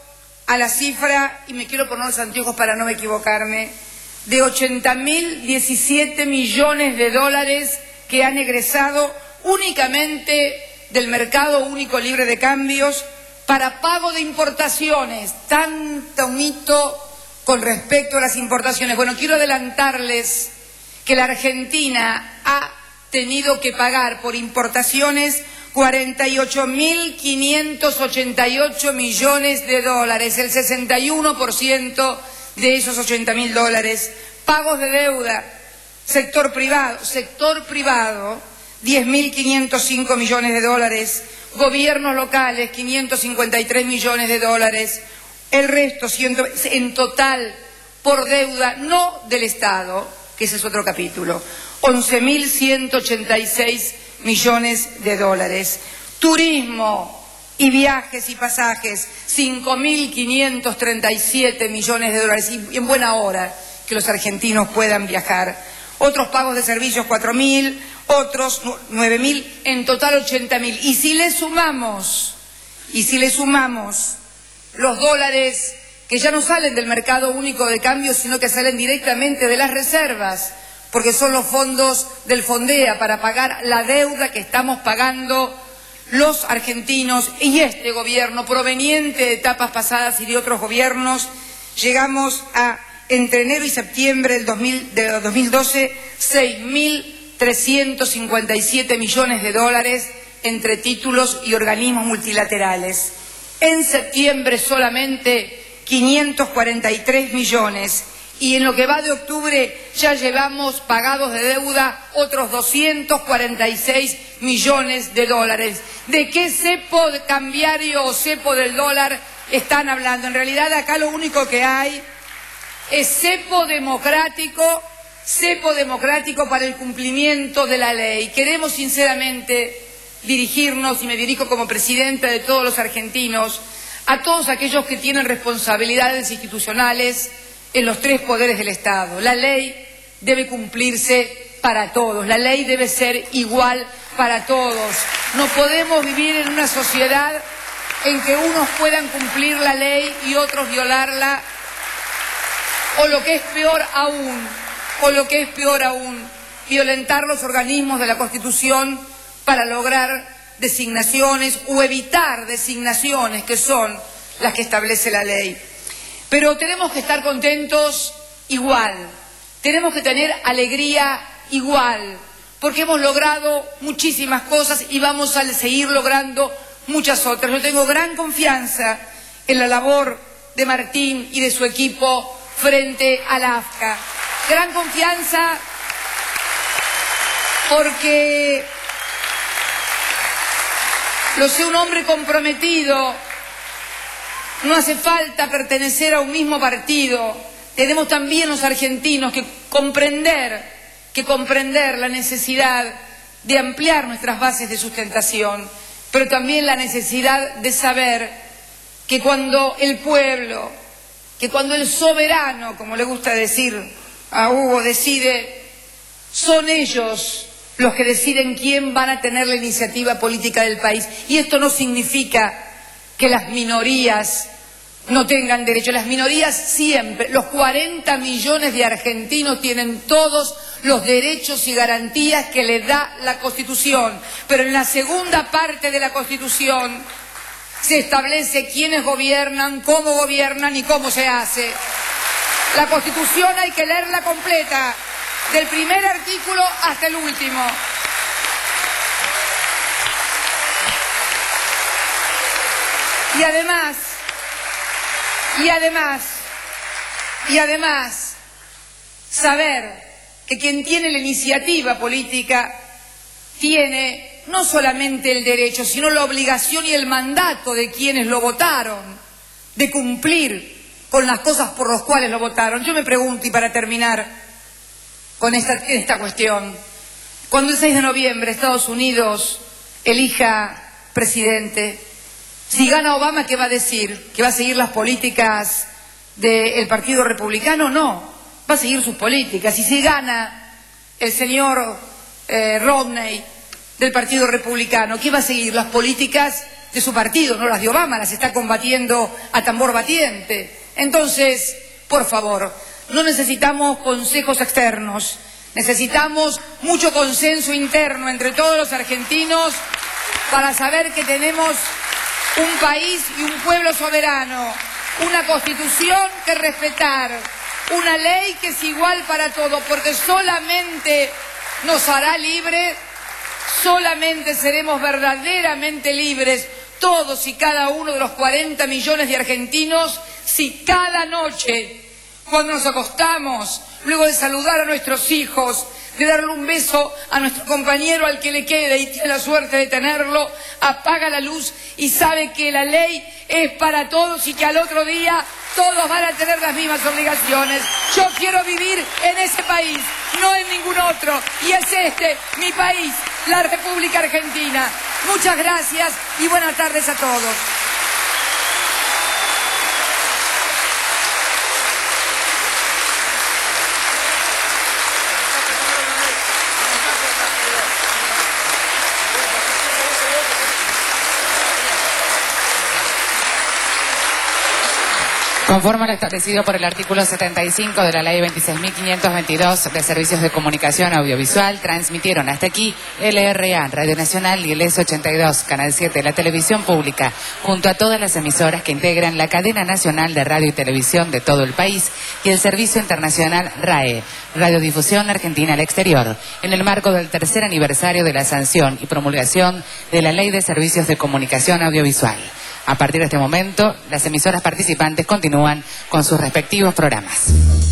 a la cifra, y me quiero poner los anteojos para no equivocarme, de ochenta mil diecisiete millones de dólares que han egresado únicamente del mercado único libre de cambios para pago de importaciones. Tanto mito con respecto a las importaciones. Bueno, quiero adelantarles que la Argentina ha tenido que pagar por importaciones cuarenta y ocho mil quinientos ochenta y ocho millones de dólares, el sesenta y uno por ciento de esos ochenta mil dólares. Pagos de deuda, sector privado, sector privado, diez mil quinientos cinco millones de dólares, gobiernos locales, quinientos cincuenta y tres millones de dólares, el resto, en total, por deuda, no del Estado, que ese es otro capítulo, once mil ciento ochenta y seis millones de dólares. Turismo y viajes y pasajes, cinco mil quinientos treinta y siete millones de dólares, y en buena hora que los argentinos puedan viajar. Otros pagos de servicios, cuatro mil, otros nueve mil, en total ochenta mil. Y si le sumamos, y si le sumamos los dólares que ya no salen del mercado único de cambio, sino que salen directamente de las reservas, porque son los fondos del Fondea para pagar la deuda que estamos pagando los argentinos y este gobierno, proveniente de etapas pasadas y de otros gobiernos, llegamos a, entre enero y septiembre del dos mil, de dos mil doce, seis mil trescientos cincuenta y siete millones de dólares entre títulos y organismos multilaterales. En septiembre solamente quinientos cuarenta y tres millones, y en lo que va de octubre ya llevamos pagados de deuda otros doscientos cuarenta y seis millones de dólares. ¿De qué cepo cambiario o cepo del dólar están hablando? En realidad acá lo único que hay es cepo democrático, cepo democrático para el cumplimiento de la ley. Queremos sinceramente dirigirnos, y me dirijo como presidenta de todos los argentinos, a todos aquellos que tienen responsabilidades institucionales en los tres poderes del Estado. La ley debe cumplirse para todos, la ley debe ser igual para todos. No podemos vivir en una sociedad en que unos puedan cumplir la ley y otros violarla, o lo que es peor aún, o lo que es peor aún, violentar los organismos de la Constitución para lograr designaciones o evitar designaciones que son las que establece la ley. Pero tenemos que estar contentos igual, tenemos que tener alegría igual, porque hemos logrado muchísimas cosas y vamos a seguir logrando muchas otras. Yo tengo gran confianza en la labor de Martín y de su equipo frente a la A F C A. Gran confianza porque lo sé, un hombre comprometido. No hace falta pertenecer a un mismo partido. Tenemos también los argentinos que comprender, que comprender la necesidad de ampliar nuestras bases de sustentación, pero también la necesidad de saber que cuando el pueblo, que cuando el soberano, como le gusta decir a Hugo, decide, son ellos los que deciden quién van a tener la iniciativa política del país. Y esto no significa que las minorías no tengan derecho. Las minorías siempre, los cuarenta millones de argentinos tienen todos los derechos y garantías que les da la Constitución. Pero en la segunda parte de la Constitución se establece quiénes gobiernan, cómo gobiernan y cómo se hace. La Constitución hay que leerla completa, del primer artículo hasta el último. Y además, y además, y además, saber que quien tiene la iniciativa política tiene no solamente el derecho, sino la obligación y el mandato de quienes lo votaron, de cumplir con las cosas por las cuales lo votaron. Yo me pregunto, y para terminar con esta, esta cuestión, cuando el seis de noviembre Estados Unidos elija presidente, si gana Obama, ¿qué va a decir? ¿Que va a seguir las políticas del Partido Republicano? No, va a seguir sus políticas. Y si gana el señor eh, Romney del Partido Republicano, ¿qué va a seguir? Las políticas de su partido, no las de Obama, las está combatiendo a tambor batiente. Entonces, por favor, no necesitamos consejos externos, necesitamos mucho consenso interno entre todos los argentinos para saber que tenemos un país y un pueblo soberano, una constitución que respetar, una ley que es igual para todos, porque solamente nos hará libres, solamente seremos verdaderamente libres todos y cada uno de los cuarenta millones de argentinos si cada noche, cuando nos acostamos, luego de saludar a nuestros hijos, de darle un beso a nuestro compañero al que le quede y tiene la suerte de tenerlo, apaga la luz y sabe que la ley es para todos y que al otro día todos van a tener las mismas obligaciones. Yo quiero vivir en ese país, no en ningún otro, y es este mi país, la República Argentina. Muchas gracias y buenas tardes a todos. Conforme a lo establecido por el artículo setenta y cinco de la Ley veintiséis mil quinientos veintidós de Servicios de Comunicación Audiovisual, transmitieron hasta aquí L R A, Radio Nacional, y el E S ochenta y dos, Canal siete, la televisión pública, junto a todas las emisoras que integran la cadena nacional de radio y televisión de todo el país y el Servicio Internacional R A E, Radiodifusión Argentina al Exterior, en el marco del tercer aniversario de la sanción y promulgación de la Ley de Servicios de Comunicación Audiovisual. A partir de este momento, las emisoras participantes continúan con sus respectivos programas.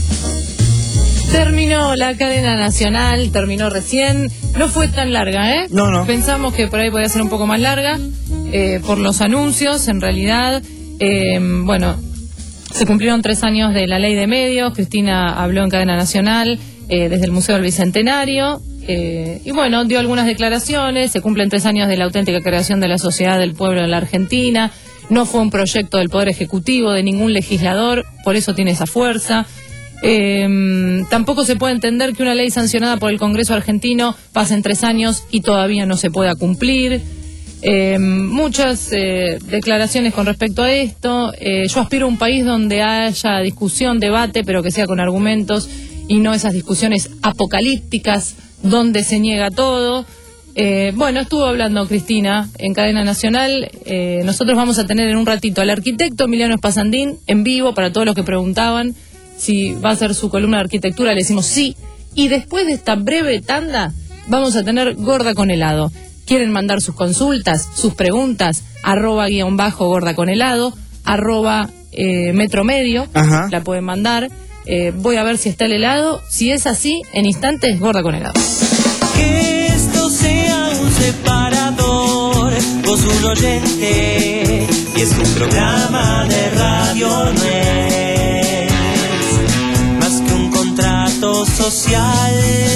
Terminó la cadena nacional, terminó recién. No fue tan larga, ¿eh? No, no. Pensamos que por ahí podía ser un poco más larga, eh, por los anuncios, en realidad. Eh, bueno, se cumplieron tres años de la ley de medios. Cristina habló en cadena nacional eh, desde el Museo del Bicentenario. Eh, y bueno, dio algunas declaraciones. Se cumplen tres años de la auténtica creación de la Sociedad del Pueblo de la Argentina. No fue un proyecto del Poder Ejecutivo, de ningún legislador, por eso tiene esa fuerza. Eh, tampoco se puede entender que una ley sancionada por el Congreso argentino pase en tres años y todavía no se pueda cumplir. Eh, muchas eh, declaraciones con respecto a esto. Eh, yo aspiro a un país donde haya discusión, debate, pero que sea con argumentos y no esas discusiones apocalípticas donde se niega todo. Eh, bueno, estuvo hablando Cristina en cadena nacional. Eh, nosotros vamos a tener en un ratito al arquitecto Emiliano Espasandín en vivo para todos los que preguntaban si va a ser su columna de arquitectura. Le decimos sí. Y después de esta breve tanda vamos a tener Gorda con helado. Quieren mandar sus consultas, sus preguntas, arroba guión bajo gorda con helado, arroba eh, metro medio. Ajá. La pueden mandar. Eh, voy a ver si está el helado. Si es así, en instantes, Gorda con helado. Que esto sea un separador, vos un oyente, y es un programa de radio, no es más que un contrato social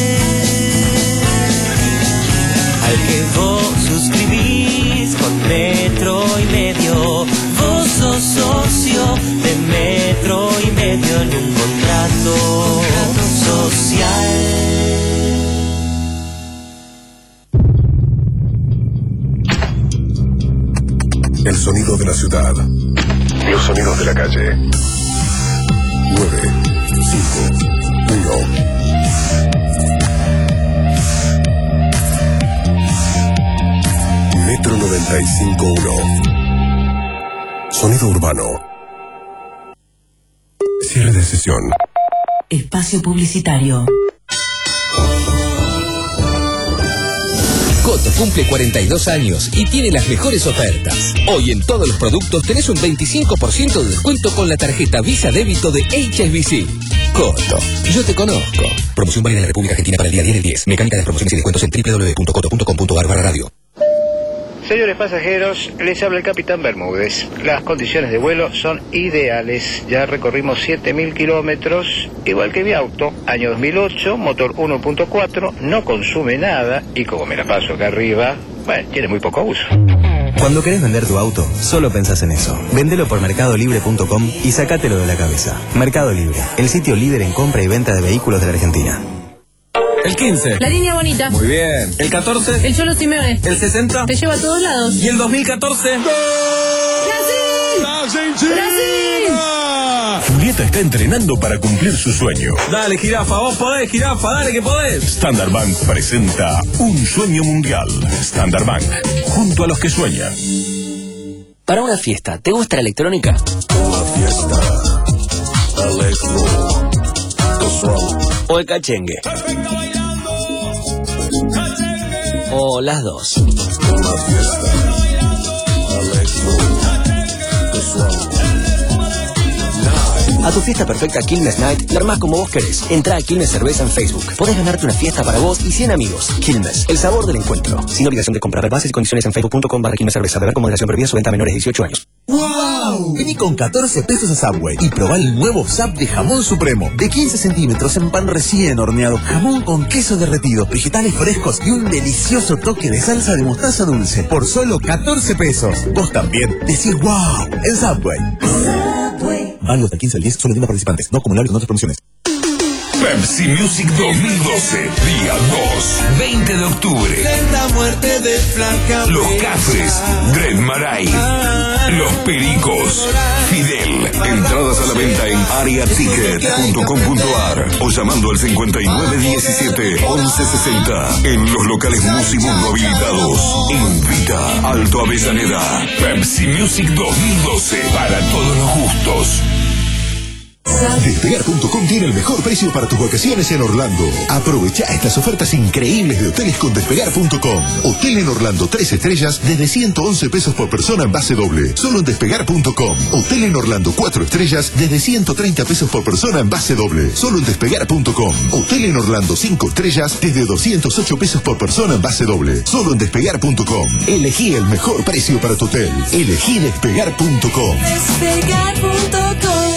al que vos suscribís con Metro y Medio. Vos sos socio de Metro y Medio en un contrato social. El sonido de la ciudad. Los sonidos de la calle. nueve, cinco, uno. Metro noventa y cinco punto uno. Sonido urbano. Cierre de sesión. Espacio publicitario. Coto cumple cuarenta y dos años y tiene las mejores ofertas. Hoy en todos los productos tenés un veinticinco por ciento de descuento con la tarjeta Visa Débito de H S B C. Coto, yo te conozco. Promoción válida en la República Argentina para el día diez del diez. Mecánica de promociones y descuentos en doble u doble u doble u punto coto punto com punto ar barra radio. Señores pasajeros, les habla el Capitán Bermúdez. Las condiciones de vuelo son ideales. Ya recorrimos siete mil kilómetros, igual que mi auto. Año dos mil ocho, motor uno punto cuatro, no consume nada y como me la paso acá arriba, bueno, tiene muy poco uso. Cuando querés vender tu auto, solo pensás en eso. Vendelo por mercado libre punto com y sacátelo de la cabeza. Mercado Libre, el sitio líder en compra y venta de vehículos de la Argentina. El quince. La línea bonita. Muy bien. El catorce. El Cholo Simeone. El sesenta. Te lleva a todos lados. Y el dos mil catorce. ¡Brasil! ¡Brasil! Julieta está entrenando para cumplir su sueño. Dale, jirafa, vos podés, jirafa, dale que podés. Standard Bank presenta Un Sueño Mundial. Standard Bank, junto a los que sueñan. Para una fiesta, ¿te gusta la electrónica? Una fiesta electro casual. ¿O el cachengue? ¿O las dos? Una fiesta electro casual. A tu fiesta perfecta Quilmes Night, la armás como vos querés. Entrá a Quilmes Cerveza en Facebook. Podés ganarte una fiesta para vos y cien amigos. Quilmes, el sabor del encuentro. Sin obligación de comprar. Bases y condiciones en facebook punto com barra Quilmes Cerveza. Beber con moderación. Prohibida su venta a menores de dieciocho años. ¡Wow! Vení con catorce pesos a Subway y probá el nuevo Zap de jamón supremo. De quince centímetros en pan recién horneado. Jamón con queso derretido, vegetales frescos y un delicioso toque de salsa de mostaza dulce. Por solo catorce pesos. Vos también decís ¡wow! En Subway. Subway. Válido hasta el quince al diez, solo en tiendas participantes. No acumulables con otras promociones. Pepsi Music dos mil doce, día dos, veinte de octubre. La muerte de Flaca. Los Cafres, Dread Marai, Los Pericos, Fidel. Entradas a la venta en aria ticket punto com punto ar o llamando al cincuenta y nueve diecisiete once sesenta en los locales Musimundo habilitados. Invita Alto Avellaneda. Pepsi Music dos mil doce, para todos los gustos. Despegar punto com tiene el mejor precio para tus vacaciones en Orlando. Aprovecha estas ofertas increíbles de hoteles con Despegar punto com. Hotel en Orlando tres estrellas desde ciento once pesos por persona en base doble. Solo en Despegar punto com. Hotel en Orlando cuatro estrellas desde ciento treinta pesos por persona en base doble. Solo en Despegar punto com. Hotel en Orlando cinco estrellas desde doscientos ocho pesos por persona en base doble. Solo en Despegar punto com. Elegí el mejor precio para tu hotel. Elegí Despegar punto com. Despegar punto com.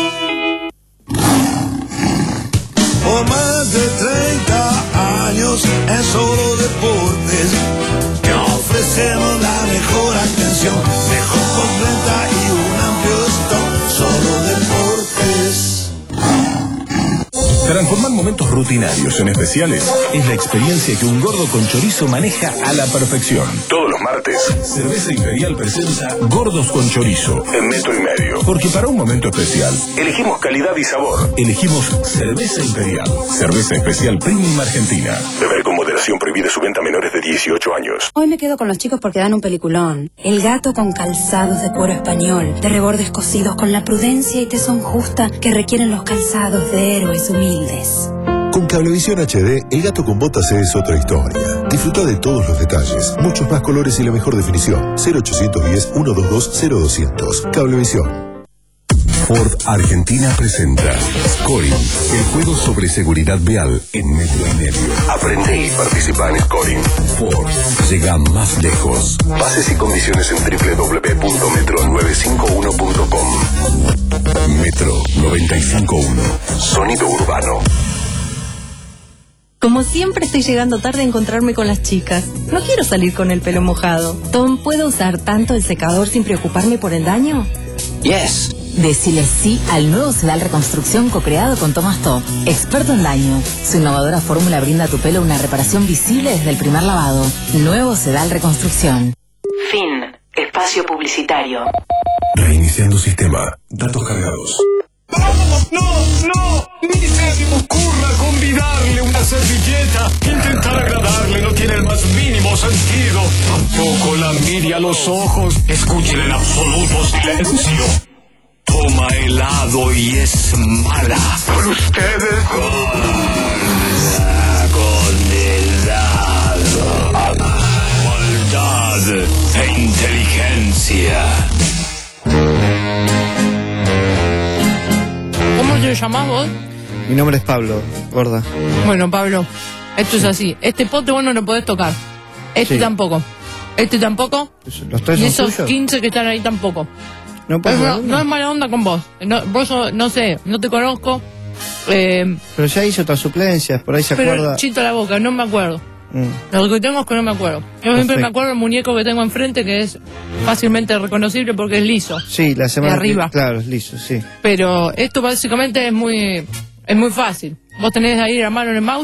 Por más de treinta años en Solo Deportes te ofrecemos la mejor atención, mejor completa y un amplio stock. Solo Deportes. Transformar momentos rutinarios en especiales es la experiencia que un gordo con chorizo maneja a la perfección. Todos los martes, Cerveza Imperial presenta Gordos con Chorizo en metro y medio. Porque para un momento especial, elegimos calidad y sabor. Elegimos Cerveza Imperial. Cerveza especial Premium Argentina. Beber con moderación, prohibida su venta a menores de dieciocho años. Hoy me quedo con los chicos porque dan un peliculón. El gato con calzados de cuero español, de rebordes cosidos con la prudencia y tesón justa que requieren los calzados de héroes humildes. Con Cablevisión H D, El gato con botas es otra historia. Disfruta de todos los detalles, muchos más colores y la mejor definición. cero ochocientos diez, ciento veintidós, cero doscientos. Cablevisión. Ford Argentina presenta Scoring, el juego sobre seguridad vial en metro y medio. Aprende y participa en Scoring. Ford llega más lejos. Bases y condiciones en doble u doble u doble u punto metro nueve cinco uno punto com. Metro noventa y cinco punto uno. Sonido urbano. Como siempre estoy llegando tarde a encontrarme con las chicas. No quiero salir con el pelo mojado. Tom, ¿puedo usar tanto el secador sin preocuparme por el daño? Yes. Decile sí al nuevo Sedal Reconstrucción co-creado con Thomas Top, experto en daño. Su innovadora fórmula brinda a tu pelo una reparación visible desde el primer lavado. Nuevo Sedal Reconstrucción. Fin. Espacio publicitario. Reiniciando sistema. Datos cargados. ¡Vamos! ¡No! ¡No! Ni se me ocurra convidarle una servilleta. Intentar agradarle no tiene el más mínimo sentido. Tampoco la mire a los ojos. Escúchela en absoluto silencio. Toma helado y es mala. Con ustedes. Condenado. Maldad e inteligencia. ¿Cómo te llamás vos? Mi nombre es Pablo, gorda. Bueno, Pablo, esto es así. Este pote vos no lo podés tocar. Este Sí. tampoco. Este tampoco. ¿Los tres Y son esos suyos? quince que están ahí tampoco. No puedo Es jugar no, uno. no es mala onda con vos. No, vos sos- no sé, no te conozco. Eh, Pero ya hizo otras suplencias, por ahí se pero acuerda. chito la boca, no me acuerdo. Mm. Lo que tengo es que no me acuerdo. Yo siempre Perfecto. me acuerdo del muñeco que tengo enfrente, que es fácilmente reconocible porque es liso. Sí, la semana De arriba. que- claro, es liso, sí. Pero esto básicamente es muy es muy fácil. Vos tenés ahí la mano en el mouse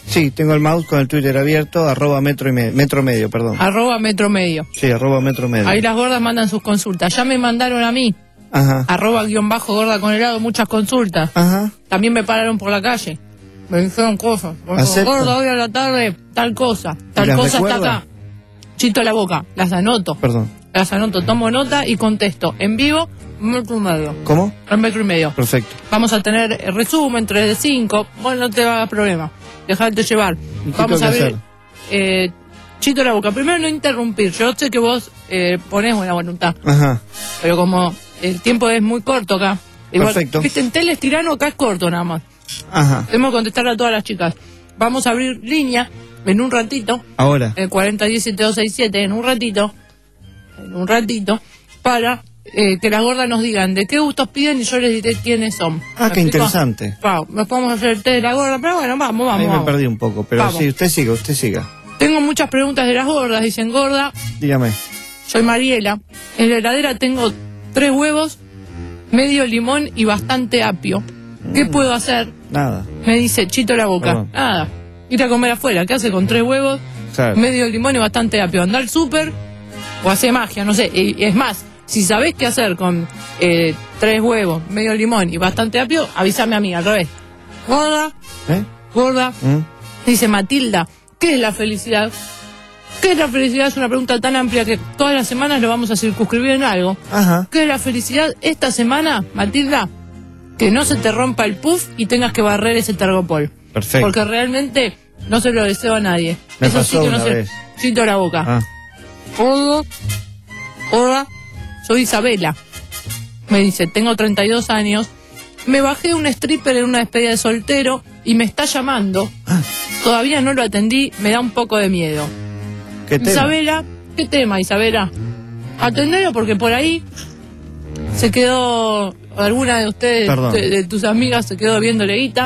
Sí, tengo el mouse con el Twitter abierto, arroba metro, y me, metro medio, perdón. Arroba metro medio. Sí, arroba metro medio. Ahí las gordas mandan sus consultas. Ya me mandaron a mí. Ajá. Arroba guión bajo gorda con helado, muchas consultas. Ajá. También me pararon por la calle. Me dijeron cosas. ¿Acepto? Gorda, hoy a la tarde, tal cosa. Tal las cosa recuerda? está acá. Chito la boca. Las anoto. Perdón. Las anoto, tomo nota y contesto. En vivo, metro y medio. ¿Cómo? Un metro y medio. Perfecto. Vamos a tener resumen, tres de cinco. Bueno, no te hagas problema. Dejarte llevar. ¿Y qué Vamos tengo a que ver. hacer? Eh, Chito la boca. Primero no interrumpir. Yo sé que vos eh, ponés buena voluntad. Ajá. Pero como el tiempo es muy corto acá. Igual, Perfecto. viste, en tele es tirano, acá es corto nada más. Ajá. Tenemos que contestarle a todas las chicas. Vamos a abrir línea en un ratito. Ahora. En cuarenta diecisiete dos sesenta y siete, en un ratito. En un ratito. Para eh, que las gordas nos digan de qué gustos piden y yo les diré quiénes son. Ah, ¿Me qué explico? interesante. Wow, nos podemos hacer el té de la gorda, pero bueno, vamos, vamos. Ahí me vamos. perdí un poco, pero Vamos. sí, usted siga, usted siga. Tengo muchas preguntas de las gordas. Dicen, gorda, Dígame. soy Mariela. En la heladera tengo tres huevos, medio limón y bastante apio. ¿Qué puedo hacer? Nada. Me dice Chito la boca. Perdón. Nada. Ir a comer afuera. ¿Qué hace con tres huevos, Claro. medio limón y bastante apio? Andar al súper o hace magia, no sé. Y es más, si sabés qué hacer con eh, tres huevos, medio limón y bastante apio, avísame a mí, al revés. Gorda, ¿Eh? gorda. ¿Mm? Dice Matilda, ¿qué es la felicidad? ¿Qué es la felicidad? Es una pregunta tan amplia que todas las semanas lo vamos a circunscribir en algo. Ajá. ¿Qué es la felicidad? Esta semana, Matilda, que no se te rompa el puff y tengas que barrer ese tergopol. Perfecto. Porque realmente no se lo deseo a nadie. Me Eso pasó sí que no una se... vez. Chito la boca. Ah. Hola, hola, soy Isabela. Me dice, tengo treinta y dos años. Me bajé de un stripper en una despedida de soltero y me está llamando. Todavía no lo atendí, me da un poco de miedo. ¿Qué tema? Isabela, ¿qué tema, Isabela? Atendelo porque por ahí se quedó, alguna de ustedes, Perdón. de, de tus amigas, se quedó viéndole guita.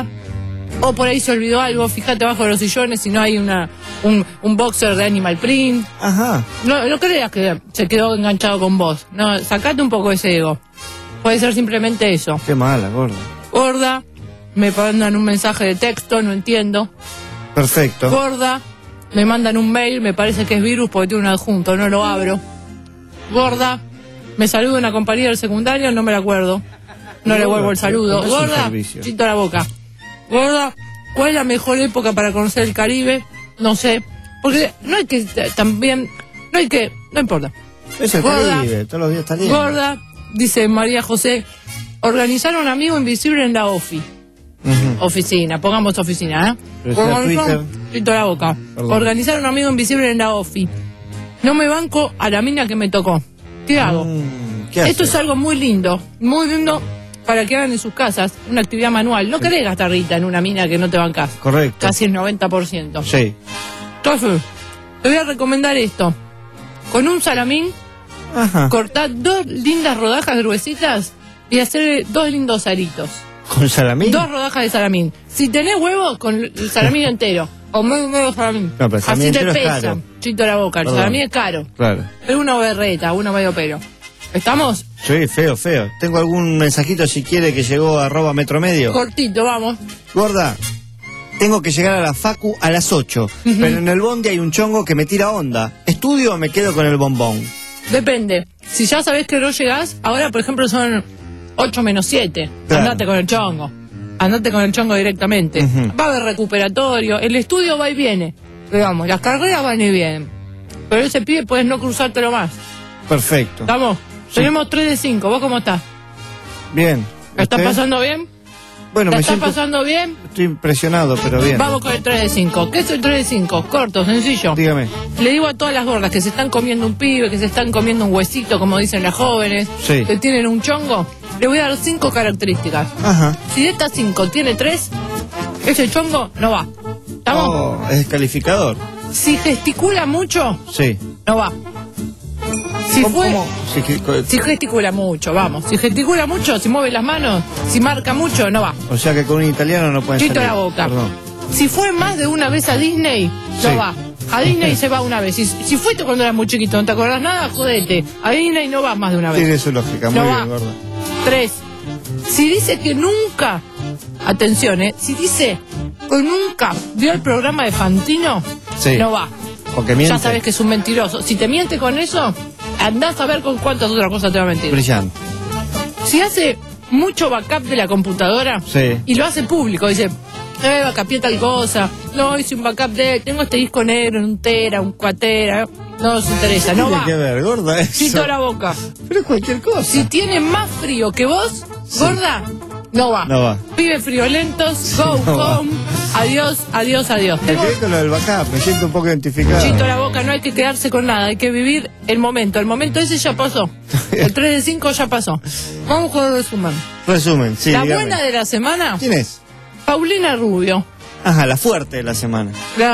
O por ahí se olvidó algo, fíjate abajo de los sillones si no hay una un, un boxer de Animal Print. Ajá. No, no creas que se quedó enganchado con vos. No, sacate un poco ese ego. Puede ser simplemente eso. Qué mala, gorda. Gorda, me mandan un mensaje de texto, no entiendo. Perfecto. Gorda, me mandan un mail, me parece que es virus porque tiene un adjunto, no lo abro. Gorda, me saluda una compañera del secundario, no me la acuerdo. No le vuelvo el saludo. No es un Gorda, servicio. chito a la boca. Gorda, ¿cuál es la mejor época para conocer el Caribe? No sé. Porque no hay que eh, también, no hay que, no importa. Es el Gorda. Caribe, todos los días está lindo. Gorda, dice María José, organizar un amigo invisible en la ofi. Ujú. Oficina, pongamos oficina, ¿eh? Pero sea Organizar- Twitter. Chito a la boca. Perdón. Organizar un amigo invisible en la ofi. No me banco a la mina que me tocó. ¿Qué hago? Mm, ¿Qué hace? Esto es algo muy lindo, muy lindo para que hagan en sus casas una actividad manual. No querés gastar rita en una mina que no te bancás. Correcto. Casi el noventa por ciento. Sí. Entonces, te voy a recomendar esto. Con un salamín, Ajá. cortá dos lindas rodajas gruesitas y hacer dos lindos aritos. ¿Con salamín? Dos rodajas de salamín. Si tenés huevo, con el salamín entero. O medio, medio salamín. No, pero el salamín Así te entero es pesa. caro. Chito la boca. El Perdón. salamín es caro. Claro. Pero una berreta, uno medio pelo. ¿Estamos? Sí, feo, feo. Tengo algún mensajito si quiere que llegó a arroba metro medio. Cortito, vamos. Gorda, tengo que llegar a la facu a las ocho, pero en el bondi hay un chongo que me tira onda. ¿Estudio o me quedo con el bombón? Depende. Si ya sabés que no llegás, ahora por ejemplo son ocho menos siete. Claro. Andate con el chongo. Andate con el chongo directamente. Ujú. Va a haber recuperatorio. El estudio va y viene. Digamos, las carreras van y vienen. Pero ese pibe puedes no cruzártelo más. Perfecto. ¿Estamos? Tenemos tres de cinco. ¿Vos cómo estás? Bien. ¿La estás ¿Usted? pasando bien? Bueno, ¿La me estás siento... pasando bien? Estoy impresionado, pero bien. Vamos con el tres de cinco. ¿Qué es el tres de cinco? Corto, sencillo. Dígame. Le digo a todas las gordas que se están comiendo un pibe, que se están comiendo un huesito, como dicen las jóvenes, Sí. que tienen un chongo, le voy a dar cinco características. Ajá. Si de estas cinco tiene tres, ese chongo no va. ¿Estamos? Oh, es descalificador. Si gesticula mucho, Sí. no va. Si ¿Cómo- fue... cómo? Si que- co- Si gesticula mucho, vamos. Si gesticula mucho, si mueve las manos, si marca mucho, no va. O sea que con un italiano no pueden Chito salir. la boca. Perdón. Si fue más de una vez a Disney, no Sí. va. A Disney se va una vez. Si, si fuiste cuando eras muy chiquito, no te acordás nada, jodete. A Disney no vas más de una vez. Tiene su lógica, muy No bien, va. gorda. Tres. Si dice que nunca, atención, ¿eh? Si dice o nunca vio el programa de Fantino, Sí. no va. Porque miente. Ya sabes que es un mentiroso. Si te miente con eso, andás a ver con cuántas otras cosas te va a mentir. Brillante. Si hace mucho backup de la computadora Sí. y lo hace público, dice, eh, backupé tal cosa, no, hice un backup de, tengo este disco negro, un tera, un cuatera, no nos interesa, no Tiene va. que ver, gorda, eso. Chito la boca. Pero cualquier cosa. Si tiene más frío que vos, gorda, no va. No va. Pibes friolentos, go no va. home, adiós, adiós, adiós. Me quedé con lo del backup, me siento un poco identificado. Chito la boca, no hay que quedarse con nada, hay que vivir el momento. El momento ese ya pasó. El tres de cinco ya pasó. Vamos con el resumen. Resumen, sí, la dígame. buena de la semana, ¿Quién es? Paulina Rubio. Ajá, la fuerte de la semana.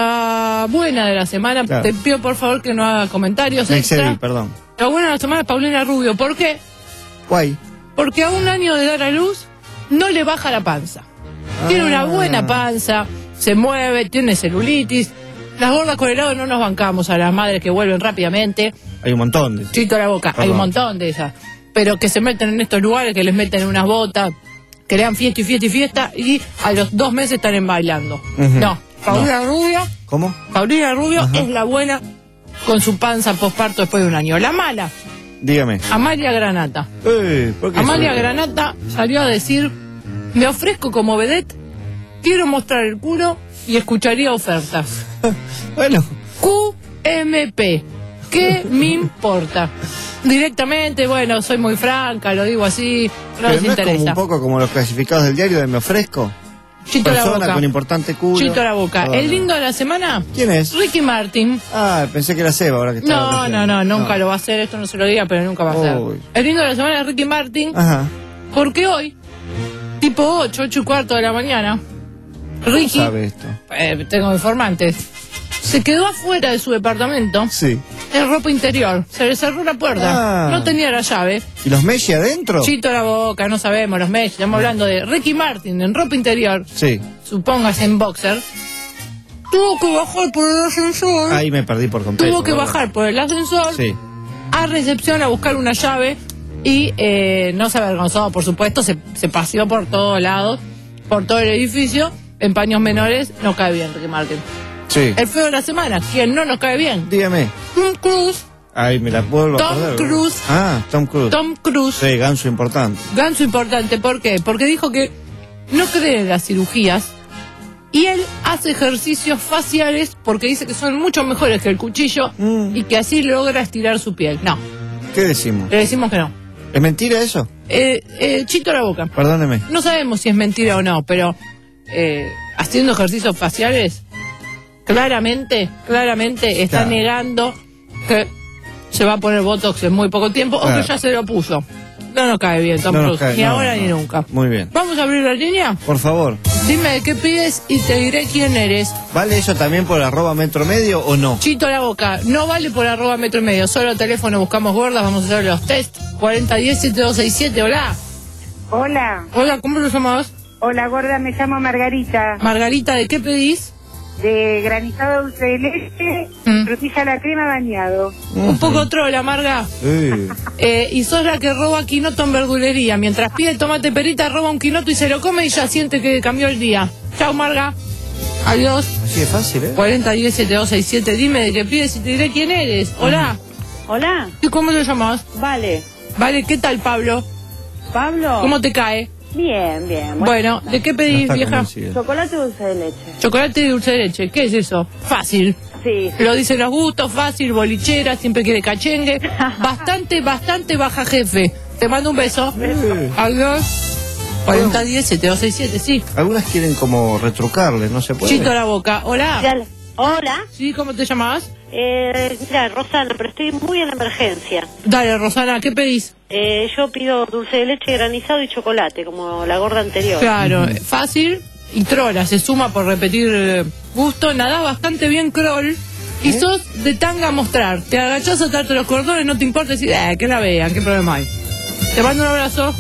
La buena de la semana, Claro. te pido por favor que no haga comentarios Me extra. excedí, perdón. La buena de la semana es Paulina Rubio. ¿Por qué? Guay. Porque a un año de dar a luz no le baja la panza. Tiene una buena panza, se mueve, tiene celulitis. Las gordas con helado no nos bancamos a las madres que vuelven rápidamente. Hay un montón de... Chito la boca, hay un montón de esas. Pero que se meten en estos lugares, que les meten unas botas, que le dan fiesta y fiesta y fiesta, y a los dos meses están en bailando. Ujú. No, Paulina Rubio, ¿Cómo? Paulina Rubio Ajá. es la buena con su panza posparto después de un año. La mala, Dígame. Amalia Granata. Eh, ¿por qué Amalia soy- Granata salió a decir, me ofrezco como vedette, quiero mostrar el culo y escucharía ofertas. Bueno. Q M P, ¿qué me importa? Directamente, bueno, soy muy franca, lo digo así, no Pero les no es como interesa. un poco como los clasificados del diario de Me Ofrezco. Chito la Persona boca. con importante culo. Chito la boca. Perdón. El lindo de la semana, ¿Quién es? Ricky Martin. Ah, pensé que era Seba ahora que estaba No, no, diciendo. no, nunca lo va a hacer, esto no se lo diga, pero nunca va a hacer. Uy. El lindo de la semana es Ricky Martin, Ajá. porque hoy, tipo ocho, ocho y cuarto de la mañana, Ricky, ¿Cómo sabe esto? eh, tengo informantes, se quedó afuera de su departamento Sí. en ropa interior. Se le cerró la puerta, Ah. no tenía la llave. ¿Y los Messi adentro? Chito la boca, no sabemos, los meses. Estamos hablando de Ricky Martin en ropa interior, Sí. supóngase en boxer. Tuvo que bajar por el ascensor. Ahí me perdí por completo. Tuvo que ¿verdad? bajar por el ascensor Sí. a recepción a buscar una llave y eh, no se avergonzó, por supuesto, se, se paseó por todos lados, por todo el edificio, en paños menores. No cae bien Ricky Martin. Sí. El feo de la semana, ¿quién no nos cae bien? Dígame. Tom Cruise. Ahí me la vuelvo Tom a perder. ¿verdad? Cruise. Ah, Tom Cruise. Tom Cruise. Sí, ganso importante. Ganso importante, ¿por qué? Porque dijo que no cree en las cirugías y él hace ejercicios faciales porque dice que son mucho mejores que el cuchillo Mm. y que así logra estirar su piel. No, ¿Qué decimos? le decimos que no. ¿Es mentira eso? Eh, eh, chito la boca. Perdóneme. No sabemos si es mentira o no, pero eh, haciendo ejercicios faciales, claramente, claramente está Claro. negando que se va a poner Botox en muy poco tiempo o Claro. que ya se lo puso. No nos cae bien, Tom No nos Cruise, cae- ni no, ahora no. ni nunca. Muy bien. ¿Vamos a abrir la línea? Por favor. Dime de qué pides y te diré quién eres. ¿Vale eso también por arroba metro medio o no? Chito la boca, no vale por arroba metro y medio, solo teléfono buscamos gordas, vamos a hacer los test. cuarenta diez siete dos seis siete, hola. Hola. Hola, ¿cómo lo llamás? Hola, gorda, me llamo Margarita. Margarita, ¿de qué pedís? De granizado dulce de leche, Mm. frutilla a la crema bañado. Un poco trola, Marga. Eh. Eh, y sos la que roba quinoto en verdulería. Mientras pide tomate perita, roba un quinoto y se lo come y ya siente que cambió el día. Chao, Marga. Adiós. Así de fácil, ¿eh? cuarenta diez siete dos seis siete, dime de qué pides y te diré quién eres. Hola. Hola. ¿Y cómo te llamas? Vale. Vale, ¿qué tal, Pablo? Pablo. ¿Cómo te cae? Bien, bien. Bueno, ¿de qué pedís, está vieja? convencido. Chocolate dulce de leche. Chocolate y dulce de leche. ¿Qué es eso? Fácil. Sí. Lo dicen los gustos, fácil, bolichera, siempre quiere cachengue. Bastante, bastante baja jefe. Te mando un beso. Eh. Adiós. cuarenta diez siete dos seis siete, sí. Algunas quieren como retrucarle, no se puede. Chito a la boca. Hola. Dale. Hola, Sí, ¿cómo te llamabas? eh, mira, Rosana, pero estoy muy en emergencia. Dale, Rosana, ¿qué pedís? Eh, yo pido dulce de leche granizado y chocolate, como la gorda anterior. Claro, fácil y trola. Se suma por repetir eh, gusto. Nadás bastante bien crawl. Y sos de tanga a mostrar. Te agachás a atarte los cordones, no te importa decir, eh, que la vean, qué problema hay. Te mando un abrazo.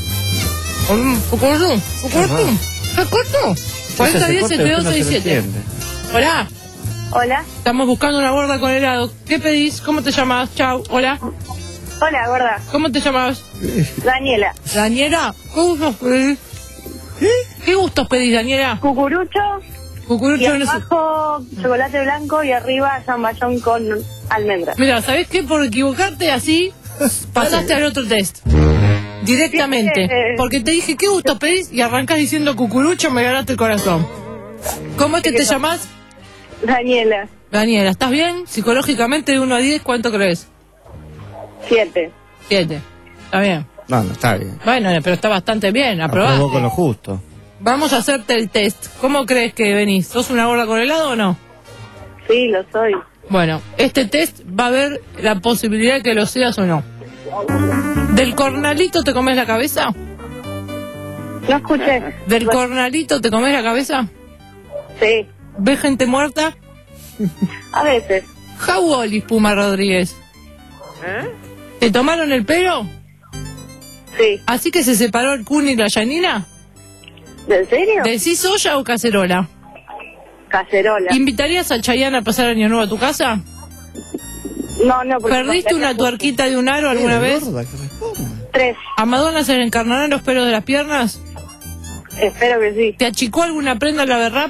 ¿Qué corto? ¿Qué corto? ¿Qué corto? cuarenta diez siete dos seis siete. Hola. Hola. Estamos buscando una gorda con helado. ¿Qué pedís? ¿Cómo te llamas? Chau. Hola. Hola, gorda. ¿Cómo te llamas? Daniela. Daniela. ¿Qué gustos pedís? ¿Qué gustos pedís, Daniela? Cucurucho, Cucurucho y no es... abajo chocolate blanco y arriba zamballón con almendras. Mira, ¿sabés qué? Por equivocarte así, pasaste al otro test. Directamente. Porque te dije, ¿qué gusto pedís? Y arrancás diciendo cucurucho, me ganaste el corazón. ¿Cómo es que te llamás? Daniela. Daniela, ¿estás bien? Psicológicamente de uno a diez, ¿cuánto crees? Siete. Siete. Está bien. No, no está bien. Bueno, pero está bastante bien, aprobado. Aprobó con lo justo. Vamos a hacerte el test. ¿Cómo crees que venís? ¿Sos una gorda con helado o no? Sí, lo soy. Bueno, este test va a ver la posibilidad de que lo seas o no. ¿Del cornalito te comes la cabeza? No escuché. ¿Del cornalito te comes la cabeza? Sí. ¿Ves gente muerta? A veces. How old is Puma Rodríguez? ¿Eh? ¿Te tomaron el pelo? Sí. ¿Así que se separó el Kun y la Yanina? ¿En serio? ¿Decís olla o cacerola? Cacerola. ¿Invitarías a Chayanne a pasar Año Nuevo a tu casa? No, no. porque ¿Perdiste una tuerquita de un aro alguna vez? Tres. ¿A Madonna se le encarnarán los pelos de las piernas? Espero que sí. ¿Te achicó alguna prenda la Berrap?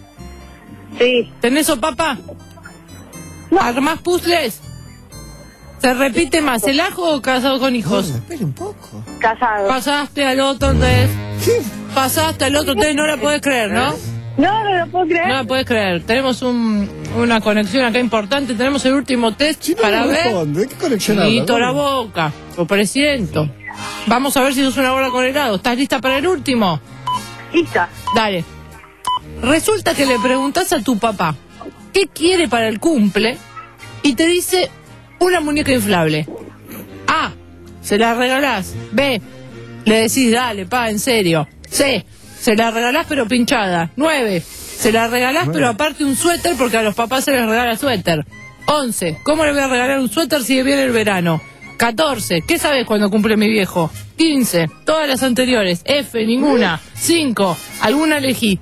Sí. ¿Tenés sopapa? No. ¿Armás puzzles? ¿Se repite más el ajo o casado con hijos? No, espere un poco. Casado. Pasaste al otro test. Pasaste al otro test, no la podés creer, ¿no? No, no lo puedo creer. No la podés creer. Tenemos un, una conexión acá importante. Tenemos el último test Sí, no para me ver. responde. ¿De qué conexión Y habla? toda la Bueno. boca. Lo presiento. Vamos a ver si sos una bola con helado. ¿Estás lista para el último? Lista. Dale. Resulta que le preguntás a tu papá qué quiere para el cumple y te dice una muñeca inflable. A. Se la regalás. B. Le decís, dale, pa, en serio. C. Se la regalás pero pinchada. nueve. Se la regalás pero aparte un suéter porque a los papás se les regala suéter. once. ¿Cómo le voy a regalar un suéter si viene el verano? catorce. ¿Qué sabes cuando cumple mi viejo? quince. Todas las anteriores. F, ninguna. cinco. ¿Alguna elegí?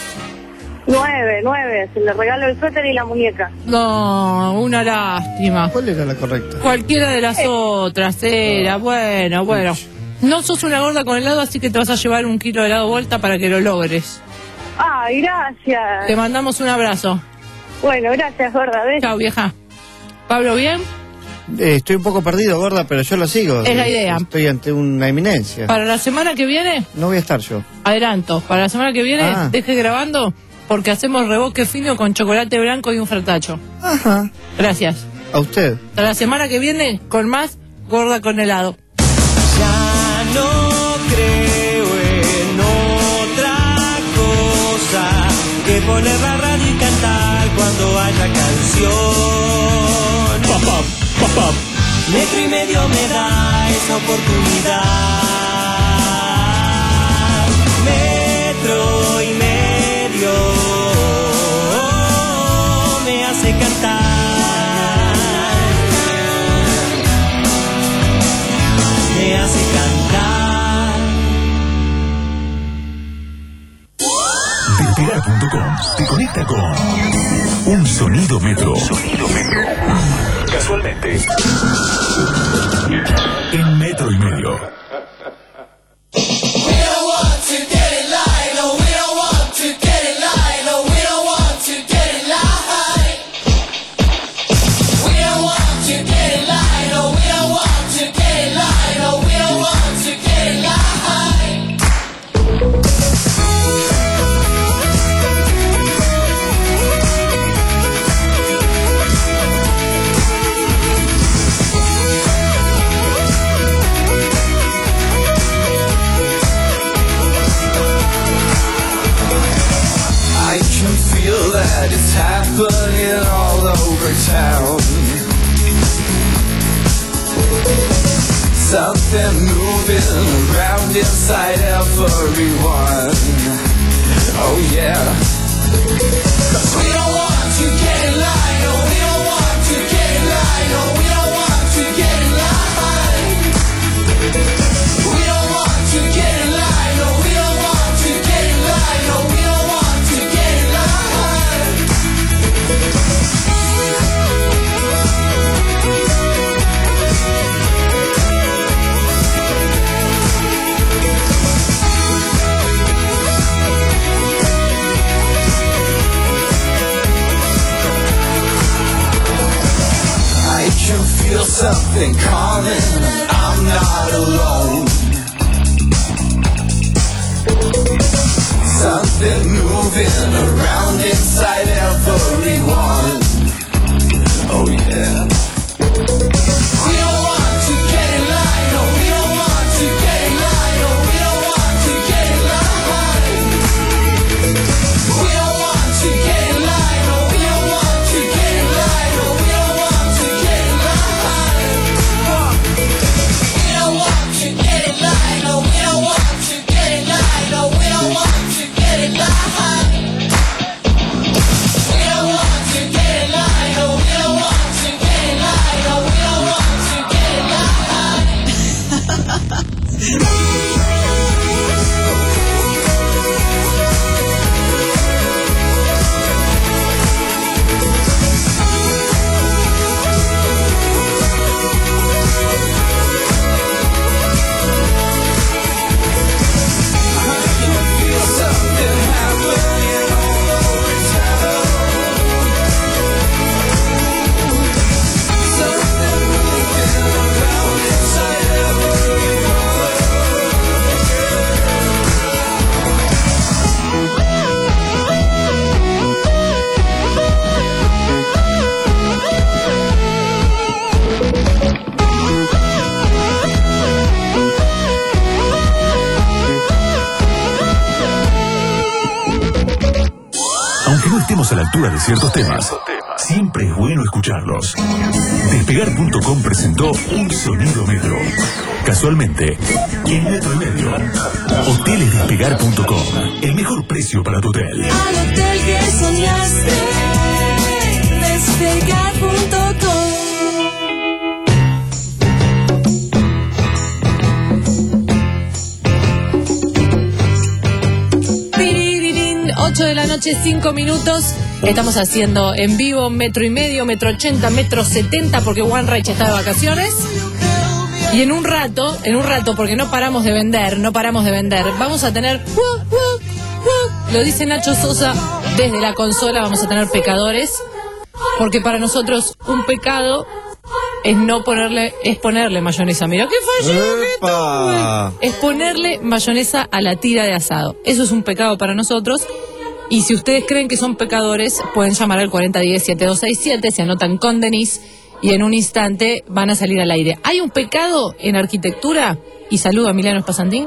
Nueve, nueve. Se le regalo el suéter y la muñeca. No, una lástima. ¿Cuál era la correcta? Cualquiera de las otras era. Bueno, bueno. No sos una gorda con helado, así que te vas a llevar un kilo de helado vuelta para que lo logres. Ay, gracias. Te mandamos un abrazo. Bueno, gracias, gorda. ¿Ves? Chao, vieja. Pablo, ¿bien? Eh, estoy un poco perdido, gorda, pero yo lo sigo. Es la idea. Estoy ante una eminencia. Para la semana que viene, No voy a estar yo. adelanto. Para la semana que viene, Ah. deje grabando porque hacemos reboque fino con chocolate blanco y un fratacho. Ajá. Gracias. A usted. Hasta la semana que viene con más gorda con helado. Ya no creo en otra cosa que poner la radio y cantar cuando haya canción. Papá, papá. Metro y medio me da esa oportunidad. Metro y medio me hace cantar. Me hace cantar. Despegar punto com te conecta con un sonido metro. Sonido metro. Casualmente. En metro y medio. I can feel that it's happening all over town. Something moving around inside everyone. Oh yeah. 'Cause we don't want to get in line. No, we don't want to get in line. No, we don't want to get in line. We don't want to get in line. No, we don't want to get in line. No, we don't want to get in line. something calling, I'm not alone. Something moving around inside everyone. Oh yeah. We don't want to get in line, no, we don't want to get in line, no, we don't want to get in line. We don't want to get in line, no, we don't want to get in line, no, we don't want to get in line. We don't want to get in line, no, we don't want to get in line, no, we don't want to get in line. We don't want to get in line, no, we don't want to get in line, no, we don't want to get in line. Aunque no estemos a la altura de ciertos temas, siempre es bueno escucharlos. Despegar punto com presentó Un Sonido Metro. Casualmente, en Metro y Medio. Hoteles Despegar punto com. El mejor precio para tu hotel. Al hotel que soñaste, Despegar punto com. ocho de la noche, cinco minutos. Estamos haciendo en vivo Metro y Medio, Metro ochenta, Metro setenta, porque One Rage está de vacaciones. Y en un rato, en un rato, porque no paramos de vender, no paramos de vender, vamos a tener, uh, uh, uh, lo dice Nacho Sosa, desde la consola vamos a tener pecadores, porque para nosotros un pecado es no ponerle, es ponerle mayonesa. Mira qué fallo que tuve. Es ponerle mayonesa a la tira de asado. Eso es un pecado para nosotros. Y si ustedes creen que son pecadores, pueden llamar al cuarenta diez, setenta y dos sesenta y siete, se anotan con Denise y en un instante van a salir al aire. ¿Hay un pecado en arquitectura? Y saludo a Emiliano Espasantín.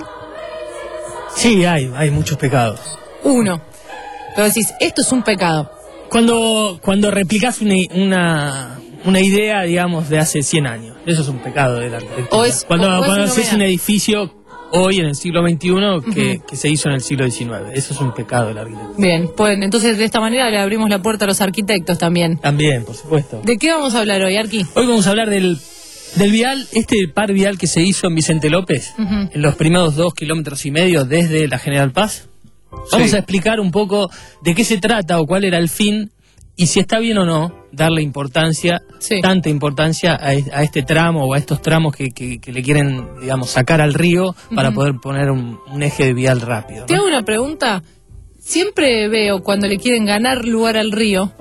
Sí, hay, hay muchos pecados. Uno. Pero decís, esto es un pecado. Cuando, cuando replicás una, una, una idea, digamos, de hace cien años. Eso es un pecado de la arquitectura. O es, cuando o, o cuando es haces un edificio hoy en el siglo veintiuno que, uh-huh. que se hizo en el siglo diecinueve. Eso es un pecado de la arquitectura. Bien, pueden, entonces de esta manera le abrimos la puerta a los arquitectos también. También, por supuesto. ¿De qué vamos a hablar hoy, Arqui? Hoy vamos a hablar del, del vial, este par vial que se hizo en Vicente López, uh-huh. en los primeros dos kilómetros y medio desde la General Paz. Vamos sí. a explicar un poco de qué se trata o cuál era el fin y si está bien o no darle importancia, sí. tanta importancia a, a este tramo o a estos tramos que, que, que le quieren, digamos, sacar al río para uh-huh. poder poner un, un eje de vial rápido, ¿no? Te hago una pregunta. Siempre veo cuando le quieren ganar lugar al río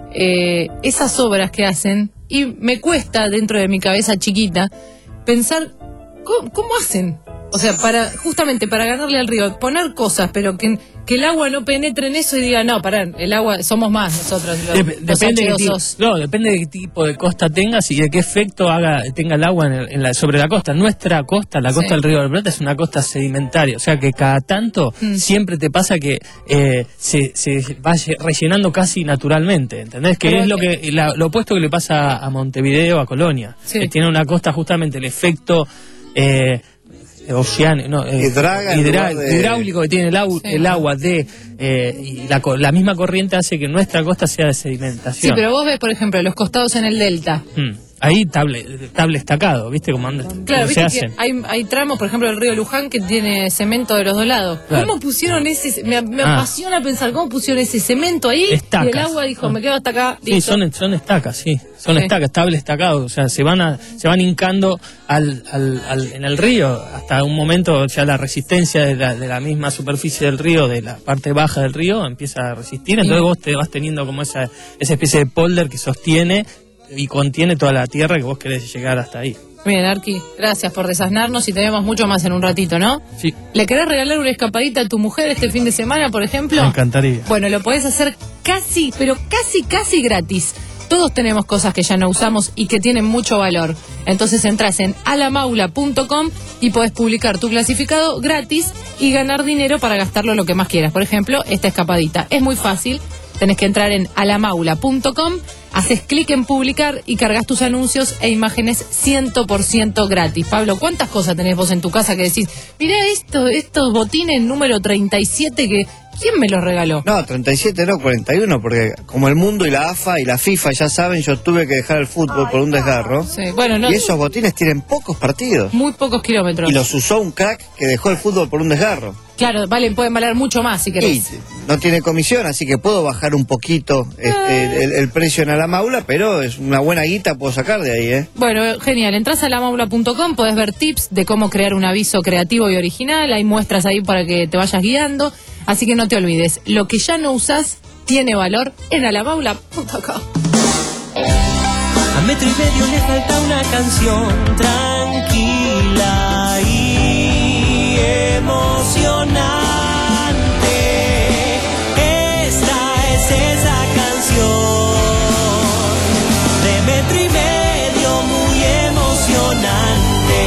eh, esas obras que hacen y me cuesta dentro de mi cabeza chiquita pensar ¿cómo, cómo hacen? O sea, para justamente para ganarle al río, poner cosas, pero que, que el agua no penetre en eso y diga, no, pará, el agua, somos más nosotros los, Dep- los depende, de tipo, no, depende de qué tipo de costa tengas y de qué efecto haga tenga el agua en el, en la, sobre la costa. Nuestra costa, la costa sí. del Río de la Plata, es una costa sedimentaria, o sea que cada tanto mm. siempre te pasa que eh, se, se va rellenando casi naturalmente, ¿entendés? Que pero es lo que, que la, lo opuesto que le pasa a Montevideo, a Colonia, sí. que tiene una costa justamente el efecto... Eh, oceánico, no, eh, hidra, de... hidráulico que tiene el, au, sí. el agua de eh, y la, la misma corriente hace que nuestra costa sea de sedimentación. Sí, pero vos ves, por ejemplo, los costados en el delta. Hmm. Ahí table, table estacado, ¿viste cómo anda? Claro, ¿viste se hacen? Hay, hay tramos, por ejemplo, el río Luján que tiene cemento de los dos lados. Claro. ¿Cómo pusieron ese? Me, me ah. apasiona pensar cómo pusieron ese cemento ahí. Estacas. Y el agua dijo, ah. me quedo hasta acá. Sí, son, son estacas, sí. Son sí. estacas, table estacado. O sea, se van a, se van hincando al, al, al, en el río. Hasta un momento ya la resistencia de la, de la misma superficie del río, de la parte baja del río, empieza a resistir. Entonces sí. vos te vas teniendo como esa, esa especie de polder que sostiene y contiene toda la tierra que vos querés llegar hasta ahí. Bien, Arqui, gracias por desasnarnos y tenemos mucho más en un ratito, ¿no? Sí. ¿Le querés regalar una escapadita a tu mujer este fin de semana, por ejemplo? Me encantaría. Bueno, lo podés hacer casi, pero casi, casi gratis. Todos tenemos cosas que ya no usamos y que tienen mucho valor. Entonces entras en alamaula punto com y podés publicar tu clasificado gratis y ganar dinero para gastarlo lo que más quieras. Por ejemplo, esta escapadita. Es muy fácil. Tenés que entrar en alamaula punto com, haces clic en publicar y cargas tus anuncios e imágenes cien por ciento gratis. Pablo, ¿cuántas cosas tenés vos en tu casa que decís, mirá esto, estos botines número treinta y siete que... ¿Quién me los regaló? No, treinta y siete no, cuarenta y uno, porque como el mundo y la A F A y la FIFA ya saben, yo tuve que dejar el fútbol Ay, por un desgarro. Sí, bueno, no, y esos botines tienen pocos partidos. Muy pocos kilómetros. Y los usó un crack que dejó el fútbol por un desgarro. Claro, valen, pueden valer mucho más si querés. Y no tiene comisión, así que puedo bajar un poquito este, el, el precio en Alamaula, pero es una buena guita puedo sacar de ahí, ¿eh? Bueno, genial. Entrás a alamaula punto com, podés ver tips de cómo crear un aviso creativo y original. Hay muestras ahí para que te vayas guiando. Así que no te olvides, lo que ya no usás tiene valor en alamaula punto com. A metro y medio le falta una canción tranquila y emocionante. Esta es esa canción de metro y medio muy emocionante,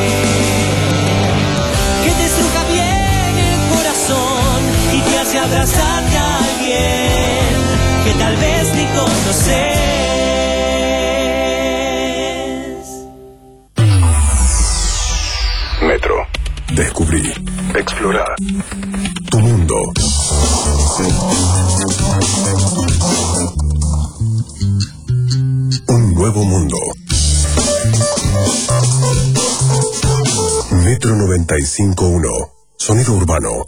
que te estruja bien el corazón y te hace abrazarte a alguien que tal vez ni conoces. Metro. Descubrí. Explorar. Tu mundo. Un nuevo mundo. Metro noventa y cinco punto uno. Sonido urbano.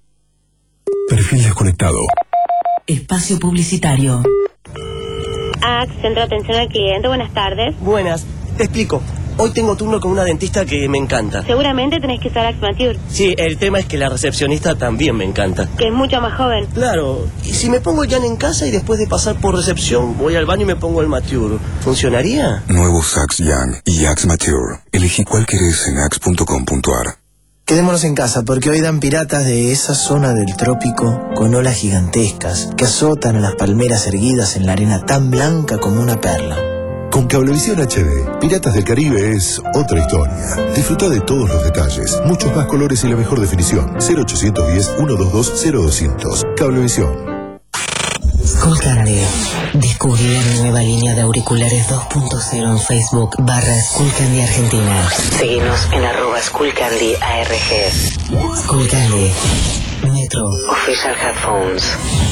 Perfil desconectado. Espacio publicitario. A C, Centro de Atención al Cliente, buenas tardes. Buenas, te explico. Hoy tengo turno con una dentista que me encanta. Seguramente tenés que usar Axe Mature. Sí, el tema es que la recepcionista también me encanta. Que es mucho más joven. Claro, y si me pongo el Jan en casa y después de pasar por recepción voy al baño y me pongo el Mature, ¿funcionaría? Nuevos Axe Jan y Axe Mature. Elegí cuál querés en axe punto com punto a r. Quedémonos en casa porque hoy dan piratas de esa zona del trópico con olas gigantescas que azotan a las palmeras erguidas en la arena tan blanca como una perla. Con Cablevisión H D, Piratas del Caribe es otra historia. Disfruta de todos los detalles, muchos más colores y la mejor definición. cero ochocientos diez, ciento veintidós, cero doscientos. Cablevisión. Skullcandy. Descubrí la nueva línea de auriculares dos punto cero en Facebook barra Skullcandy Argentina. Seguinos en arroba Skullcandy A R G. Skullcandy. Metro. Official Headphones.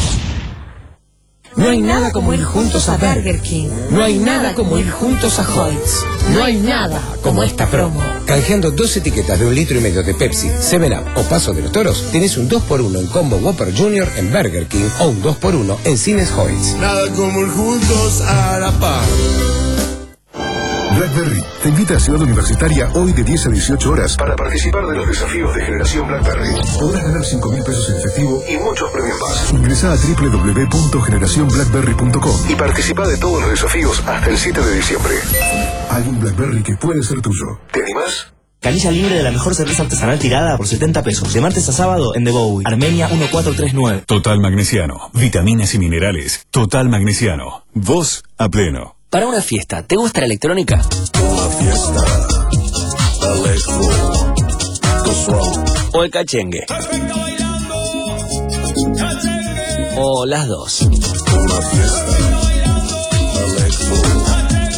No hay nada como ir juntos a Burger King. No hay nada como ir juntos a Hoyts. No hay nada como esta promo. Canjeando dos etiquetas de un litro y medio de Pepsi, seven up o Paso de los Toros, tenés un dos por uno en Combo Whopper Junior en Burger King o un dos por uno en Cines Hoyts. Nada como ir juntos a la par. BlackBerry te invita a Ciudad Universitaria hoy de diez a dieciocho horas para participar de los desafíos de Generación BlackBerry. Podrás ganar cinco mil pesos en efectivo y muchos premios más. Ingresá a doble u doble u doble u punto generación blackberry punto com y participa de todos los desafíos hasta el siete de diciembre. Hay un BlackBerry que puede ser tuyo. ¿Te animás? Canilla libre de la mejor cerveza artesanal tirada por setenta pesos. De martes a sábado en The Bowie, Armenia uno cuatro tres nueve. Total Magnesiano. Vitaminas y minerales. Total Magnesiano. Vos a pleno. Para una fiesta, ¿te gusta la electrónica? Una fiesta. Electro. ¿O el cachengue? ¿O las dos? Una fiesta. Electro.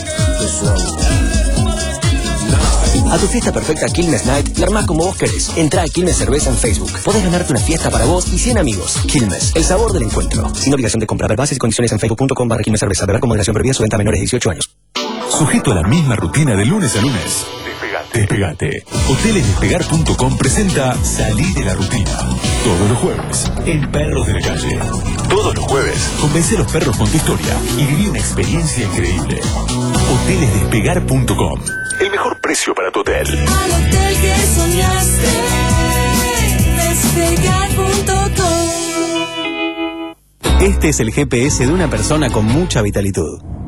A tu fiesta perfecta Quilmes Night, la armás como vos querés. Entrá a Quilmes Cerveza en Facebook. Podés ganarte una fiesta para vos y cien amigos. Quilmes, el sabor del encuentro. Sin obligación de compra. Ver bases y condiciones en facebook punto com barra Quilmes Cerveza. Beber con moderación, previa su venta a menores de dieciocho años. Sujeto a la misma rutina de lunes a lunes. Despegate. Despegate. Hoteles Despegar punto com presenta Salí de la rutina. Todos los jueves, en Perros de la Calle. Todos los jueves, convence a los perros con tu historia y viví una experiencia increíble. Hoteles Despegar punto com. El mejor precio para tu hotel. Al hotel que soñaste, despegar punto com. Este es el G P S de una persona con mucha vitalitud.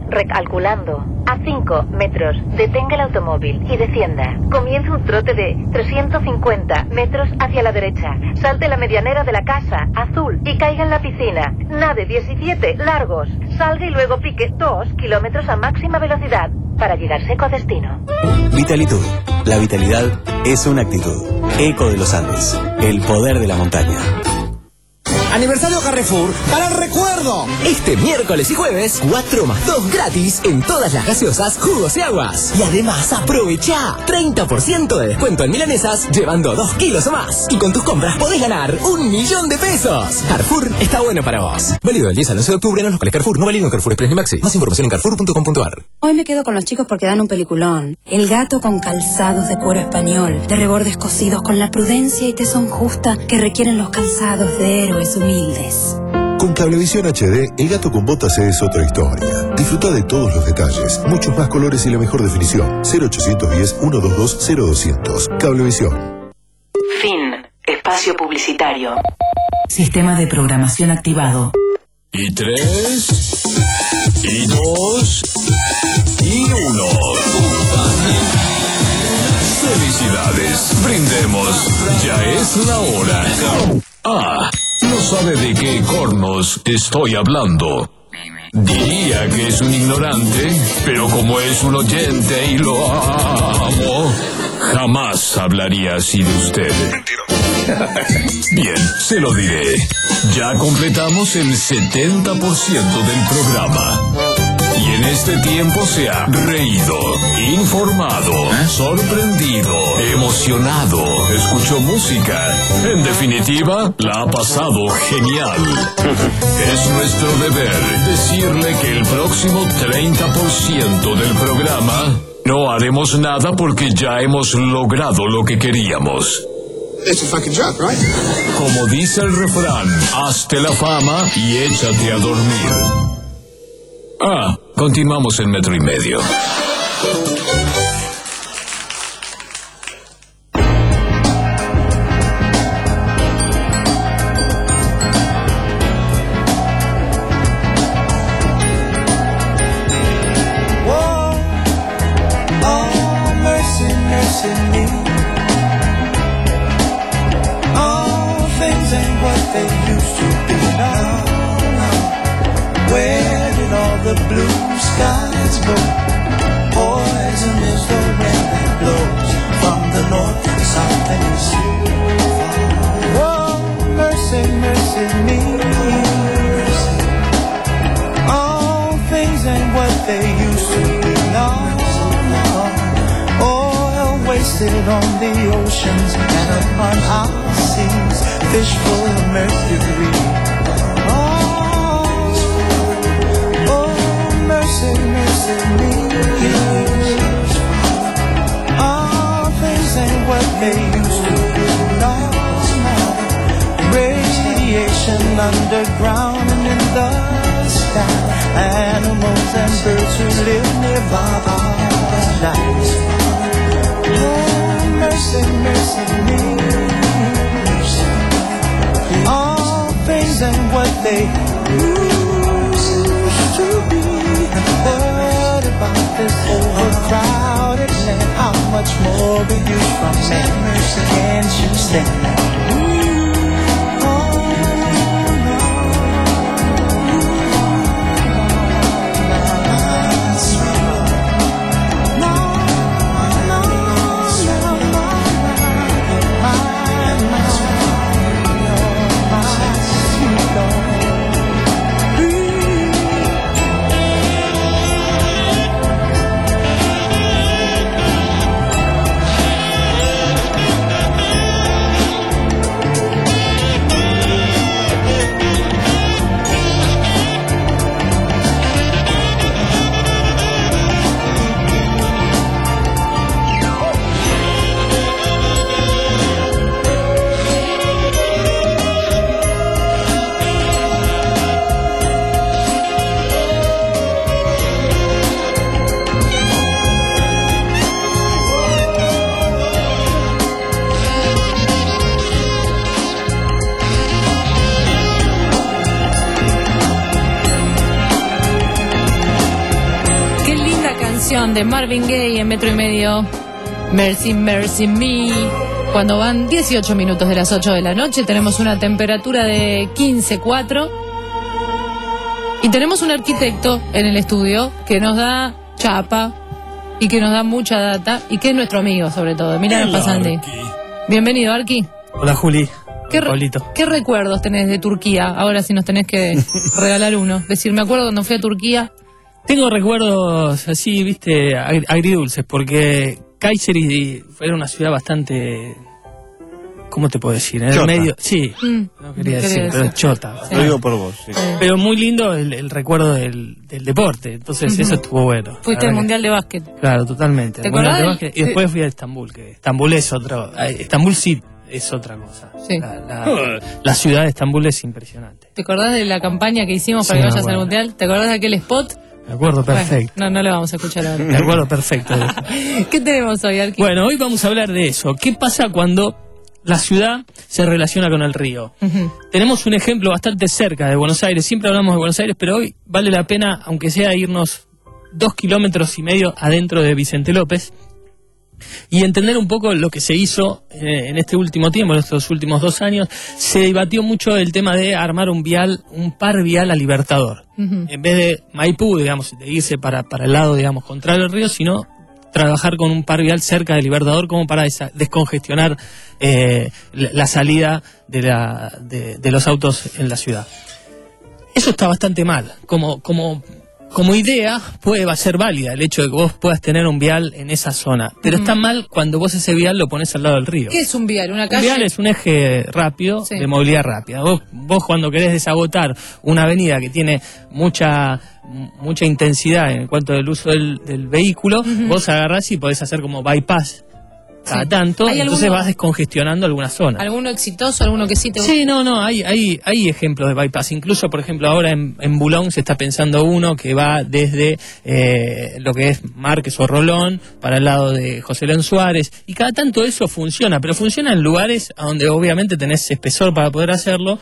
Recalculando. A cinco metros, detenga el automóvil y descienda. Comienza un trote de trescientos cincuenta metros hacia la derecha. Salte la medianera de la casa, azul, y caiga en la piscina. Nade diecisiete largos. Salga y luego pique dos kilómetros a máxima velocidad para llegar seco a destino. Vitalitud. La vitalidad es una actitud. Eco de los Andes. El poder de la montaña. Aniversario Carrefour para el recuerdo. Este miércoles y jueves, cuatro más dos gratis en todas las gaseosas, jugos y aguas. Y además aprovecha treinta por ciento de descuento en milanesas, llevando dos kilos o más. Y con tus compras podés ganar un millón de pesos. Carrefour está bueno para vos. Válido del diez al once de octubre en los locales Carrefour. No válido en Carrefour Express ni Maxi. Más información en carrefour punto com punto a r. Hoy me quedo con los chicos porque dan un peliculón. El gato con calzados de cuero español, de rebordes cosidos con la prudencia y tesón justa que requieren los calzados de héroes humildes. Con Cablevisión H D, el gato con botas es otra historia. Disfruta de todos los detalles, muchos más colores y la mejor definición. cero ochocientos diez, ciento veintidós, cero doscientos. Cablevisión. Fin. Espacio publicitario. Sistema de programación activado. Y tres, y dos, y uno. Felicidades, brindemos, ya es la hora. Ah, no sabe de qué cornos estoy hablando. Diría que es un ignorante, pero como es un oyente y lo amo, jamás hablaría así de usted. Bien, se lo diré. Ya completamos el setenta por ciento del programa. Y en este tiempo se ha reído, informado, sorprendido, emocionado, escuchó música. En definitiva, la ha pasado genial. Es nuestro deber decirle que el próximo treinta por ciento del programa no haremos nada porque ya hemos logrado lo que queríamos. It's a fucking joke, right? Como dice el refrán, hazte la fama y échate a dormir. Ah, continuamos en metro y medio. The blue skies go. Poison is the wind that blows from the north and south and east. Oh, mercy, mercy me. All things ain't what they used to be. No, no. Oil wasted on the oceans and upon our seas. Fish full of mercury. Mercy, mercy me. All things ain't what they used to be. No, no. Radiation underground and in the sky. Animals and birds who live nearby are night. Oh, mercy, mercy me. All things ain't what they used to be. What about this overcrowded land? How much more will you from me? Can't you stand that? Oh, no. No, no, no, no. My, my, you're my sweet. versión de Marvin Gaye en metro y medio. Mercy, Mercy Me. Cuando van dieciocho minutos de las ocho de la noche, tenemos una temperatura de quince coma cuatro. Y tenemos un arquitecto en el estudio que nos da chapa y que nos da mucha data y que es nuestro amigo, sobre todo, Emiliano Pasandi. Bienvenido, Arqui. Hola, Juli. ¿Qué, re- ¿Qué recuerdos tenés de Turquía? Ahora si nos tenés que regalar uno. Decir, me acuerdo cuando fui a Turquía. Tengo recuerdos así, viste, agri- agridulces, porque Kayseri era una ciudad bastante... ¿Cómo te puedo decir? En el Chota. medio... Sí, Mm, no quería no decir, quería pero decir. chota. Lo digo por vos, sí. Pero muy lindo el, el recuerdo del, del deporte, entonces Ujú. eso estuvo bueno. Fuiste La al verdad Mundial de Básquet. que- Claro, totalmente. ¿Te El Mundial acordás de del- básquet, y después fui a Estambul, que Estambul es otro... eh, Estambul sí es otra cosa. Sí. La, la- la ciudad de Estambul es impresionante. ¿Te acordás de la campaña que hicimos Sí, para que me vayas al acuerdo. Mundial? ¿Te acordás de aquel spot? Me acuerdo perfecto. Bueno, no, no lo vamos a escuchar ahora. Me acuerdo perfecto. de eso. ¿Qué tenemos hoy, Arqui? Bueno, hoy vamos a hablar de eso. ¿Qué pasa cuando la ciudad se relaciona con el río? Ujú. Tenemos un ejemplo bastante cerca de Buenos Aires. Siempre hablamos de Buenos Aires, pero hoy vale la pena, aunque sea irnos dos kilómetros y medio adentro de Vicente López y entender un poco lo que se hizo eh, en este último tiempo, en estos últimos dos años. Se debatió mucho el tema de armar un vial, un par vial a Libertador. Ujú. En vez de Maipú, digamos, de irse para, para el lado, digamos, contrario al río, sino trabajar con un par vial cerca de Libertador como para esa- descongestionar eh, la, la salida de, la, de, de los autos en la ciudad. Eso está bastante mal. Como, como, como idea puede ser válida el hecho de que vos puedas tener un vial en esa zona, pero Ujú. está mal cuando vos ese vial lo pones al lado del río. ¿Qué es un vial? ¿Una Un calle? vial es un eje rápido Sí. de movilidad rápida. Vos, vos cuando querés desagotar una avenida que tiene mucha mucha intensidad en cuanto al uso del, del vehículo, Ujú. vos agarrás y podés hacer como bypass cada Sí. tanto, ¿Hay entonces alguno- vas descongestionando alguna zona. ¿Alguno exitoso? ¿Alguno que sí te Sí, no, no, hay, hay, hay ejemplos de bypass. Incluso, por ejemplo, ahora en, en Bulón se está pensando uno que va desde eh, lo que es Márquez o Rolón para el lado de José León Suárez. Y cada tanto eso funciona, pero funciona en lugares a donde obviamente tenés espesor para poder hacerlo.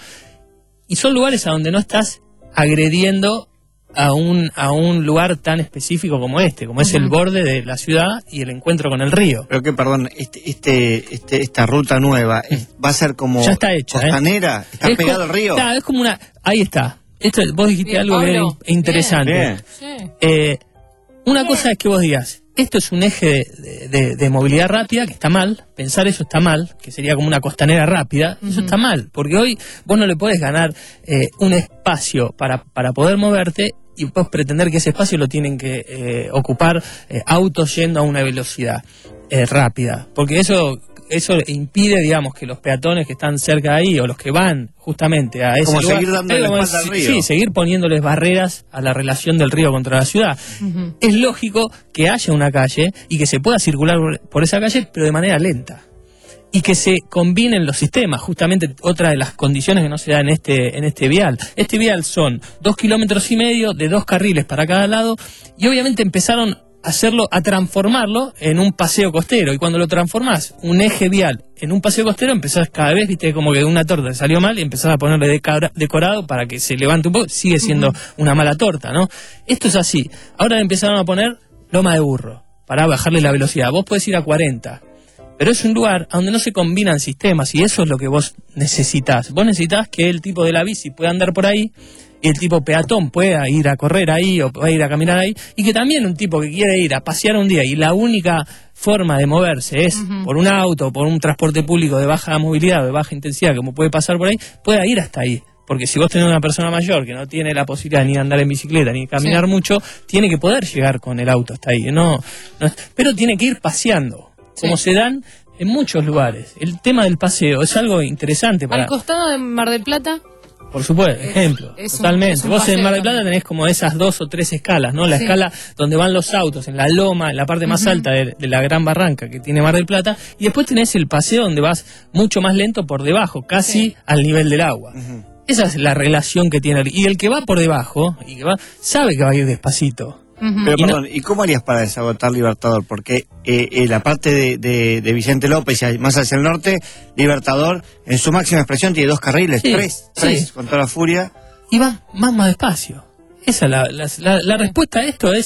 Y son lugares a donde no estás agrediendo a un, a un lugar tan específico como este, como es el borde de la ciudad y el encuentro con el río. Pero que, perdón, este, este, este, esta ruta nueva es- va a ser como Ya está hecha, ¿eh? costanera, está Es pegado co- al río. Claro, es como una... Ahí está. Esto, vos dijiste Bien, algo que era Pablo. in- interesante. Bien. Sí. Eh, una cosa es que vos digas, esto es un eje de, de- de movilidad rápida, que está mal, pensar eso está mal, que sería como una costanera rápida, eso está mal, porque hoy vos no le podés ganar eh, un espacio para, para poder moverte y vos pretender que ese espacio lo tienen que eh, ocupar eh, autos yendo a una velocidad eh, rápida, porque eso... Eso impide, digamos, que los peatones que están cerca de ahí o los que van justamente a ese Como lugar, seguir dándole es la como espalda al si- río. Sí, seguir poniéndoles barreras a la relación del río contra la ciudad. Ujú. Es lógico que haya una calle y que se pueda circular por- por esa calle, pero de manera lenta. Y que se combinen los sistemas, justamente otra de las condiciones que no se da en este, en este vial. Este vial son dos kilómetros y medio de dos carriles para cada lado, y obviamente empezaron a hacerlo, a transformarlo en un paseo costero. Y cuando lo transformás, un eje vial en un paseo costero, empezás cada vez, viste, como que una torta te salió mal y empezás a ponerle decora- decorado para que se levante un poco. Sigue siendo una mala torta, ¿no? Esto es así. Ahora le empezaron a poner loma de burro para bajarle la velocidad. Vos podés ir a cuarenta. Pero es un lugar donde no se combinan sistemas y eso es lo que vos necesitas. Vos necesitas que el tipo de la bici pueda andar por ahí y el tipo peatón pueda ir a correr ahí o pueda ir a caminar ahí y que también un tipo que quiere ir a pasear un día y la única forma de moverse es Ujú. por un auto, por un transporte público de baja movilidad o de baja intensidad como puede pasar por ahí, pueda ir hasta ahí. Porque si vos tenés una persona mayor que no tiene la posibilidad ni de andar en bicicleta ni de caminar Sí. mucho, tiene que poder llegar con el auto hasta ahí. No, no, pero tiene que ir paseando, como se dan en muchos lugares. El tema del paseo es algo interesante para... Al costado de Mar del Plata. Por supuesto, ejemplo, es un- totalmente. es un Vos en paseo Mar del Plata también. tenés como esas dos o tres escalas, ¿no? La Sí. escala donde van los autos, en la loma, en la parte más Ujú. alta de, de la gran barranca que tiene Mar del Plata, y después tenés el paseo donde vas mucho más lento por debajo, casi Sí. al nivel del agua. Esa es la relación que tiene. Y el que va por debajo, y que va, sabe que va a ir despacito. Pero Y no- perdón, ¿y cómo harías para desagotar Libertador? Porque eh, eh, la parte de, de, de Vicente López y más hacia el norte, Libertador en su máxima expresión tiene dos carriles, Sí, tres, sí. tres, con toda la furia. y va más, más despacio. Esa la, la, la, la respuesta a esto es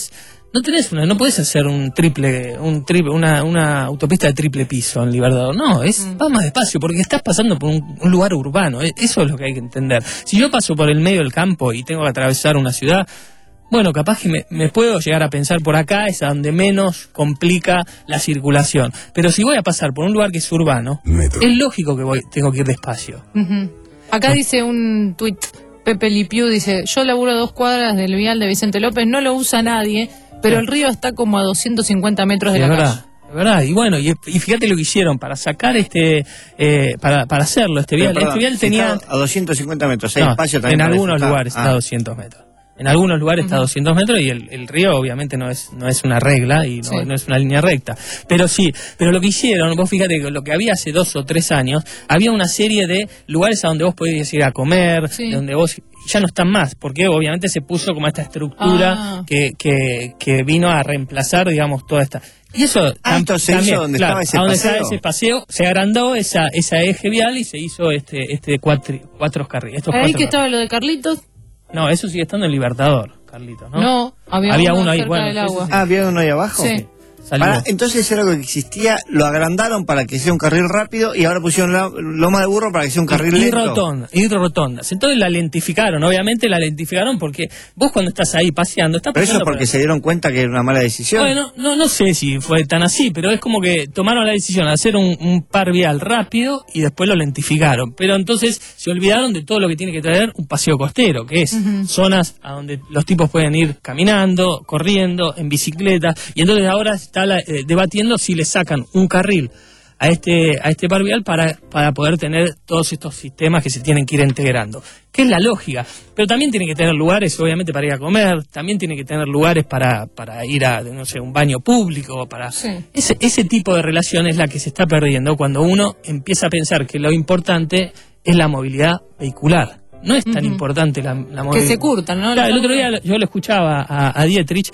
No tenés una, no podés hacer un triple, un triple, una, una autopista de triple piso en Libertador. No, es mm. va más despacio porque estás pasando por un, un lugar urbano. Eso es lo que hay que entender. Si yo paso por el medio del campo y tengo que atravesar una ciudad, bueno, capaz que me, me puedo llegar a pensar por acá, es a donde menos complica la circulación. Pero si voy a pasar por un lugar que es urbano, Metro. Es lógico que voy, tengo que ir despacio. Uh-huh. Acá ¿no? Dice un tuit, Pepe Lipiu dice, yo laburo a dos cuadras del vial de Vicente López, no lo usa nadie, pero sí. El río está como a doscientos cincuenta metros de sí, la verdad. calle. Es verdad, y bueno, y, y fíjate lo que hicieron para sacar este, eh, para, para hacerlo, este vial. Perdón, este vial tenía... A doscientos cincuenta metros, hay no, espacio también. En algunos disfrutar. lugares ah. está a doscientos metros. En algunos lugares uh-huh. está a doscientos metros y el, el río obviamente no es no es una regla y no, sí. no es una línea recta. Pero sí, pero lo que hicieron, vos fíjate que lo que había hace dos o tres años, había una serie de lugares a donde vos podías ir a comer, sí. donde vos ya no están más, porque obviamente se puso como esta estructura ah. que, que, que vino a reemplazar, digamos, toda esta... Y eso ah, tam, se también, hizo donde claro, estaba ese a donde paseo. estaba ese paseo, se agrandó esa, esa eje vial y se hizo este, este cuatri, cuatro carriles. Ahí que estaba lo de Carlitos. No, eso sigue estando en Libertador, Carlitos, ¿no? No, había, había uno, uno ahí, cerca bueno. del agua. Sí, sí. Ah, ¿había uno ahí abajo? Sí. Para, entonces era algo que existía, lo agrandaron para que sea un carril rápido y ahora pusieron la, loma de burro para que sea un carril y, lento. Y rotondas, y rotondas. Entonces la lentificaron, obviamente la lentificaron porque vos cuando estás ahí paseando... Estás pero eso es porque por... se dieron cuenta que era una mala decisión. Bueno, no, no sé si fue tan así, pero es como que tomaron la decisión de hacer un, un par vial rápido y después lo lentificaron. Pero entonces se olvidaron de todo lo que tiene que traer un paseo costero, que es uh-huh. zonas a donde los tipos pueden ir caminando, corriendo, en bicicleta, y entonces ahora está la, eh, debatiendo si le sacan un carril a este a este par vial para, para poder tener todos estos sistemas que se tienen que ir integrando, que es la lógica, pero también tiene que tener lugares obviamente para ir a comer, también tiene que tener lugares para, para ir a, no sé, un baño público, para sí. ese, ese tipo de relación es la que se está perdiendo cuando uno empieza a pensar que lo importante es la movilidad vehicular. No es tan uh-huh. importante la, la movilidad. Que se curtan, ¿no? Claro, el otro día yo lo escuchaba a, a Dietrich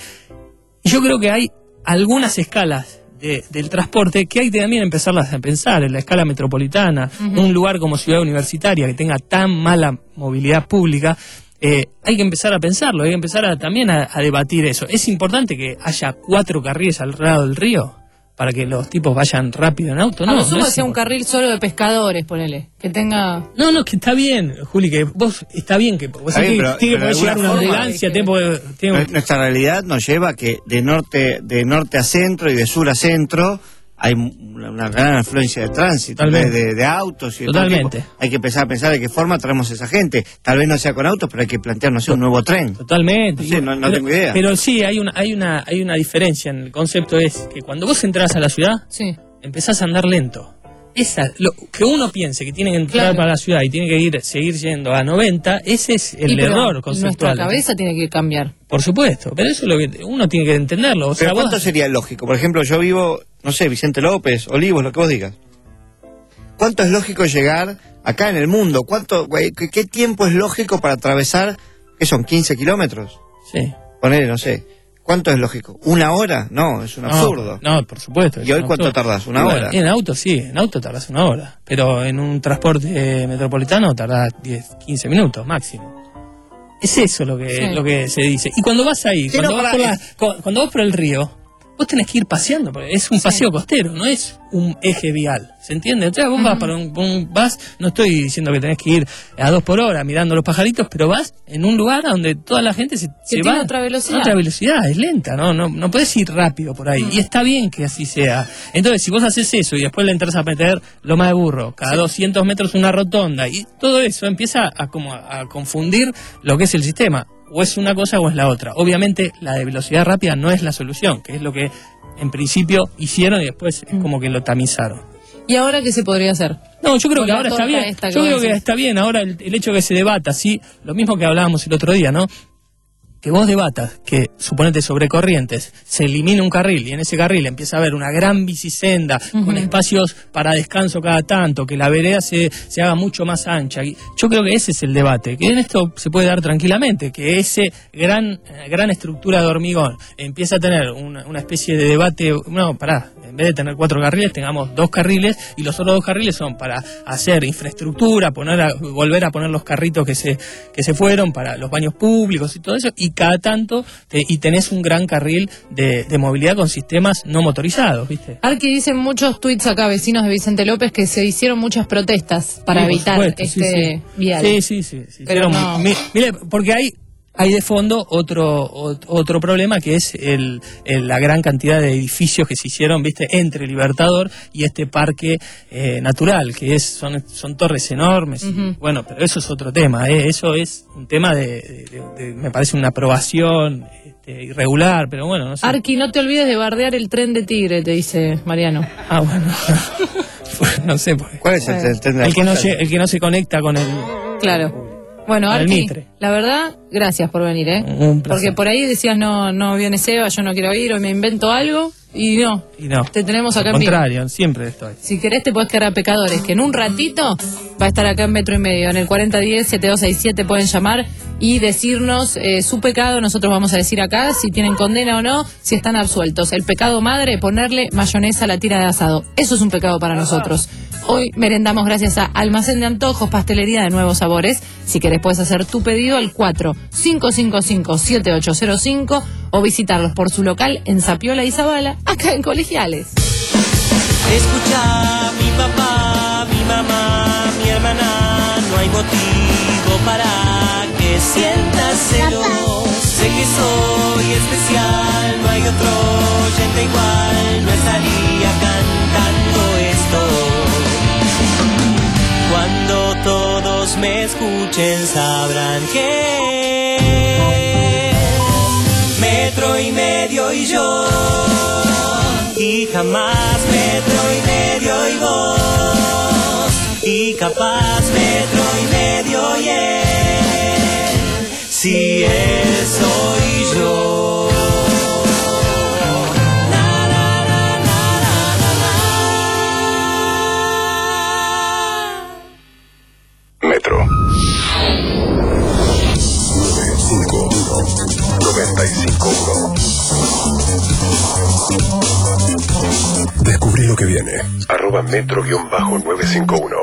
y yo creo que hay algunas escalas De, del transporte que hay que también empezarlas a pensar en la escala metropolitana, uh-huh. un lugar como Ciudad Universitaria que tenga tan mala movilidad pública, eh, hay que empezar a pensarlo, hay que empezar a, también a, a debatir eso. ¿Es importante que haya cuatro carriles al lado del río para que los tipos vayan rápido en auto? No, a lo sumo no sea un carril solo de pescadores, ponele, que tenga... No, no, que está bien, Juli, que vos, está bien que vos bien, que, pero, tiene pero que poder llegar una ambulancia, que... tiene, tiene... Nuestra realidad nos lleva a que de norte, de norte a centro y de sur a centro hay una, una gran afluencia de tránsito, de, de, de autos y de Totalmente. Tipo. Hay que empezar a pensar de qué forma traemos a esa gente. Tal vez no sea con autos, pero hay que plantearnos un nuevo tren. Totalmente. No, sé, no, no pero, tengo idea. Pero sí, hay una, hay una, hay una diferencia en el concepto, es que cuando vos entras a la ciudad, sí. empezás a andar lento. Esa, lo que uno piense que tiene que entrar claro. para la ciudad y tiene que ir seguir yendo a noventa, ese es el error conceptual. Nuestra cabeza tiene que cambiar. Por supuesto, pero eso es lo que uno tiene que entenderlo. O pero sea, ¿cuánto vos... sería lógico? Por ejemplo, yo vivo, no sé, Vicente López, Olivos, lo que vos digas. ¿Cuánto es lógico llegar acá en el mundo? ¿Cuánto, qué, qué tiempo es lógico para atravesar, qué son, quince kilómetros? Sí. Ponele, no sé. ¿Cuánto es lógico? ¿Una hora? No, es un no, absurdo. No, por supuesto. ¿Y hoy cuánto tardás? ¿Una bueno, hora? En auto sí, en auto tardás una hora. Pero en un transporte eh, metropolitano tardás diez, quince minutos máximo. Es eso lo que, sí. lo que se dice. Y cuando vas ahí, cuando, no, vas por la, cuando vas por el río, vos tenés que ir paseando, porque es un paseo sí. costero, no es un eje vial, ¿se entiende? O sea, vos uh-huh. vas, para un, un, vas, no estoy diciendo que tenés que ir a dos por hora mirando los pajaritos, pero vas en un lugar donde toda la gente se, se tiene va otra velocidad. Otra velocidad, es lenta, no no, no podés ir rápido por ahí, uh-huh. y está bien que así sea. Entonces, si vos haces eso y después le entras a meter loma de burro, cada sí. doscientos metros una rotonda, y todo eso empieza a, como a, a confundir lo que es el sistema. O es una cosa o es la otra. Obviamente la de velocidad rápida no es la solución, que es lo que en principio hicieron y después es como que lo tamizaron. ¿Y ahora qué se podría hacer? No, yo creo que ahora está bien. Yo creo que está bien ahora el, el hecho de que se debata, sí, lo mismo que hablábamos el otro día, ¿no? Que vos debatas que, suponete, sobre Corrientes se elimina un carril y en ese carril empieza a haber una gran bicisenda uh-huh. con espacios para descanso cada tanto, que la vereda se, se haga mucho más ancha. Y yo creo que ese es el debate, que en esto se puede dar tranquilamente, que ese gran gran estructura de hormigón empieza a tener una, una especie de debate, no, pará, en vez de tener cuatro carriles, tengamos dos carriles y los otros dos carriles son para hacer infraestructura, poner a, volver a poner los carritos que se, que se fueron, para los baños públicos y todo eso, y cada tanto te, y tenés un gran carril de, de movilidad con sistemas no motorizados, ¿viste? Arqui, dicen muchos tweets acá, vecinos de Vicente López, que se hicieron muchas protestas para Sí, por evitar supuesto, este sí, sí. vial. Sí, sí, sí. sí. Pero Pero, no. mi- mire, porque hay hay de fondo otro ot- otro problema, que es el, el- la gran cantidad de edificios que se hicieron, viste, entre Libertador y este parque eh, natural, que es son son torres enormes. y, Ujú. bueno, pero eso es otro tema, ¿eh? Eso es un tema de, de- de- me parece una aprobación este, irregular, pero bueno, no sé. Arqui, no te olvides de bardear el tren de Tigre, te dice Mariano. Ah, bueno. No sé. Pues. ¿Cuál es el, el tren de la El que no costa? se, el que no se conecta con el Claro. Bueno, Al Arqui, Mitre. la verdad, gracias por venir, ¿eh? Un placer. Porque por ahí decías, no, no viene Seba, yo no quiero ir, o me invento algo, y no. Y no. Te tenemos acá Al en vivo. contrario, siempre estoy. Si querés te puedes quedar a Pecadores, que en un ratito va a estar acá en Metro y Medio, en el cuarenta diez, siete dos seis siete pueden llamar y decirnos eh, su pecado. Nosotros vamos a decir acá si tienen condena o no, si están absueltos. El pecado madre, ponerle mayonesa a la tira de asado. Eso es un pecado para nosotros. Hoy merendamos gracias a Almacén de Antojos, Pastelería de Nuevos Sabores. Si querés puedes hacer tu pedido al cuatro cinco cinco cinco siete ocho cero cinco o visitarlos por su local en Zapiola y Zabala, acá en Colegiales. Escucha, mi papá, mi mamá, mi hermana, no hay motivo para que sientas celos. Sé que soy especial, no hay otro oyente igual, no estaría cantando esto. Cuando todos me escuchen sabrán que Metro y Medio y yo, y jamás Metro y Medio y vos, y capaz Metro y Medio y él, si él soy yo. Na, na, na, na, na, na, na. Metro. noventa y cinco uno. Descubrí lo que viene. Arroba metro nueve cinco uno.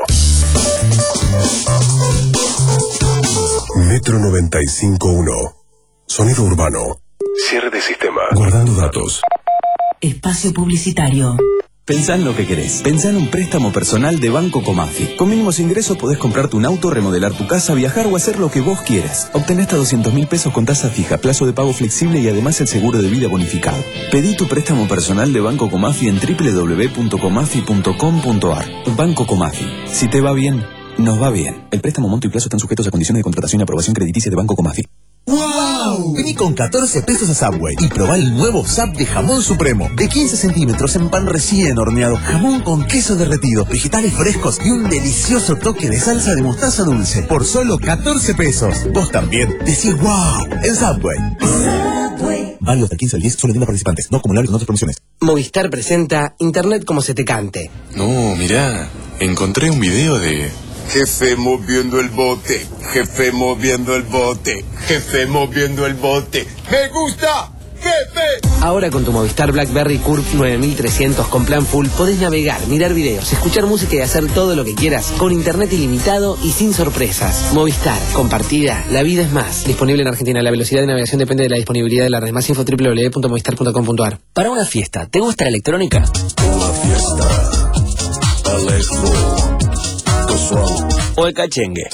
Metro noventa y cinco uno. Sonido urbano. Cierre de sistema. Guardando datos. Espacio publicitario. Pensá en lo que querés. Pensá en un préstamo personal de Banco Comafi. Con mínimos ingresos podés comprarte un auto, remodelar tu casa, viajar o hacer lo que vos quieras. Obtenés hasta doscientos mil pesos con tasa fija, plazo de pago flexible y además el seguro de vida bonificado. Pedí tu préstamo personal de Banco Comafi en doble u doble u doble u punto comafi punto com punto ar. Banco Comafi. Si te va bien, nos va bien. El préstamo, monto y plazo están sujetos a condiciones de contratación y aprobación crediticia de Banco Comafi. ¡Wow! Vení con catorce pesos a Subway y probá el nuevo Sub de jamón supremo. De quince centímetros en pan recién horneado, jamón con queso derretido, vegetales frescos y un delicioso toque de salsa de mostaza dulce. Por solo catorce pesos. Vos también decís ¡wow! En Subway. Subway. Válido hasta el quince al diez, solo tienda participantes. No acumulables con otras promociones. Movistar presenta Internet como se te cante. No, mirá, encontré un video de... Jefe moviendo el bote, jefe moviendo el bote, jefe moviendo el bote. ¡Me gusta! ¡Jefe! Ahora con tu Movistar BlackBerry Curve nueve mil trescientos con plan full podés navegar, mirar videos, escuchar música y hacer todo lo que quieras con internet ilimitado y sin sorpresas. Movistar, compartida, la vida es más. Disponible en Argentina. La velocidad de navegación depende de la disponibilidad de la red. Más info doble u doble u doble u punto movistar punto com punto ar. Para una fiesta, ¿te gusta la electrónica? Una fiesta. Electro. O el cachengue.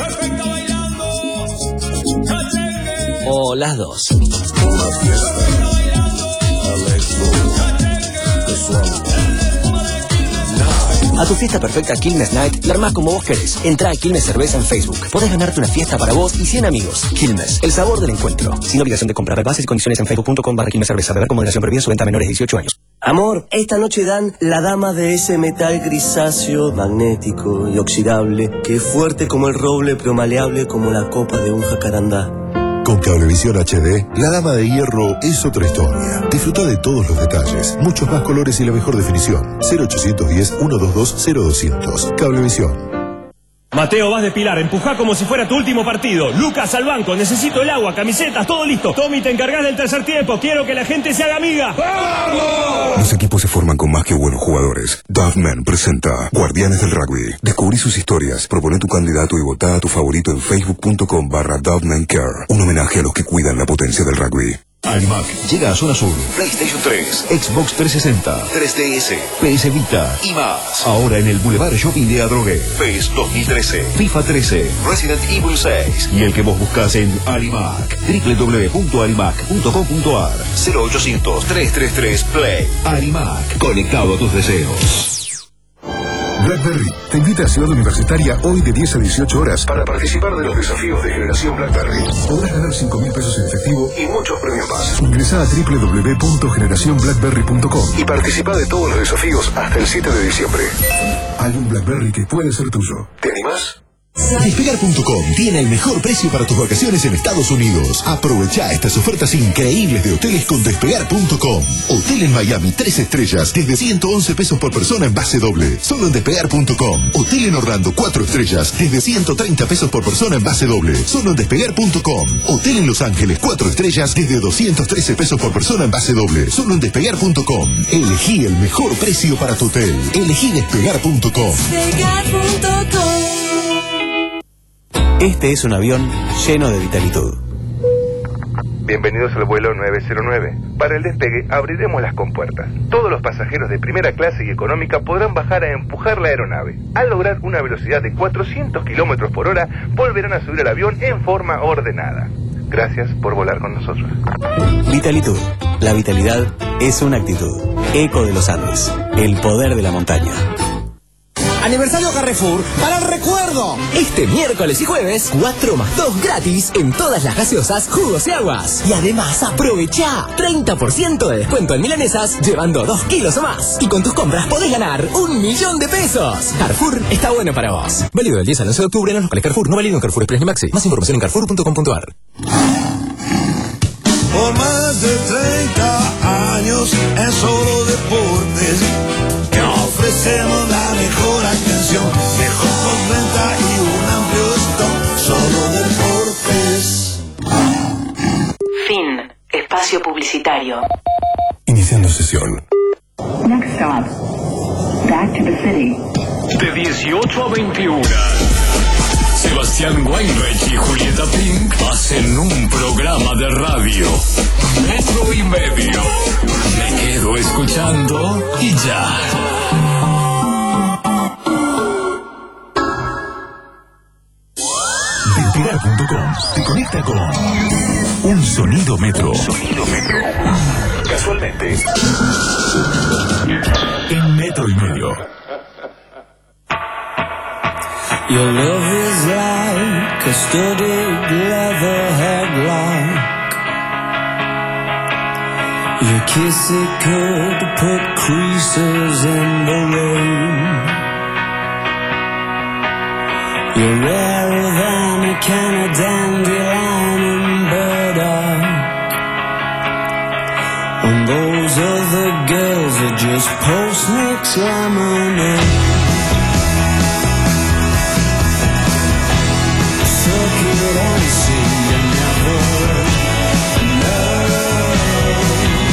O las dos. Una fiesta. A tu fiesta perfecta Quilmes Night la armás como vos querés. Entrá a Quilmes Cerveza en Facebook. Podés ganarte una fiesta para vos y cien amigos. Quilmes, el sabor del encuentro. Sin obligación de comprar. Bases y condiciones en facebook punto com barra Quilmes Cerveza. Beber con moderación, prohibida su venta a menores de dieciocho años. Amor, esta noche dan la dama de ese metal grisáceo, magnético y oxidable, que es fuerte como el roble pero maleable como la copa de un jacarandá. Con Cablevisión H D, la dama de hierro es otra historia. Disfruta de todos los detalles, muchos más colores y la mejor definición. cero ochocientos diez, ciento veintidós, cero doscientos. Cablevisión. Mateo, vas de Pilar, empujá como si fuera tu último partido. Lucas, al banco, necesito el agua, camisetas, todo listo. Tommy, te encargás del tercer tiempo, quiero que la gente se haga amiga. ¡Vamos! Los equipos se forman con más que buenos jugadores. Duffman presenta Guardianes del Rugby. Descubrí sus historias, propone tu candidato y votá a tu favorito en facebook.com barra Duffman Care. Un homenaje a los que cuidan la potencia del rugby. iMac llega a Zona Sur. PlayStation tres, Xbox trescientos sesenta, tres D S, P S Vita y más. Ahora en el Boulevard Shopping de Adrogué. P E S dos mil trece, FIFA trece, Resident Evil seis y el que vos buscás en iMac. doble u doble u doble u punto iMac punto com punto a r. cero ochocientos, trescientos treinta y tres Play. iMac, conectado a tus deseos. BlackBerry te invita a Ciudad Universitaria hoy de diez a dieciocho horas para participar de los desafíos de Generación BlackBerry. Podrás ganar cinco mil pesos en efectivo y muchos premios más. Ingresá a doble u doble u doble u punto generación blackberry punto com y participa de todos los desafíos hasta el siete de diciembre. Hay un BlackBerry que puede ser tuyo. ¿Te animás? Despegar punto com tiene el mejor precio para tus vacaciones en Estados Unidos. Aprovecha estas ofertas increíbles de hoteles con Despegar punto com. Hotel en Miami, tres estrellas, desde ciento once pesos por persona en base doble, solo en Despegar punto com. Hotel en Orlando, cuatro estrellas, desde ciento treinta pesos por persona en base doble, solo en Despegar punto com. Hotel en Los Ángeles, cuatro estrellas, desde doscientos trece pesos por persona en base doble, solo en Despegar punto com. Elegí el mejor precio para tu hotel. Elegí Despegar punto com. Despegar punto com. Este es un avión lleno de vitalitud. Bienvenidos al vuelo nueve cero nueve. Para el despegue abriremos las compuertas. Todos los pasajeros de primera clase y económica podrán bajar a empujar la aeronave. Al lograr una velocidad de cuatrocientos kilómetros por hora, volverán a subir al avión en forma ordenada. Gracias por volar con nosotros. Vitalitud. La vitalidad es una actitud. Eco de los Andes. El poder de la montaña. Aniversario Carrefour para el recuerdo. Este miércoles y jueves, cuatro más dos gratis en todas las gaseosas, jugos y aguas. Y además aprovecha treinta por ciento de descuento en milanesas, llevando dos kilos o más. Y con tus compras podés ganar un millón de pesos. Carrefour está bueno para vos. Válido del diez al once de octubre en los locales Carrefour. No válido en Carrefour Express ni Maxi. Más información en carrefour punto com punto a r. Por más de treinta años en Solo Deportes te ofrecemos la mejor atención, mejor postventa y un amplio stock. Solo Deportes. Fin. Espacio publicitario. Iniciando sesión. Next stop. Back to the city. De dieciocho a veintiuna. Sebastián Weinreich y Julieta Pink hacen un programa de radio. Metro y medio. Me quedo escuchando y ya. Despegar punto com te conecta con un sonido metro. Sonido metro. Casualmente. En metro y medio. Your love is like a studded leather headlock. Your kiss, it could put creases in the rain. You're rarer than a can of dandelion and burdock. And those other girls are just post-mix lemonade. And see you never know.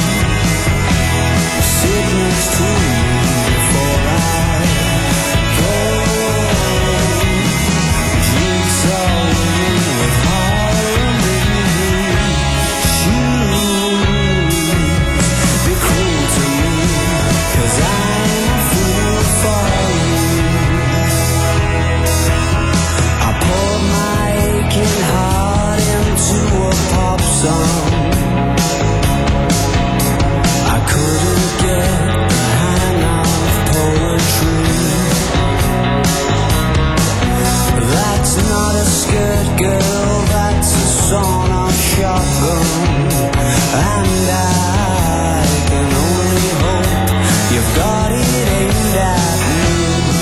Sit next to me before I go. Drinks all in with Harlem shoes. Be cruel to me, 'cause I'm a fool for you. I poured my aching heart into a pop song. I couldn't get the hang of poetry. That's not a skirt, girl, that's a sawn off shotgun. And I can only hope you've got it aimed at me.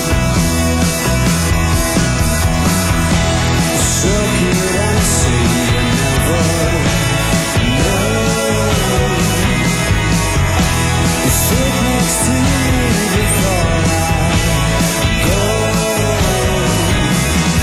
Circuit and see you never know. Sit next to me before I go.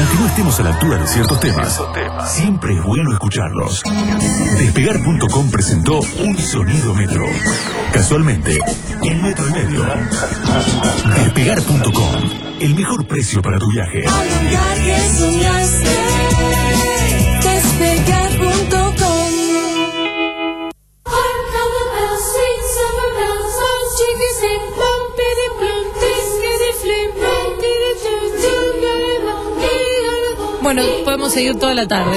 Aunque no estemos a la altura de ciertos temas, siempre es bueno escucharlos. Despegar punto com presentó Un Sonido Metro. Casualmente, en metro y medio. Despegar punto com, el mejor precio para tu viaje. Despegar punto com. Bueno, podemos seguir toda la tarde.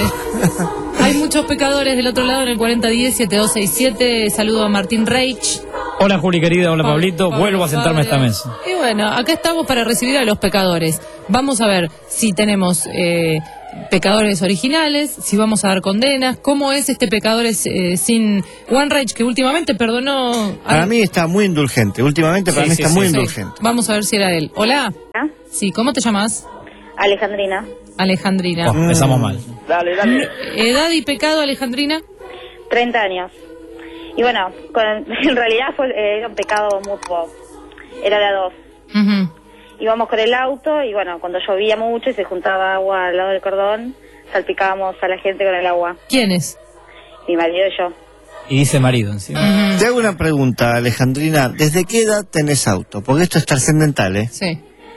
Hay muchos pecadores del otro lado en el cuarenta diez, setenta y dos sesenta y siete. Saludo a Martín Reich. Hola Juli querida, hola Pablo, Pablito. Pablo, Vuelvo a sentarme a esta Fabio. mesa. Y bueno, acá estamos para recibir a los pecadores. Vamos a ver si tenemos eh, pecadores originales, si vamos a dar condenas, cómo es este pecadores eh, sin One Reich, que últimamente perdonó... Para mí está muy indulgente. Últimamente para Sí, mí sí, está sí, muy sí. indulgente. Vamos a ver si era él. Hola. Sí, ¿cómo te llamas? Alejandrina. Alejandrina. Oh, empezamos mal. Dale, dale. ¿Edad y pecado, Alejandrina? treinta años. Y bueno, con, en realidad fue, eh, era un pecado mutuo. Era de a dos. Uh-huh. Íbamos con el auto y bueno, cuando llovía mucho y se juntaba agua al lado del cordón, salpicábamos a la gente con el agua. ¿Quiénes? Mi marido y yo. Y dice marido encima. Te hago una pregunta, Alejandrina. ¿Desde qué edad tenés auto? Porque esto es trascendental, ¿eh? Sí.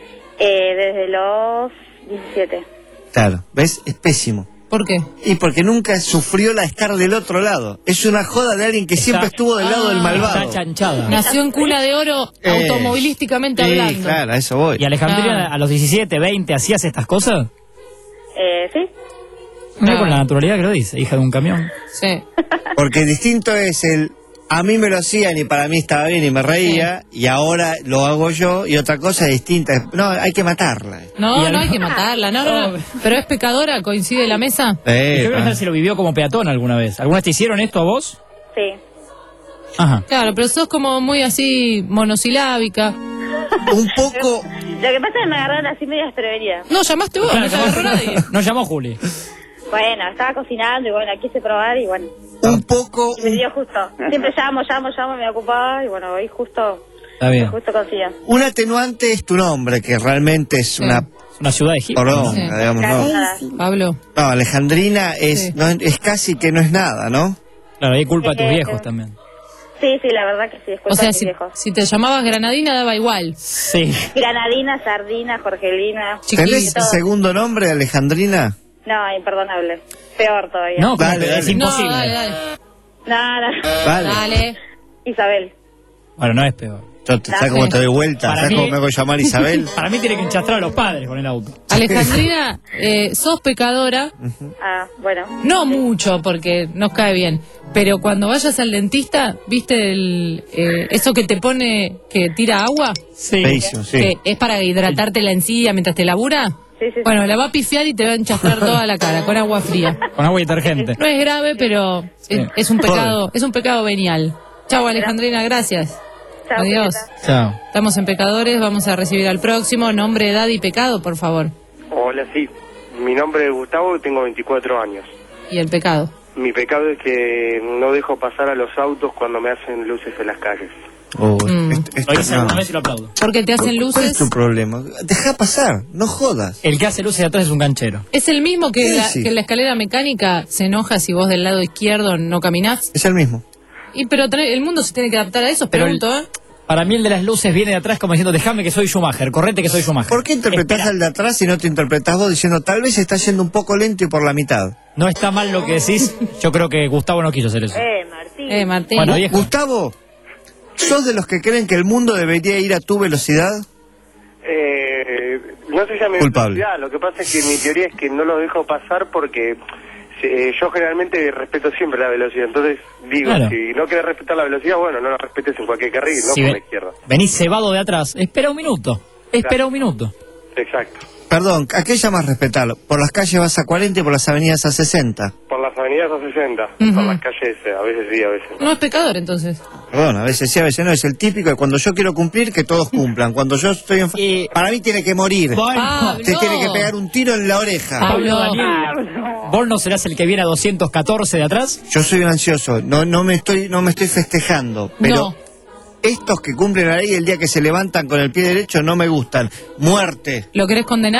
Eh, desde los diecisiete. Claro, ¿ves? Es pésimo. ¿Por qué? Y porque nunca sufrió la estar del otro lado. Es una joda de alguien que siempre estuvo del lado del malvado. Está chanchada. Nació en cuna de oro, Eh, automovilísticamente sí, hablando. claro, a eso voy. ¿Y Alejandrina a los diecisiete, veinte hacías estas cosas? Eh, sí. Mira con la naturalidad que lo dice, hija de un camión. Sí. Porque distinto es el... A mí me lo hacían y para mí estaba bien y me reía, y ahora lo hago yo, y otra cosa distinta es... No, hay que matarla. No, no hay que matarla, no, no, no. Pero es pecadora, coincide la mesa. Eh, Yo quiero saber si lo vivió como peatón alguna vez. ¿Alguna vez te hicieron esto a vos? Sí. Ajá. Claro, pero sos como muy así monosilábica. Un poco... Lo que pasa es que me agarraron así medio desprevenida. No, llamaste vos, no te agarró nadie. No llamó Juli. Bueno, estaba cocinando y bueno, quise probar y bueno. Un poco... Y me dio justo. Siempre llamo, llamo, llamo, me ocupaba y bueno, hoy justo... Está bien. Justo consiguió. Un atenuante es tu nombre, que realmente es una... Una ciudad de Egipto. Poronga, Sí. digamos, ¿no? Pablo. No, Alejandrina es, Sí. no, es casi que no es nada, ¿no? Claro, hay culpa de tus Eh, viejos eh. también. Sí, sí, la verdad que sí, es culpa O sea, de mis si, viejos. si te llamabas Granadina daba igual. Sí. Granadina, Sardina, Jorgelina. ¿Tenés todo. segundo nombre, Alejandrina? No, imperdonable. Peor todavía. No, Dale, dale, es dale. imposible. No, dale, dale. No, no. Vale. Dale. Isabel. Bueno, no es peor. Yo te, ¿sabes cómo te doy vuelta? Para ¿Sabes mí- cómo me hago llamar Isabel? Para mí tiene que enchastrar a los padres con el auto. Alejandrina, eh, sos pecadora. Ah, bueno. No mucho, porque nos cae bien. Pero cuando vayas al dentista, ¿viste el, eh, eso que te pone, que tira agua? Sí. Feísimo, sí. Que es para hidratarte la encía mientras te labura. Sí, sí, sí. Bueno, la va a pifiar y te va a enchastrar toda la cara con agua fría. Con agua y detergente. No es grave, pero es, es un pecado, es un pecado venial. Chau, Alejandrina, gracias. Chao, Adiós. Julieta. Chao. Estamos en Pecadores, vamos a recibir al próximo. Nombre, edad y pecado, por favor. Hola, sí. Mi nombre es Gustavo y tengo veinticuatro años. Y el pecado. Mi pecado es que no dejo pasar a los autos cuando me hacen luces en las calles. Oh, Mm. este- este- Lo hice no. alguna vez y lo aplaudo. Porque te hacen ¿Cuál es luces. tu problema? Deja pasar, no jodas. El que hace luces de atrás es un canchero. Es el mismo que, Sí, la, sí. que la escalera mecánica se enoja si vos del lado izquierdo no caminás. Es el mismo. Y pero tra- el mundo se tiene que adaptar a eso, Pero pregunto, ¿eh? Para mí el de las luces viene de atrás como diciendo, déjame que soy Schumacher, correte que soy Schumacher. ¿Por qué interpretás al de atrás y no te interpretás vos diciendo tal vez está yendo un poco lento y por la mitad? No está mal lo que decís, yo creo que Gustavo no quiso hacer eso. Eh, Martín. Eh, Martín. Bueno, viejo. Gustavo, ¿sos de los que creen que el mundo debería ir a tu velocidad? Eh, no sé si a mi Culpable. velocidad, lo que pasa es que mi teoría es que no lo dejo pasar porque eh, yo generalmente respeto siempre la velocidad. Entonces digo, Claro. si no querés respetar la velocidad, bueno, no la respetes en cualquier carril, no Si por ve- la izquierda. venís cebado de atrás, espera un minuto, espera un minuto. Exacto. Perdón, ¿a qué llamas respetarlo? Por las calles vas a cuarenta y por las avenidas a sesenta. Por las avenidas a sesenta, Ujú. por las calles eh, a veces sí, a veces no. No es pecador, entonces. Perdón, a veces sí, a veces no. Es el típico de cuando yo quiero cumplir, que todos cumplan. Cuando yo estoy en... Y- Para mí tiene que morir. Pablo. Te tiene que pegar un tiro en la oreja. Pablo. Daniel, ¿vos no serás el que viene a doscientos catorce de atrás? Yo soy un ansioso, no, no me estoy, no me estoy festejando, pero No. estos que cumplen la ley el día que se levantan con el pie derecho no me gustan. Muerte. ¿Lo querés condenar?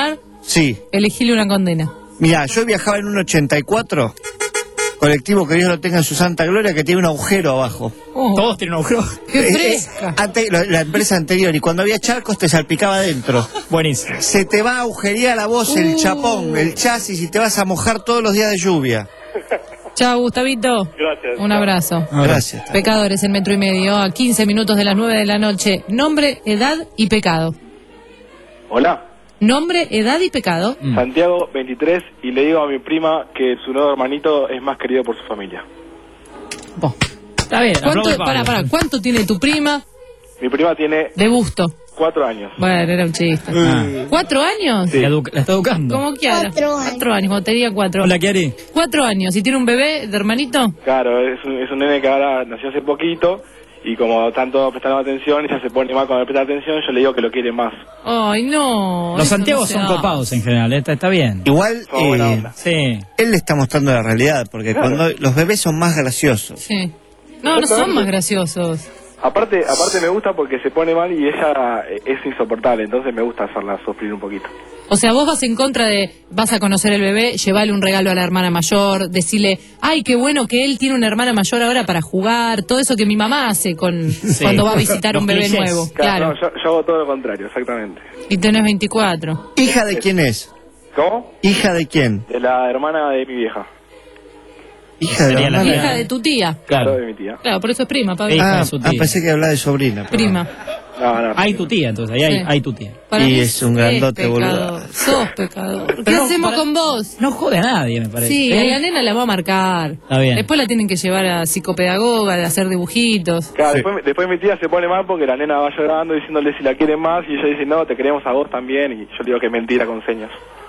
Sí. Elegile una condena. Mirá, yo viajaba en un ochenta y cuatro, colectivo que Dios lo tenga en su santa gloria, que tiene un agujero abajo. Oh. Todos tienen un agujero. ¡Qué Eh, fresca! eh, ante- la, la empresa anterior, y cuando había charcos te salpicaba adentro. Buenísimo. Se te va a agujerear la voz, Uh. el chapón, el chasis, y te vas a mojar todos los días de lluvia. Chao, Gustavito. Gracias. Un abrazo. Gracias. Pecadores en Metro y Medio, a quince minutos de las nueve de la noche. Nombre, edad y pecado. Hola, Nombre, edad y pecado. Santiago, veintitrés, y le digo a mi prima que su nuevo hermanito es más querido por su familia. Está bien, ¿Cuánto, aplaude para, Pablo. para, ¿Cuánto tiene tu prima Mi prima tiene de busto? cuatro años. Bueno, era un chiste. Ah. ¿Cuatro años? La, edu- la está educando. ¿Cómo quiera? Cuatro años. Cuatro años, cuando tenía cuatro. Hola, Kiari. Cuatro años. ¿Y tiene un bebé de hermanito? Claro, es un, es un nene que ahora nació hace poquito, y como tanto prestando atención, ella se pone mal cuando le presta atención, yo le digo que lo quiere más. Ay, no. Los eso Santiago no se son da. copados en general, está, está bien. Igual, Son buena eh, onda. Sí. él le está mostrando la realidad, porque Claro. cuando los bebés son más graciosos. Sí. No, no son más graciosos. Aparte, aparte me gusta porque se pone mal y ella eh, es insoportable, entonces me gusta hacerla sufrir un poquito. O sea, vos vas en contra de, vas a conocer el bebé, llevarle un regalo a la hermana mayor, decirle, ay, qué bueno que él tiene una hermana mayor ahora para jugar, todo eso que mi mamá hace con cuando va a visitar un Los bebé clichés. nuevo. Claro, Claro. no, yo, yo hago todo lo contrario, exactamente. Y tenés veinticuatro. ¿Hija de quién es? ¿Cómo? ¿Hija de quién? De la hermana de mi vieja. Hija de la Sería la hermana. Hija de tu tía. Claro, Claro. de mi tía. Claro, por eso es prima, Pablo. Hija Ah, de su ah, tía. pensé que hablaba de sobrina. perdón. Prima. No, no. Hay tu tía, entonces. Ahí hay, Sí. hay tu tía. Para Y mí es un grandote, es boludo. pecador. Sos pecador. ¿Qué Pero no, hacemos para- con vos? No jode a nadie, me parece. Sí, ¿Eh? a la nena la va a marcar. Está bien. Después la tienen que llevar a psicopedagoga, de hacer dibujitos. Claro, después, después mi tía se pone mal porque la nena va llorando diciéndole si la quieren más, y ella dice, no, te queremos a vos también, y yo le digo que es mentira con señas.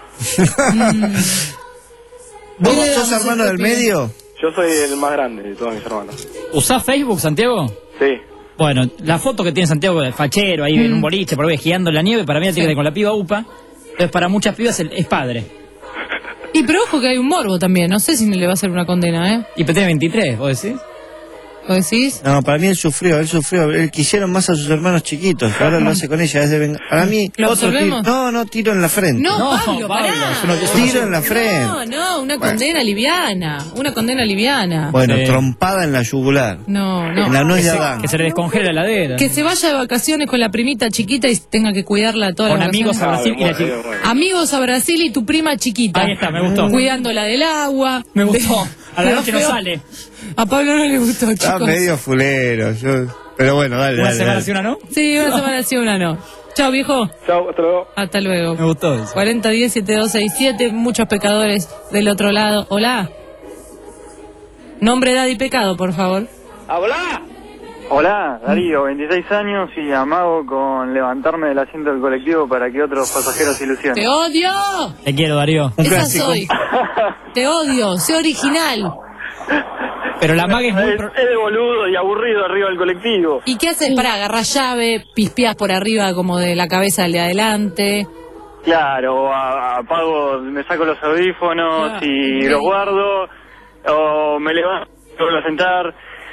¿Vos ¿Qué le sos damos hermano a del este pibe? medio? Yo soy el más grande de todos mis hermanos. ¿Usás Facebook, Santiago? Sí. Bueno, la foto que tiene Santiago de fachero ahí en un boliche, por ahí esquiando en la nieve, para mí la tiene que ver con la piba UPA. Entonces, para muchas pibas el- es padre. Y pero ojo que hay un morbo también. No sé si le va a hacer una condena, ¿eh? Y tiene veintitrés, ¿vos decís? ¿Vos decís? No, para mí él sufrió, él sufrió. Él quisieron más a sus hermanos chiquitos, ahora lo hace con ella. Es de venga- Para mí, ¿Lo otro tiro. absolvemos? No, no, tiro en la frente. No, No, Pablo, Pablo, pará. eso no- eso no Tiro en la frente. No, no, una condena liviana. Una condena liviana. Bueno, Sí. trompada en la yugular. No, no. En la nuez Que de se, Adán. que se le descongela la heladera. Que se vaya de vacaciones con la primita chiquita y tenga que cuidarla toda Con la amigos a Brasil y la chica. Amigos a Brasil y tu prima chiquita. Ahí está, me gustó. Cuidándola del agua. Me gustó. A la Pero noche no feo. sale. A Pablo no le gustó, Está chicos. medio fulero. Yo... Pero bueno, dale. Una dale, semana dale. sí, una no. Sí, una semana sí, una no. Chao, viejo. Chao, hasta luego. Hasta luego. Me gustó eso. cuarenta diez setenta y dos sesenta y siete, muchos pecadores del otro lado. Hola. Nombre, edad y pecado, por favor. ¡Hola! Hola, Darío, veintiséis años y amago con levantarme del asiento del colectivo para que otros pasajeros se ilusionen. ¡Te odio! Te quiero, Darío. Esa soy. Te odio, sé original. Pero la maga es muy... Es, pro- es de boludo y aburrido arriba del colectivo. ¿Y qué haces para agarrar llave, pispeas por arriba como de la cabeza del de adelante? Claro, a- apago, me saco los audífonos Ah, y ok. los guardo, o me levanto, vuelvo a sentar,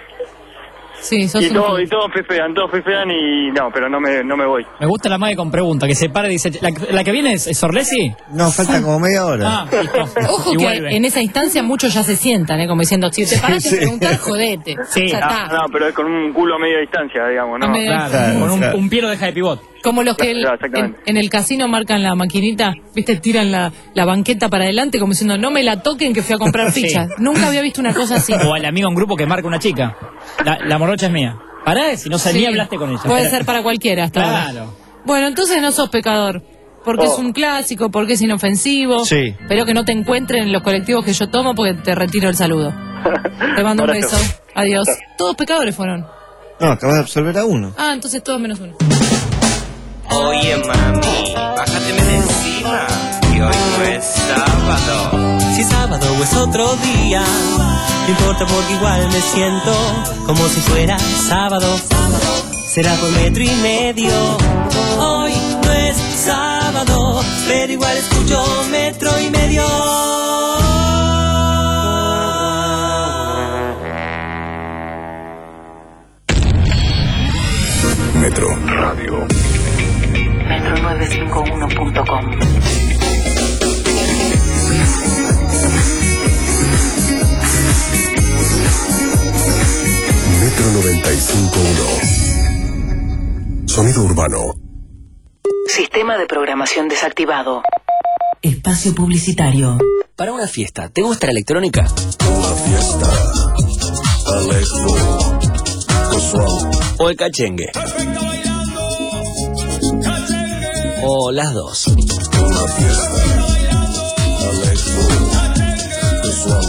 Sí, sos y, un... todo, y todos fifean, todos fifean y no, pero no me, no me voy. Me gusta la maga con pregunta, que se pare y dice... ¿La, la que viene es, es Sorlesi? No, falta como media hora. Ah, listo. Ojo Y que vuelve. en esa instancia muchos ya se sientan, ¿eh? Como diciendo, si te paras Sí. a preguntar, jodete. Sí. Ya No, está. no, pero es con un culo a media distancia, digamos, ¿no? A media- Claro, Claro, con un, claro. un pie lo deja de pivot. Como los que el- Claro, en, exactamente. en el casino marcan la maquinita, viste, tiran la, la banqueta para adelante como diciendo, no me la toquen que fui a comprar Sí. fichas. Nunca había visto una cosa así. O al amigo en grupo que marca una chica. La, la morocha es mía. Pará, si no salí, Sí. hablaste con ella. Puede Espera. ser para cualquiera hasta ahora. Claro. Bueno, entonces no sos pecador. Porque Oh. es un clásico, porque es inofensivo. Sí. Espero que no te encuentren en los colectivos que yo tomo porque te retiro el saludo. Te mando un Abrazo. beso. Adiós. Todos pecadores fueron. No, acabas de absolver a uno. Ah, entonces todos menos uno. Oye mami, bájateme de encima, que hoy no es sábado. Si es sábado o es otro día, no importa porque igual me siento como si fuera sábado. Será por metro y medio. Hoy no es sábado, pero igual escucho metro y medio. Metro Radio. metro novecientos cincuenta y uno punto com noventa y cinco punto uno. Sonido urbano. Sistema de programación desactivado. Espacio publicitario. Para una fiesta, ¿te gusta la electrónica? Una fiesta. Electro. Casual. ¿O el cachengue? ¿O las dos? Una fiesta. Electro. Casual.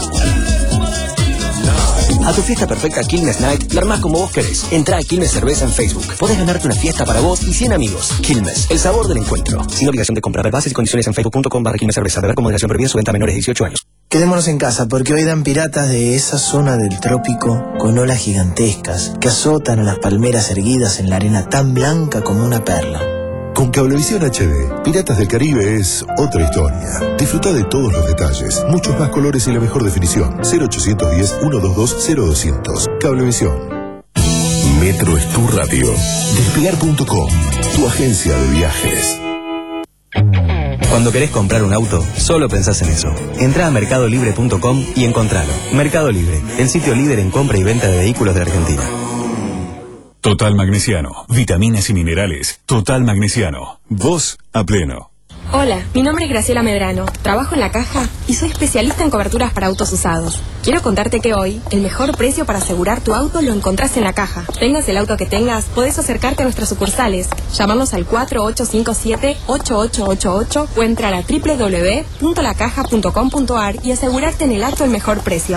A tu fiesta perfecta Quilmes Night la armás como vos querés. Entrá a Quilmes Cerveza en Facebook. Podés ganarte una fiesta para vos y cien amigos. Quilmes, el sabor del encuentro. Sin obligación de comprar. Bases y condiciones en facebook punto com barra Quilmes Cerveza. Beber con moderación, prohibida su venta a menores de dieciocho años. Quedémonos en casa porque hoy dan piratas de esa zona del trópico con olas gigantescas que azotan a las palmeras erguidas en la arena tan blanca como una perla. Con Cablevisión H D, Piratas del Caribe es otra historia. Disfruta de todos los detalles, muchos más colores y la mejor definición. cero ochocientos diez, ciento veintidós, cero doscientos. Cablevisión. Metro es tu radio. Despegar punto com, tu agencia de viajes. Cuando querés comprar un auto, solo pensás en eso. Entrá a mercado libre punto com y encontralo. Mercado Libre, el sitio líder en compra y venta de vehículos de Argentina. Total Magnesiano, vitaminas y minerales. Total Magnesiano, vos a pleno. Hola, mi nombre es Graciela Medrano, trabajo en La Caja y soy especialista en coberturas para autos usados. Quiero contarte que hoy, el mejor precio para asegurar tu auto lo encontrás en La Caja. Tengas el auto que tengas, podés acercarte a nuestras sucursales, llamarnos al cuatro ocho cinco siete, ocho ocho ocho ocho o entrar a doble u doble u doble u punto la caja punto com punto a r y asegurarte en el acto el mejor precio.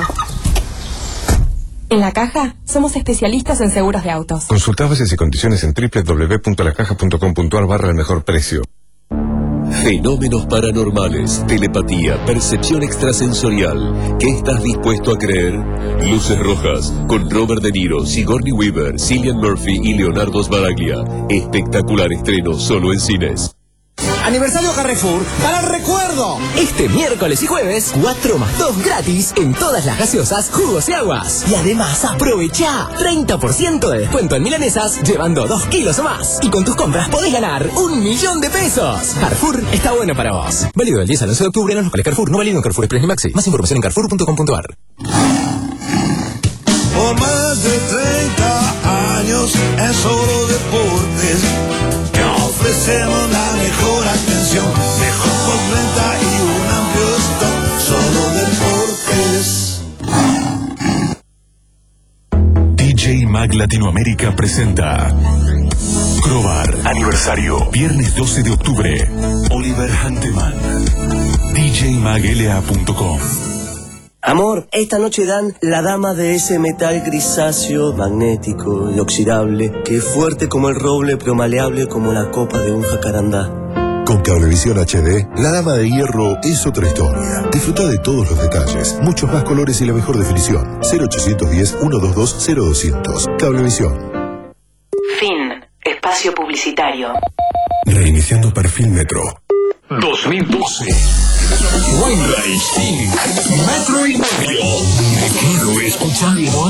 En La Caja, somos especialistas en seguros de autos. Consulta bases y condiciones en doble u doble u doble u punto la caja punto com punto a r barra el mejor precio. Fenómenos paranormales, telepatía, percepción extrasensorial. ¿Qué estás dispuesto a creer? Luces Rojas, con Robert De Niro, Sigourney Weaver, Cillian Murphy y Leonardo Sbaraglia. Espectacular estreno solo en cines. Aniversario Carrefour para el recuerdo. Este miércoles y jueves, cuatro más dos gratis en todas las gaseosas, jugos y aguas. Y además aprovecha treinta por ciento de descuento en milanesas llevando dos kilos o más. Y con tus compras podés ganar un millón de pesos. Carrefour está bueno para vos. Válido del diez al once de octubre en los locales Carrefour. No válido en Carrefour Express ni Maxi. Más información en carrefour punto com punto a r. Por más de treinta años en Solo Deportes te ofrecemos la mejor atención, mejor postventa y un amplio stock. Solo Deportes. D J Mag Latinoamérica presenta Crobar Aniversario, viernes doce de octubre. Oliver Hanteman. D J mag L A punto com. Amor, esta noche dan la dama de ese metal grisáceo, magnético, inoxidable, que es fuerte como el roble pero maleable como la copa de un jacarandá. Con Cablevisión H D, la dama de hierro es otra historia. Disfruta de todos los detalles, muchos más colores y la mejor definición. cero ochocientos diez, ciento veintidós, cero doscientos. Cablevisión. Fin. Espacio publicitario. Reiniciando perfil Metro. dos mil doce. Waylight King. Metro y medio. Me quiero escuchando.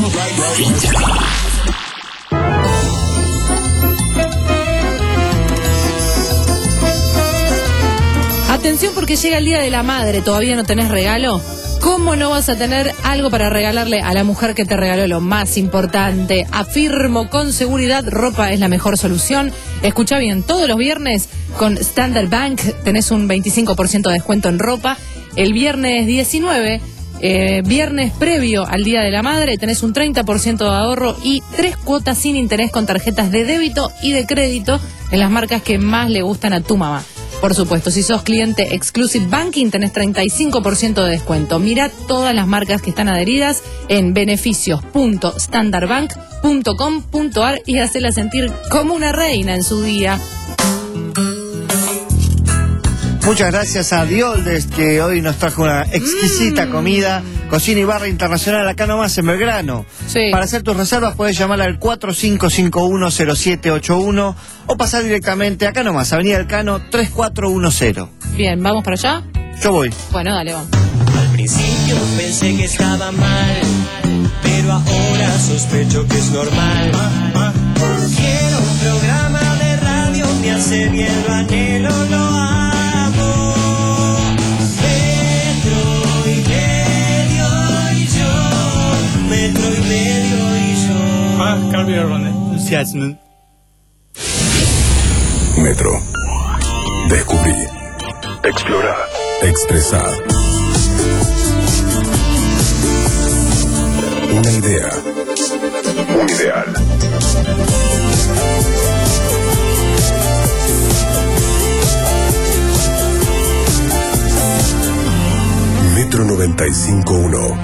Atención porque llega el Día de la Madre, ¿todavía no tenés regalo? ¿Cómo no vas a tener algo para regalarle a la mujer que te regaló lo más importante? Afirmo con seguridad, ropa es la mejor solución. Escucha bien, todos los viernes con Standard Bank tenés un veinticinco por ciento de descuento en ropa. El viernes diecinueve, eh, viernes previo al Día de la Madre, tenés un treinta por ciento de ahorro y tres cuotas sin interés con tarjetas de débito y de crédito en las marcas que más le gustan a tu mamá. Por supuesto, si sos cliente Exclusive Banking tenés treinta y cinco por ciento de descuento. Mirá todas las marcas que están adheridas en beneficios punto standard bank punto com punto a r y hacela sentir como una reina en su día. Muchas gracias a Dioldes, que hoy nos trajo una exquisita mm. comida. Cocina y barra internacional acá nomás en Belgrano. Sí. Para hacer tus reservas puedes llamar al cuatro cinco cinco uno cero siete ocho uno o pasar directamente acá nomás, Avenida Elcano tres cuatro uno cero. Bien, ¿vamos para allá? Yo voy. Bueno, dale, vamos. Al principio pensé que estaba mal, pero ahora sospecho que es normal. Quiero un programa de radio, me hace bien, lo anhelo, lo amo. Metro y medio y yo, metro y medio y yo. entusiasme. Metro. Descubrí. Explora. Expresar. Una idea. Un ideal. Metro noventa y cinco punto uno.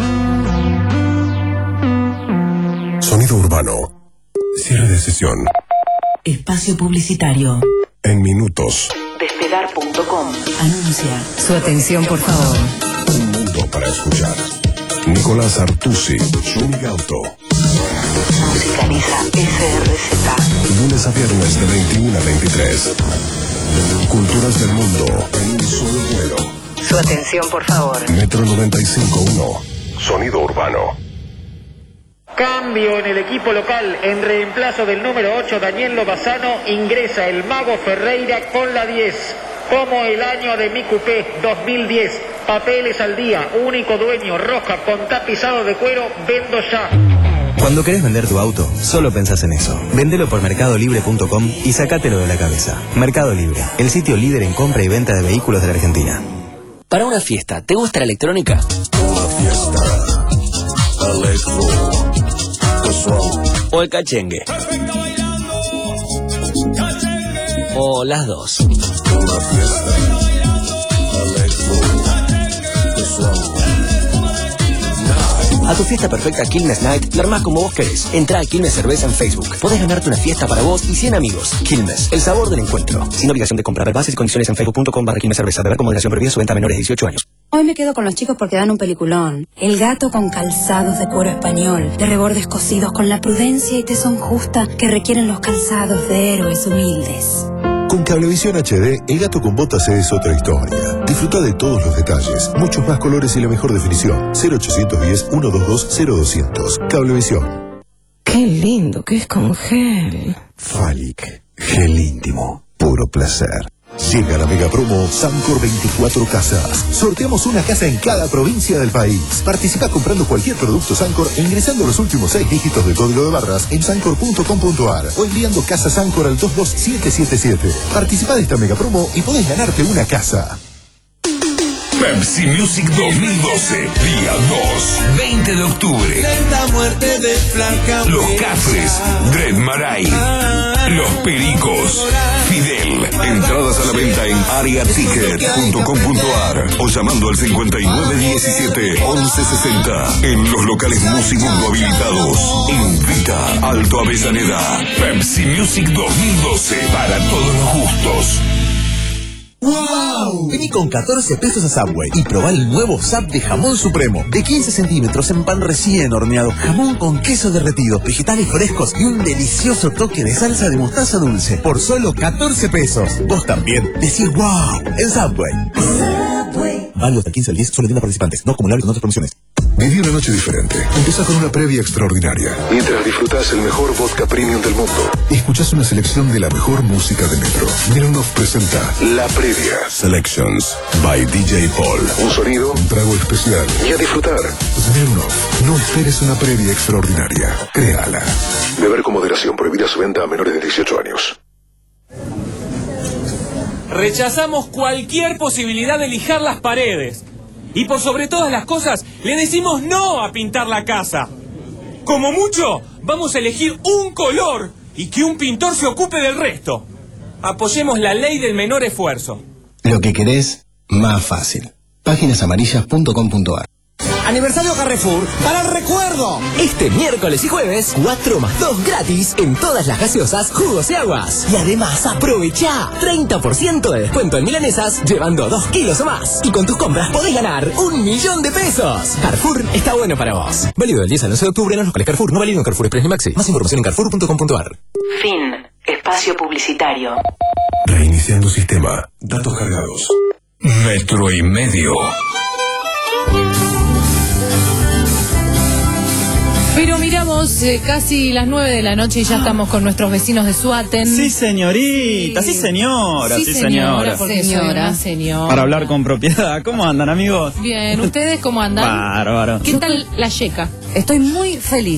Sonido urbano. Cierre de sesión. Espacio publicitario. En minutos. Despegar punto com. Anuncia. Su atención, por favor. Un mundo para escuchar. Nicolás Artusi, Shumi Auto. Musicaliza S R Z. Lunes a viernes de veintiuno a veintitrés. Culturas del mundo en un solo vuelo. Su atención, por favor. Metro noventa y cinco punto uno. Sonido urbano. Cambio en el equipo local. En reemplazo del número ocho, Daniel Lobazano, ingresa el Mago Ferreira con la diez. Como el año de mi cupé dos mil diez. Papeles al día, único dueño, roja con tapizado de cuero, vendo ya. Cuando querés vender tu auto, solo pensás en eso. Vendelo por mercado libre punto com y sacátelo de la cabeza. Mercado Libre, el sitio líder en compra y venta de vehículos de la Argentina. Para una fiesta, ¿te gusta la electrónica? Una fiesta. Electro. ¿O el cachengue? ¿O las dos? Una fiesta. Electro. A tu fiesta perfecta Quilmes Night la armás como vos querés. Entrá a Quilmes Cerveza en Facebook. Podés ganarte una fiesta para vos y cien amigos. Quilmes, el sabor del encuentro. Sin obligación de comprar. Bases y condiciones en facebook punto com barra Quilmes Cerveza. Beber con moderación, prohibida su venta a menores de dieciocho años. Hoy me quedo con los chicos porque dan un peliculón. El gato con calzados de cuero español, de rebordes cosidos con la prudencia y tesón justa que requieren los calzados de héroes humildes. Con Cablevisión H D, el gato con botas es otra historia. Disfruta de todos los detalles, muchos más colores y la mejor definición. cero ochocientos diez, ciento veintidós, cero doscientos. Cablevisión. Qué lindo que es con gel. Falic. Gel íntimo. Puro placer. Llega la mega promo Sancor veinticuatro Casas. Sorteamos una casa en cada provincia del país. Participa comprando cualquier producto Sancor e ingresando los últimos seis dígitos del código de barras en sancor punto com punto ar o enviando casa Sancor al dos dos siete siete siete. Participa de esta mega promo y podés ganarte una casa. Pepsi Music dos mil doce, día dos, veinte de octubre. Lenta muerte de Flanca. Los Cafres, Dread Marai, Los Pericos, Fidel. Entradas a la venta en aria ticket punto com punto ar o llamando al cincuenta y nueve diecisiete once sesenta en los locales Musimundo habilitados. Invita Alto Avellaneda. Pepsi Music dos mil doce, para todos los gustos. ¡Wow! Vení con catorce pesos a Subway y probá el nuevo Sub de jamón supremo. De quince centímetros en pan recién horneado. Jamón con queso derretido, vegetales frescos y un delicioso toque de salsa de mostaza dulce. Por solo catorce pesos. Vos también decís wow en Subway. Subway. Válido hasta el quince al diez, solo tienda participantes. No acumulable con otras promociones. Viví una noche diferente. Empieza con una previa extraordinaria. Mientras disfrutás el mejor vodka premium del mundo. Escuchás una selección de la mejor música de Metro. Mironov presenta La Previa Selections by D J Paul. Un sonido, un trago especial y a disfrutar. Mironov, no esperes una previa extraordinaria. Créala. Beber con moderación. Prohibida su venta a menores de dieciocho años. Rechazamos cualquier posibilidad de lijar las paredes. Y por sobre todas las cosas, le decimos no a pintar la casa. Como mucho, vamos a elegir un color y que un pintor se ocupe del resto. Apoyemos la ley del menor esfuerzo. Lo que querés, más fácil. páginas amarillas punto com punto ar. Aniversario Carrefour para el recuerdo. Este miércoles y jueves, cuatro más dos gratis en todas las gaseosas, jugos y aguas. Y además aprovecha treinta por ciento de descuento en milanesas, llevando dos kilos o más. Y con tus compras podés ganar un millón de pesos. Carrefour está bueno para vos. Válido del diez al once de octubre en los locales Carrefour, no válido en Carrefour Express ni Maxi. Más información en carrefour punto com punto ar. Fin. Espacio publicitario. Reiniciando sistema. Datos cargados. Metro y medio. Pero miramos eh, casi las nueve de la noche y ya estamos con nuestros vecinos de Suaten. Sí, señorita, sí, sí señora, sí, sí señora. Porque señora. señora. Para hablar con propiedad. ¿Cómo andan, amigos? Bien, ¿ustedes cómo andan? Bárbaro. ¿Qué tal la yeca? Estoy muy feliz.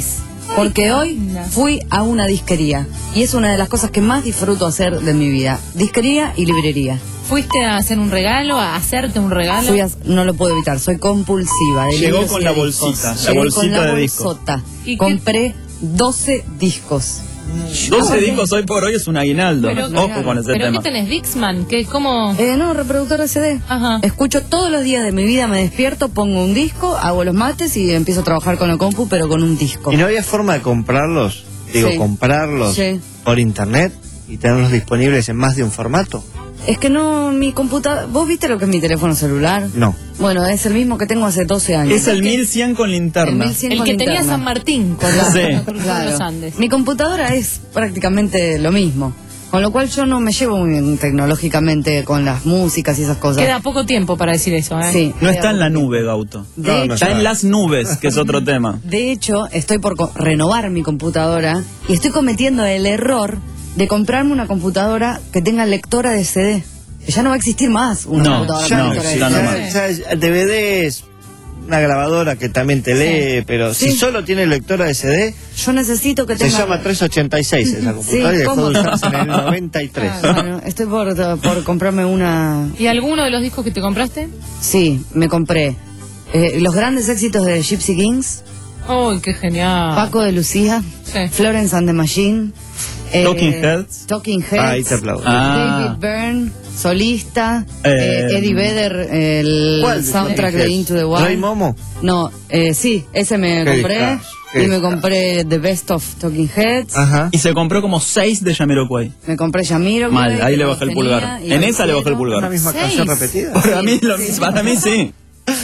Porque hoy fui a una disquería y es una de las cosas que más disfruto hacer de mi vida. Disquería y librería. ¿Fuiste a hacer un regalo, a hacerte un regalo? Fui a- no lo puedo evitar, soy compulsiva. de Llegó libros con y la de discos. bolsita, la Llegué bolsita con la de discos. bolsota. ¿Y qué- Compré doce discos. doce discos hoy por hoy es un aguinaldo. Pero- Ojo con ese ¿Pero tema. qué tenés, Dixman? ¿Qué, cómo? Eh, no, reproductor de C D. Ajá. Escucho todos los días de mi vida, me despierto, pongo un disco, hago los mates y empiezo a trabajar con la compu, pero con un disco. ¿Y no había forma de comprarlos? Digo, Sí. comprarlos Sí. por internet y tenerlos disponibles en más de un formato. Es que no, mi computadora... ¿Vos viste lo que es mi teléfono celular? No. Bueno, es el mismo que tengo hace doce años. Es el mil cien con linterna. El mil cien El con que tenía linterna. San Martín con la, Sí. con Claro. los Andes. Mi computadora es prácticamente lo mismo. Con lo cual yo no me llevo muy bien tecnológicamente con las músicas y esas cosas. Queda poco tiempo para decir eso, ¿eh? Sí. No está en la nube, Gauto. De hecho- Está en las nubes, que es otro tema. De hecho, estoy por co- renovar mi computadora y estoy cometiendo el error de comprarme una computadora que tenga lectora de C D. Que ya no va a existir más una No, computadora ya con no, lectora de ya C D. no Ya- ya es- D V D es una grabadora que también te lee, pero Sí. si solo tiene lectora de C D, Yo necesito que se tenga... llama trescientos ochenta y seis esa computadora Sí, y dejó ¿cómo? de usarse en el noventa y tres. Ah, bueno, estoy por, por comprarme una... ¿Y alguno de los discos que te compraste? Sí, me compré eh, los grandes éxitos de Gypsy Kings, ¡Uy, qué genial! Paco de Lucía, Sí. Florence and the Machine, eh, Talking Heads. Talking Heads, Ahí te aplaudo. Ah. David Byrne, solista, Eh, eh, Eddie Vedder, el ¿Cuál de soundtrack Talking de Heads? Into the ¿Ray Wild. Momo? No, eh, sí, ese me Qué compré discazo, qué y me discazo. compré The Best of Talking Heads. Ajá. Y se compró como seis de Jamiroquai. Me compré Yamiro. Mal, ahí le bajé el pulgar. En esa le bajé el ¿La pulgar. misma Seis. canción repetida? Para mí, lo mismo, para mí sí.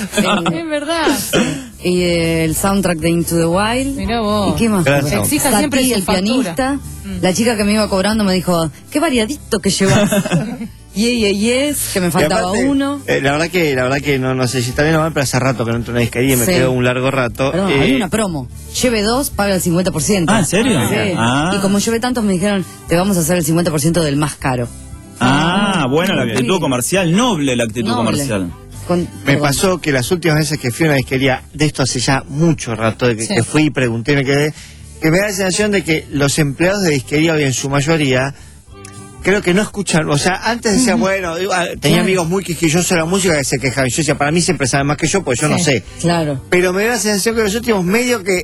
Es verdad. Y eh, el soundtrack de Into the Wild. Mirá vos. ¿Y qué más? Gracias. Exija Satie, siempre su el factura. pianista. Mm. La chica que me iba cobrando me dijo, qué variadito que llevas. Yeah, yeah, yes, que me Y faltaba aparte, uno. eh, la verdad que, la verdad que no, no sé si está bien o mal, pero hace rato que no entro en una disquería y me Sí. quedo un largo rato. Perdón, Eh, hay una promo. Lleve dos, paga el cincuenta por ciento. Ah, ¿en serio? Sí. Ah. Y como lleve tantos, me dijeron, te vamos a hacer el cincuenta por ciento del más caro. Ah, buena la actitud Sí. comercial, noble la actitud Noble. comercial. Con- Me perdón. pasó que las últimas veces que fui a una disquería, de esto hace ya mucho rato, de que, Sí. que fui y pregunté y me quedé, que me da la sensación de que los empleados de disquería hoy en su mayoría, creo que no escuchan, o sea, antes decía, bueno, digo, ah, tenía Claro. amigos muy quisquillosos de la música que se quejaban, yo decía, para mí siempre saben más que yo, pues yo no Sí, sé. Claro. Pero me da la sensación que los últimos medios que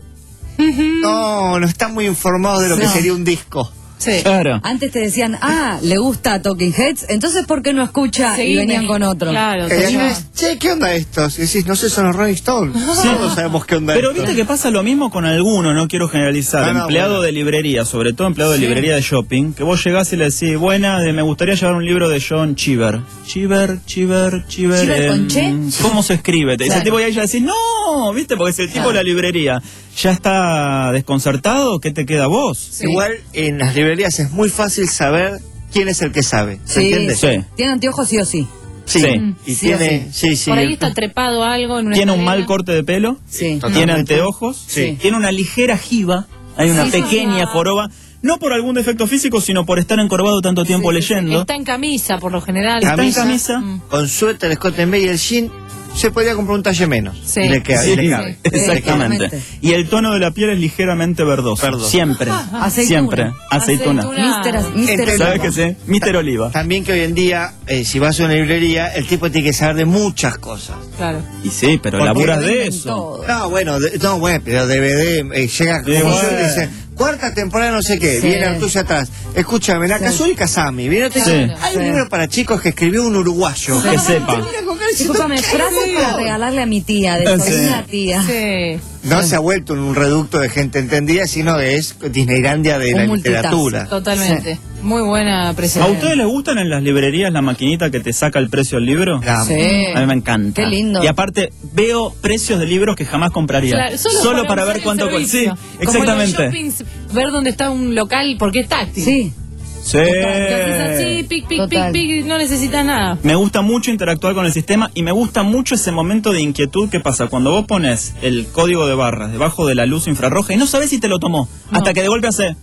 no, no están muy informados de lo que No. sería un disco. Sí. Claro. Antes te decían, ah, le gusta Talking Heads, entonces ¿por qué no escucha? Seguime. Y venían con otro. Claro, Que seguime. decís, che, ¿qué onda estos? Y decís, no sé, son los Rolling Stones. Todos sabemos qué onda Pero esto. viste que pasa lo mismo con algunos, no quiero generalizar, No, no, empleado bueno. de librería, sobre todo empleado de Sí. librería de shopping, que vos llegás y le decís, buena, de, me gustaría llevar un libro de John Cheever. Cheever, Cheever, Cheever. ¿Cheever con em, che? ¿Cómo se escribe? Te dice el Claro. tipo y ahí ya decís, no, viste, porque si el tipo Claro. de la librería ya está desconcertado, ¿qué te queda a vos? Sí. Igual en las librerías es muy fácil saber quién es el que sabe. ¿Se Sí, entiende? Sí. Tiene anteojos sí o sí. Sí. Sí. Y Sí o tiene, sí, sí. Por ahí el- está trepado algo en una Tiene un escalera. mal corte de pelo, Sí. Totalmente. tiene anteojos, Sí. tiene una ligera jiba, hay una Sí, sí, pequeña sí. joroba, no por algún defecto físico, sino por estar encorvado tanto tiempo Sí, sí, sí. leyendo. Está en camisa, por lo general. Está en camisa. Mm. Con suéter, escote en medio y el jean, se podría comprar un talle menos. Sí. Y le queda, y Sí, le cabe. exactamente. Exactamente. Y el tono de la piel es ligeramente verdoso. Verdoso. Siempre. Aceituna. Siempre. Aceituna. Aceituna. Mister, Mister Entendemos. ¿Sabes qué sé? Mister Oliva. También que hoy en día, eh, si vas a una librería, el tipo tiene que saber de muchas cosas. Claro. Y sí, pero Porque laburas Venden de eso. todo. No, bueno, de- no, bueno, pero D V D eh, llega como Sí, yo bueno. y dice, cuarta temporada no sé qué, Sí. viene Artusia atrás. Escúchame, Nakazui Kazami, viene otro y dice, Sí. hay un Sí. libro para chicos que escribió un uruguayo. Que sepa. Disculpame, frases para regalarle a mi tía, de Sí. sobrina tía. Sí. No se ha vuelto un reducto de gente entendida, sino es Disneylandia de Un la multitask. literatura. Totalmente. Muy buena ¿A presentación. ustedes les gustan en las librerías la maquinita que te saca el precio del libro? La- Sí. A mí me encanta. Qué lindo. Y aparte, veo precios de libros que jamás compraría. Claro, solo, para, usar ver el cuánto cuesta. Sí, servicio. Como en los exactamente. shoppings, ver dónde está un local porque es táctil. Sí. Sí. Que haces así, pic, pic, Total. pic, pic, no necesitas nada. Me gusta mucho interactuar con el sistema y me gusta mucho ese momento de inquietud que pasa cuando vos pones el código de barras debajo de la luz infrarroja y no sabes si te lo tomó, No. hasta que de golpe hace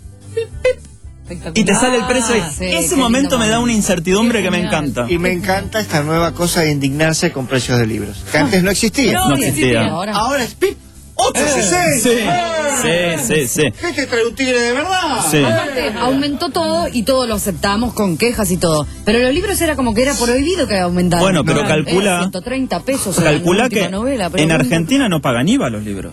y te sale el precio y Ah, sí, ese qué momento lindo me da momento. una incertidumbre Qué que me genial. encanta. Y me encanta esta nueva cosa de indignarse con precios de libros, que antes no existía. No existía. Ahora. Ahora es pip, ¡ocho sesenta! Sí, sí, sí, sí. ¿Qué te trae un tigre de verdad? Sí. Aparte, aumentó todo y todo lo aceptamos con quejas y todo. Pero los libros era como que era prohibido que aumentara. Bueno, pero No, calcula- era ciento treinta pesos. era Calcula la última que novela, pero en bueno. Argentina no pagan I V A los libros.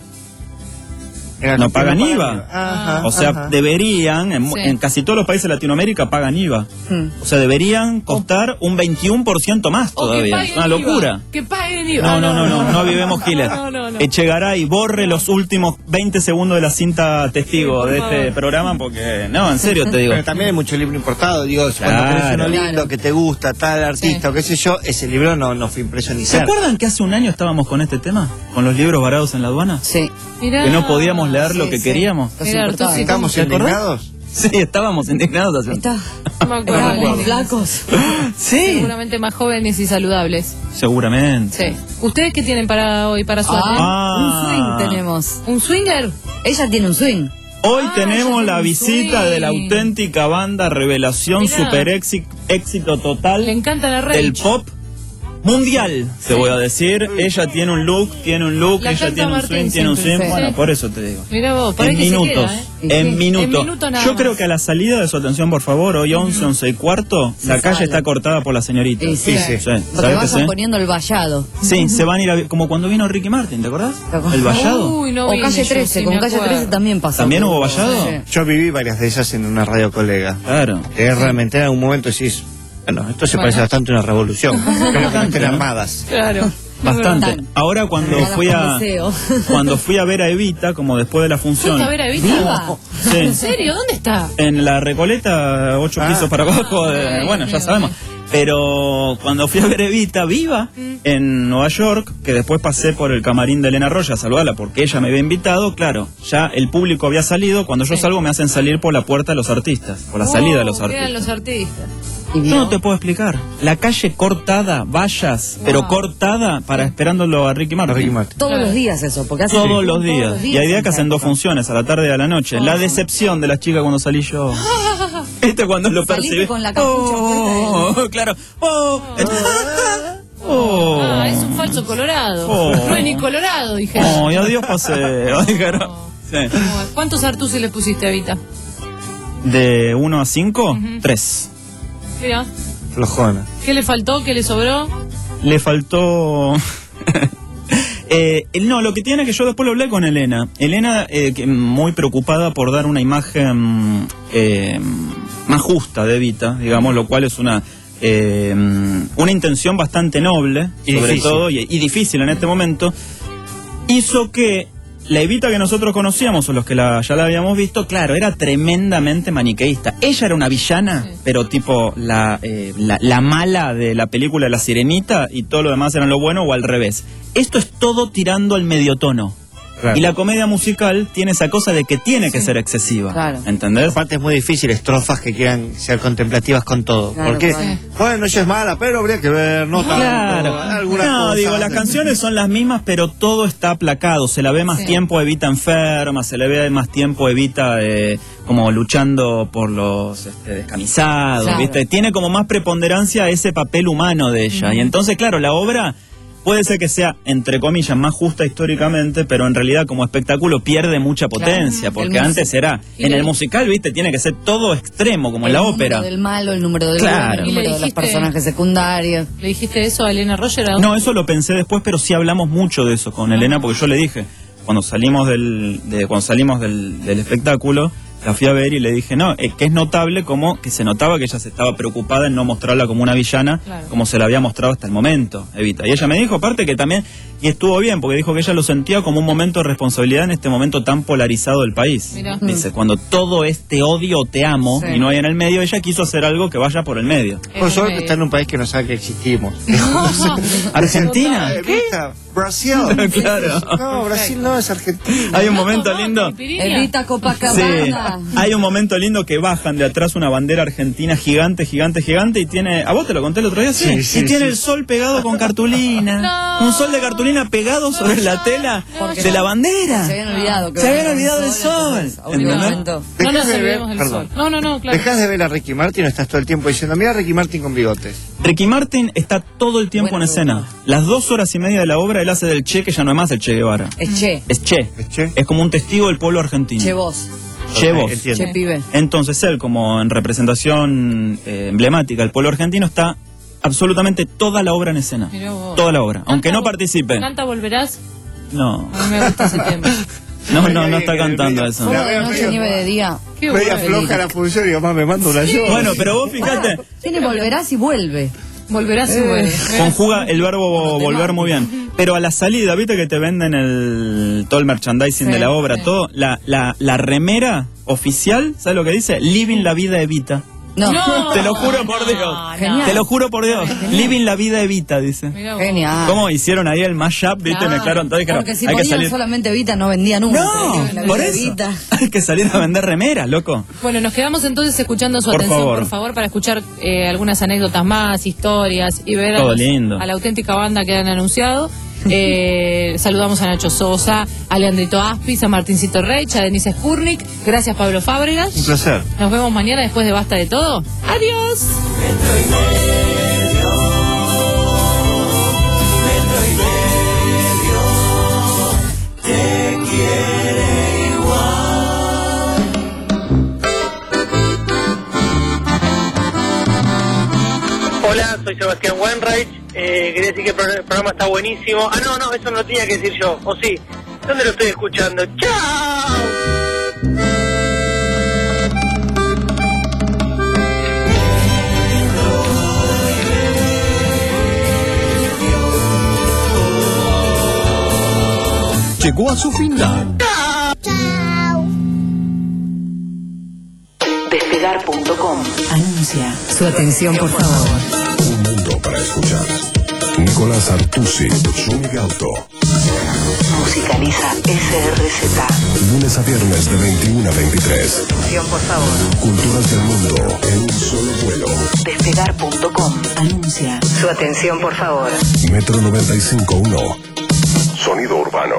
En No Argentina pagan pagan I V A. I V A. Ajá, O sea, ajá. deberían, en, Sí. en casi todos los países de Latinoamérica pagan I V A. Hmm. O sea, deberían costar un veintiuno por ciento más O que todavía. paguen Una I V A. locura. Que paguen I V A. No, no, no, no, no avivemos Giles. No, no, no. Echegaray, borre los últimos veinte segundos de la cinta testigo Sí, por de favor. este programa porque, no, en serio te digo. Pero también hay mucho libro importado, digo, Claro. cuando tenés uno lindo Claro. que te gusta, tal artista o qué sé yo, ese libro no, no fue impreso ni ¿Se cerca. acuerdan que hace un año estábamos con este tema? Con los libros varados en la aduana. Sí. Mirá. Que no podíamos leer lo Sí, que sí. queríamos. Mirá, Los Arturo, sí, ¿Estamos ¿Te acordás? indignados? Sí, estábamos indignados hace un- Está. no me acuerdo. Éramos flacos. Sí. Seguramente más jóvenes y saludables. Seguramente. Sí. ¿Ustedes qué tienen para hoy, para suerte? Ah. Un swing tenemos. ¿Un swinger? Ella tiene un swing. Hoy Ah, tenemos ya la tengo visita swing. de la auténtica banda Revelación, Mirá. super éxito, éxito Le total encanta la del rage. pop mundial, te voy a decir. Ella tiene un look, tiene un look, La ella canta tiene un Martín swing, tiene un swing. siempre, sí. Bueno, Sí. por eso te digo. Mirá vos, por ahí En que se minutos, queda, ¿eh? en Sí. minutos. En minutos nada Yo más. creo que a la salida de su atención, por favor, hoy once, once y cuarto, Se la calle sale. está cortada por la señorita. Sí, sí. sí. Porque ¿Sabes que vayan sí? poniendo el vallado. Sí, se van a ir a, como cuando vino Ricky Martin, ¿te acordás? El vallado. Uy, no O vine calle yo, trece, sí con me calle acuerdo. trece también pasó. ¿También hubo vallado? Sí. Yo viví varias de esas en una radio colega. Claro. Que realmente en algún momento decís, bueno, esto se Bueno. parece bastante a una revolución. Creo que no estén armadas. Claro. Bastante. verdad. Ahora cuando Arregladas fui con a deseo. cuando fui a ver a Evita, como después de la función, ¿Fuiste a ver a Evita? Viva. Sí. ¿En serio? ¿Dónde está? en la Recoleta, ocho Ah. pisos para abajo, de- Ay, bueno, ya Dios sabemos. Pero cuando fui a ver Evita viva en Nueva York, que después pasé por el camarín de Elena Roya a saludarla porque ella me había invitado, claro, ya el público había salido, cuando yo Sí. salgo me hacen salir por la puerta de los artistas, por la Oh, salida de los eran artistas. los artistas. Y Yo vio. no te puedo explicar. La calle cortada, vallas, pero Wow. cortada para esperándolo a Ricky Martin. Ricky Martin. Todos Claro. los días eso, porque hace Todos los días. todos Y hay días que hacen dos funciones, a la tarde y a la noche. La decepción de las chicas cuando salí yo. ¿Viste cuando lo Saliste percibí? con la capucha Oh, claro. Oh, oh. Ah, es un falso colorado. Oh. No es ni colorado, dije. Oh, y adiós paseo. Dijeron. Sí. ¿Cuántos artuses le pusiste a Evita? De uno a cinco, tres. Mira, Flojona. ¿qué le faltó? ¿Qué le sobró? Le faltó... Eh, no, lo que tiene que yo después lo hablé con Elena. Elena, eh, que muy preocupada por dar una imagen eh, más justa de Evita, digamos, lo cual es una eh, una intención bastante noble, Y sobre difícil. todo, y, y difícil en este momento, hizo que la Evita que nosotros conocíamos, o los que la, ya la habíamos visto, claro, era tremendamente maniqueísta. Ella era una villana, Sí. pero tipo la, eh, la, la mala de la película de La Sirenita, y todo lo demás eran lo bueno, o al revés. Esto es todo tirando al medio tono. Claro. Y la comedia musical tiene esa cosa de que tiene que ser excesiva. Claro. ¿Entendés? Aparte es muy difícil, estrofas que quieran ser contemplativas con todo. Claro, Porque, claro. bueno, ella es mala, pero habría que ver, no tanto. Claro. algunas No, cosas. digo, las canciones son las mismas, pero todo está aplacado. Se la ve más Sí. tiempo Evita enferma, se le ve más tiempo Evita eh, como luchando por los este, descamisados, Claro. ¿viste? Tiene como más preponderancia ese papel humano de ella. Y entonces, claro, la obra puede ser que sea, entre comillas, más justa históricamente, pero en realidad como espectáculo pierde mucha potencia, Claro. porque El antes musi- era, Y en le- el musical, ¿viste? Tiene que ser todo extremo, como en la el ópera. número del malo, el número del Claro. bueno, el ¿Y le número de los dijiste- personajes secundarios. ¿Le dijiste eso a Elena Roger? ¿A No, eso lo pensé después, pero sí hablamos mucho de eso con Elena, porque yo le dije, cuando salimos del, de, cuando salimos del, del espectáculo, la fui a ver y le dije, no, es que es notable como que se notaba que ella se estaba preocupada en no mostrarla como una villana, Claro. como se la había mostrado hasta el momento, Evita. Y ella me dijo, aparte que también, y estuvo bien, porque dijo que ella lo sentía como un momento de responsabilidad en este momento tan polarizado del país. Mirá. Dice, cuando todo es te odio o te amo, Sí. y no hay en el medio, ella quiso hacer algo que vaya por el medio. Por suerte está en un país que no sabe que existimos. ¿Argentina? Evita, Brasil. Claro. No, Brasil no es Argentina. Hay un momento lindo. Evita Sí, Copacabana. hay un momento lindo que bajan de atrás una bandera argentina gigante, gigante, gigante y tiene, a vos te lo conté el otro día, sí, Sí, sí, y tiene sí. el sol pegado con cartulina. Un sol de cartulina pegado sobre la tela Porque de la bandera. Se habían olvidado. Que Se habían era un olvidado del sol. entonces, a último ¿Entendés? momento. No nos Dejás de ver- olvidemos del perdón. sol. No, no, no, claro. Dejás de ver a Ricky Martin o estás todo el tiempo diciendo, mira a Ricky Martin con bigotes. Ricky Martin está todo el tiempo Bueno, en escena. Las dos horas y media de la obra él hace del Che, que ya no es más el Che Guevara. Es che. Es Che. ¿Es Che? Es como un testigo del pueblo argentino. Che vos. Che Ok, vos. entiendo. Che pibe. Entonces él, como en representación eh, emblemática del pueblo argentino, está absolutamente toda la obra en escena. Mirá vos. Toda la obra. Aunque no Canta- participe. Canta Volverás. No. A mí me gusta ese tema. No, Ay, no, ay, no ay, está que cantando medio- eso. Solo La de veo noche, medio- nieve de día. Qué Media bueno. floja la función y mamá me manda una yo. Bueno, pero vos fíjate, Tiene volverás y vuelve. Volverás y Eh. vuelve. conjuga el verbo volver muy bien. Pero a la salida, viste que te venden el todo el merchandising Sí, de la obra, sí. todo, la, la, la remera oficial, ¿sabes lo que dice? Living la vida evita. No. No. Te lo juro por Dios. Genial. Te lo juro por Dios. Living la vida evita, dice. Mirá vos. Genial. ¿Cómo hicieron ahí el mashup? ¿Viste? Claro, Mezclaron todo y dijeron, Porque si hay que ponían salir. solamente Vita no vendía nunca. No, La por vida eso. Vita. Hay que salir a vender remeras, loco. Bueno, nos quedamos entonces escuchando su Por atención, favor. por favor, para escuchar eh, algunas anécdotas más, historias y ver a, Todo los- lindo. a la auténtica banda que han anunciado. Eh, saludamos a Nacho Sosa, a Leandrito Aspis, a Martincito Reich, a Denise Spurnik. Gracias, Pablo Fábregas. Un placer. Nos vemos mañana después de Basta de Todo. Adiós. Hola, soy Sebastián Wainwright. Eh, quería decir que el pro- el programa está buenísimo. Ah, no, no, eso no lo tenía que decir yo. ¿O sí? ¿Dónde lo estoy escuchando? ¡Chao! Llegó a su final. Despegar punto com anuncia. Su atención, por favor. Un mundo para escuchar. Nicolás Artusi, Zuni Gauto. Musicaliza S R Z. Lunes a viernes de veintiuno a veintitrés. Atención, por favor. Culturas del mundo en un solo vuelo. Despegar punto com anuncia. Su atención, por favor. Metro noventa y cinco punto uno. Sonido urbano.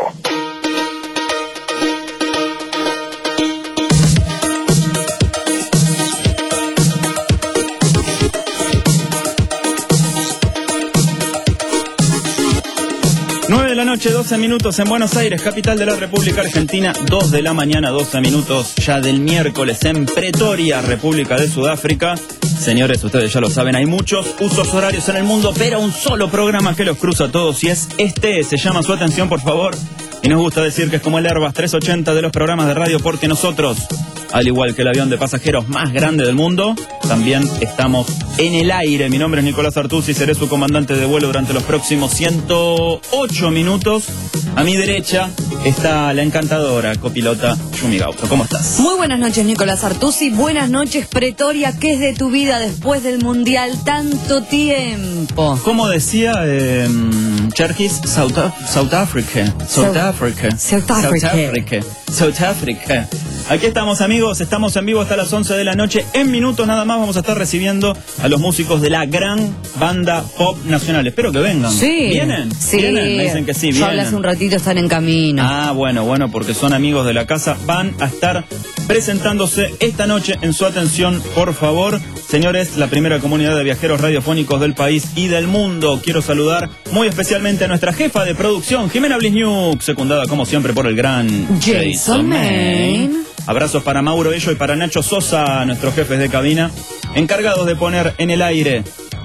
nueve de la noche, doce minutos en Buenos Aires, capital de la República Argentina. dos de la mañana, doce minutos ya del miércoles en Pretoria, República de Sudáfrica. Señores, ustedes ya lo saben, hay muchos usos horarios en el mundo, pero un solo programa que los cruza a todos y es este. Se llama Su Atención, por favor. Y nos gusta decir que es como el Airbus trescientos ochenta de los programas de radio, porque nosotros, al igual que el avión de pasajeros más grande del mundo, también estamos en el aire. Mi nombre es Nicolás Artusi, seré su comandante de vuelo durante los próximos ciento ocho minutos. A mi derecha está la encantadora copilota Yumi Gauto. ¿Cómo estás? Muy buenas noches, Nicolás Artusi. Buenas noches, Pretoria. ¿Qué es de tu vida después del Mundial? Tanto tiempo. Como decía eh, Cherkis, South, South Africa. South Africa. South Africa. South Africa. South Africa. Aquí estamos, amigos, estamos en vivo hasta las once de la noche. En minutos nada más vamos a estar recibiendo a los músicos de la gran banda pop nacional. Espero que vengan. Sí. ¿Vienen? Sí. ¿Vienen? Me dicen que sí, Yo hablé vienen. hace un ratito, están en camino. Ah, bueno, bueno, porque son amigos de la casa. Van a estar presentándose esta noche en Su Atención, por favor. Señores, la primera comunidad de viajeros radiofónicos del país y del mundo. Quiero saludar muy especialmente a nuestra jefa de producción, Jimena Blisniuk, secundada como siempre por el gran Jason Main. Abrazos para Mauro Ello y para Nacho Sosa, nuestros jefes de cabina, encargados de poner en el aire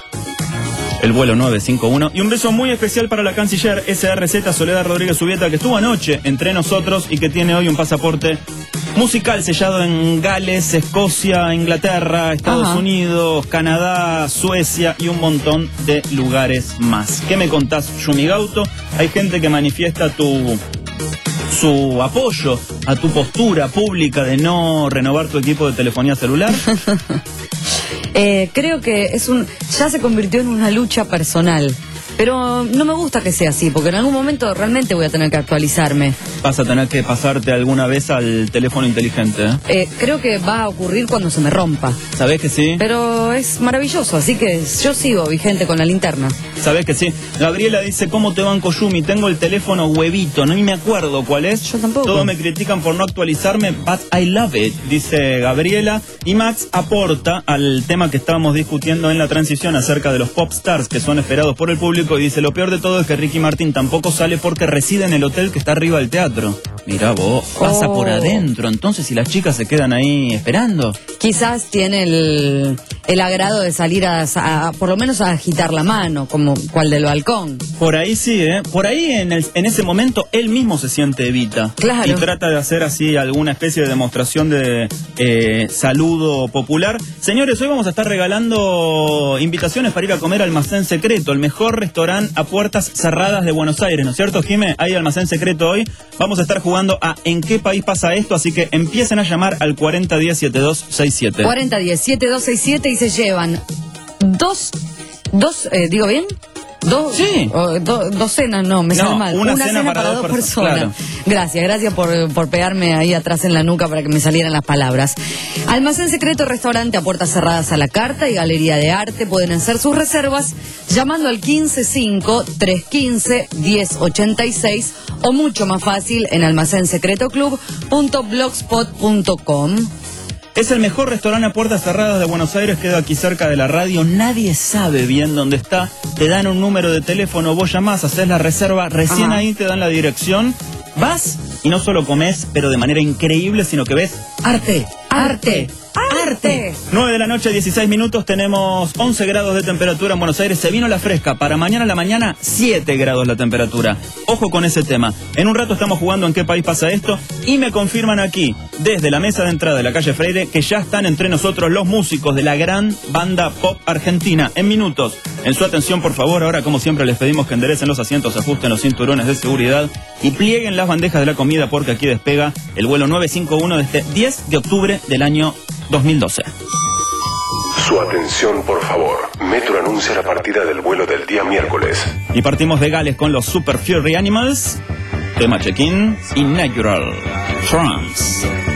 el vuelo nueve cinco uno. Y un beso muy especial para la canciller S R Z Soledad Rodríguez Ubieta, que estuvo anoche entre nosotros y que tiene hoy un pasaporte musical sellado en Gales, Escocia, Inglaterra, Estados Ajá. Unidos, Canadá, Suecia y un montón de lugares más. ¿Qué me contás, Yumi Gauto? Hay gente que manifiesta tu... su apoyo a tu postura pública de no renovar tu equipo de telefonía celular. Eh, creo que es un ya se convirtió en una lucha personal. Pero no me gusta que sea así, porque en algún momento realmente voy a tener que actualizarme. Vas a tener que pasarte alguna vez al teléfono inteligente, ¿eh? Eh, creo que va a ocurrir cuando se me rompa. ¿Sabés que sí? Pero es maravilloso, así que yo sigo vigente con la linterna. ¿Sabés que sí? Gabriela dice, ¿cómo te banco, Yumi? Tengo el teléfono huevito, no me acuerdo cuál es. Yo tampoco. Todos me critican por no actualizarme, but I love it, dice Gabriela. Y Max aporta al tema que estábamos discutiendo en la transición acerca de los pop stars que son esperados por el público y dice, lo peor de todo es que Ricky Martin tampoco sale porque reside en el hotel que está arriba del teatro. Mirá vos, pasa Oh. por adentro, entonces si las chicas se quedan ahí esperando. Quizás tiene el, el agrado de salir a, a- por lo menos a agitar la mano, como cual del balcón. Por ahí sí, ¿eh? Por ahí en, el, en ese momento él mismo se siente Evita. Claro. Y trata de hacer así alguna especie de demostración de eh, saludo popular. Señores, hoy vamos a estar regalando invitaciones para ir a comer a Almacén Secreto, el mejor restaurante a puertas cerradas de Buenos Aires, ¿no es cierto, Jimé? Hay Almacén Secreto hoy. Vamos a estar jugando a ¿En qué país pasa esto? Así que empiecen a llamar al cuarenta diez setenta y dos sesenta y siete. cuarenta diez setenta y dos sesenta y siete y se llevan dos, dos, eh, ¿digo bien? Dos, Sí. o, do- dos cenas, no, me No, sale mal. una cena para dos perso- personas. claro. Gracias, gracias por, por pegarme ahí atrás en la nuca para que me salieran las palabras. Almacén Secreto, restaurante a puertas cerradas a la carta y galería de arte. Pueden hacer sus reservas llamando al quince cinco, trescientos quince, diez ochenta y seis o mucho más fácil en almacén secreto club punto blogspot punto com. Es el mejor restaurante a puertas cerradas de Buenos Aires, queda aquí cerca de la radio, nadie sabe bien dónde está, te dan un número de teléfono, vos llamás, haces la reserva, recién Ajá. ahí te dan la dirección, vas y no solo comés, pero de manera increíble, sino que ves arte, arte, arte. nueve de la noche, dieciséis minutos, tenemos once grados de temperatura en Buenos Aires, se vino la fresca, para mañana a la mañana siete grados la temperatura. Ojo con ese tema. En un rato estamos jugando en qué país pasa esto y me confirman aquí, desde la mesa de entrada de la calle Freire, que ya están entre nosotros los músicos de la gran banda pop argentina. En minutos, en su atención por favor, ahora como siempre les pedimos que enderecen los asientos, ajusten los cinturones de seguridad y plieguen las bandejas de la comida porque aquí despega el vuelo nueve cinco uno de este diez de octubre del año dos mil doce. Su atención, por favor. Metro anuncia la partida del vuelo del día miércoles. Y partimos de Gales con los Super Fury Animals, tema check-in y Natural Trance.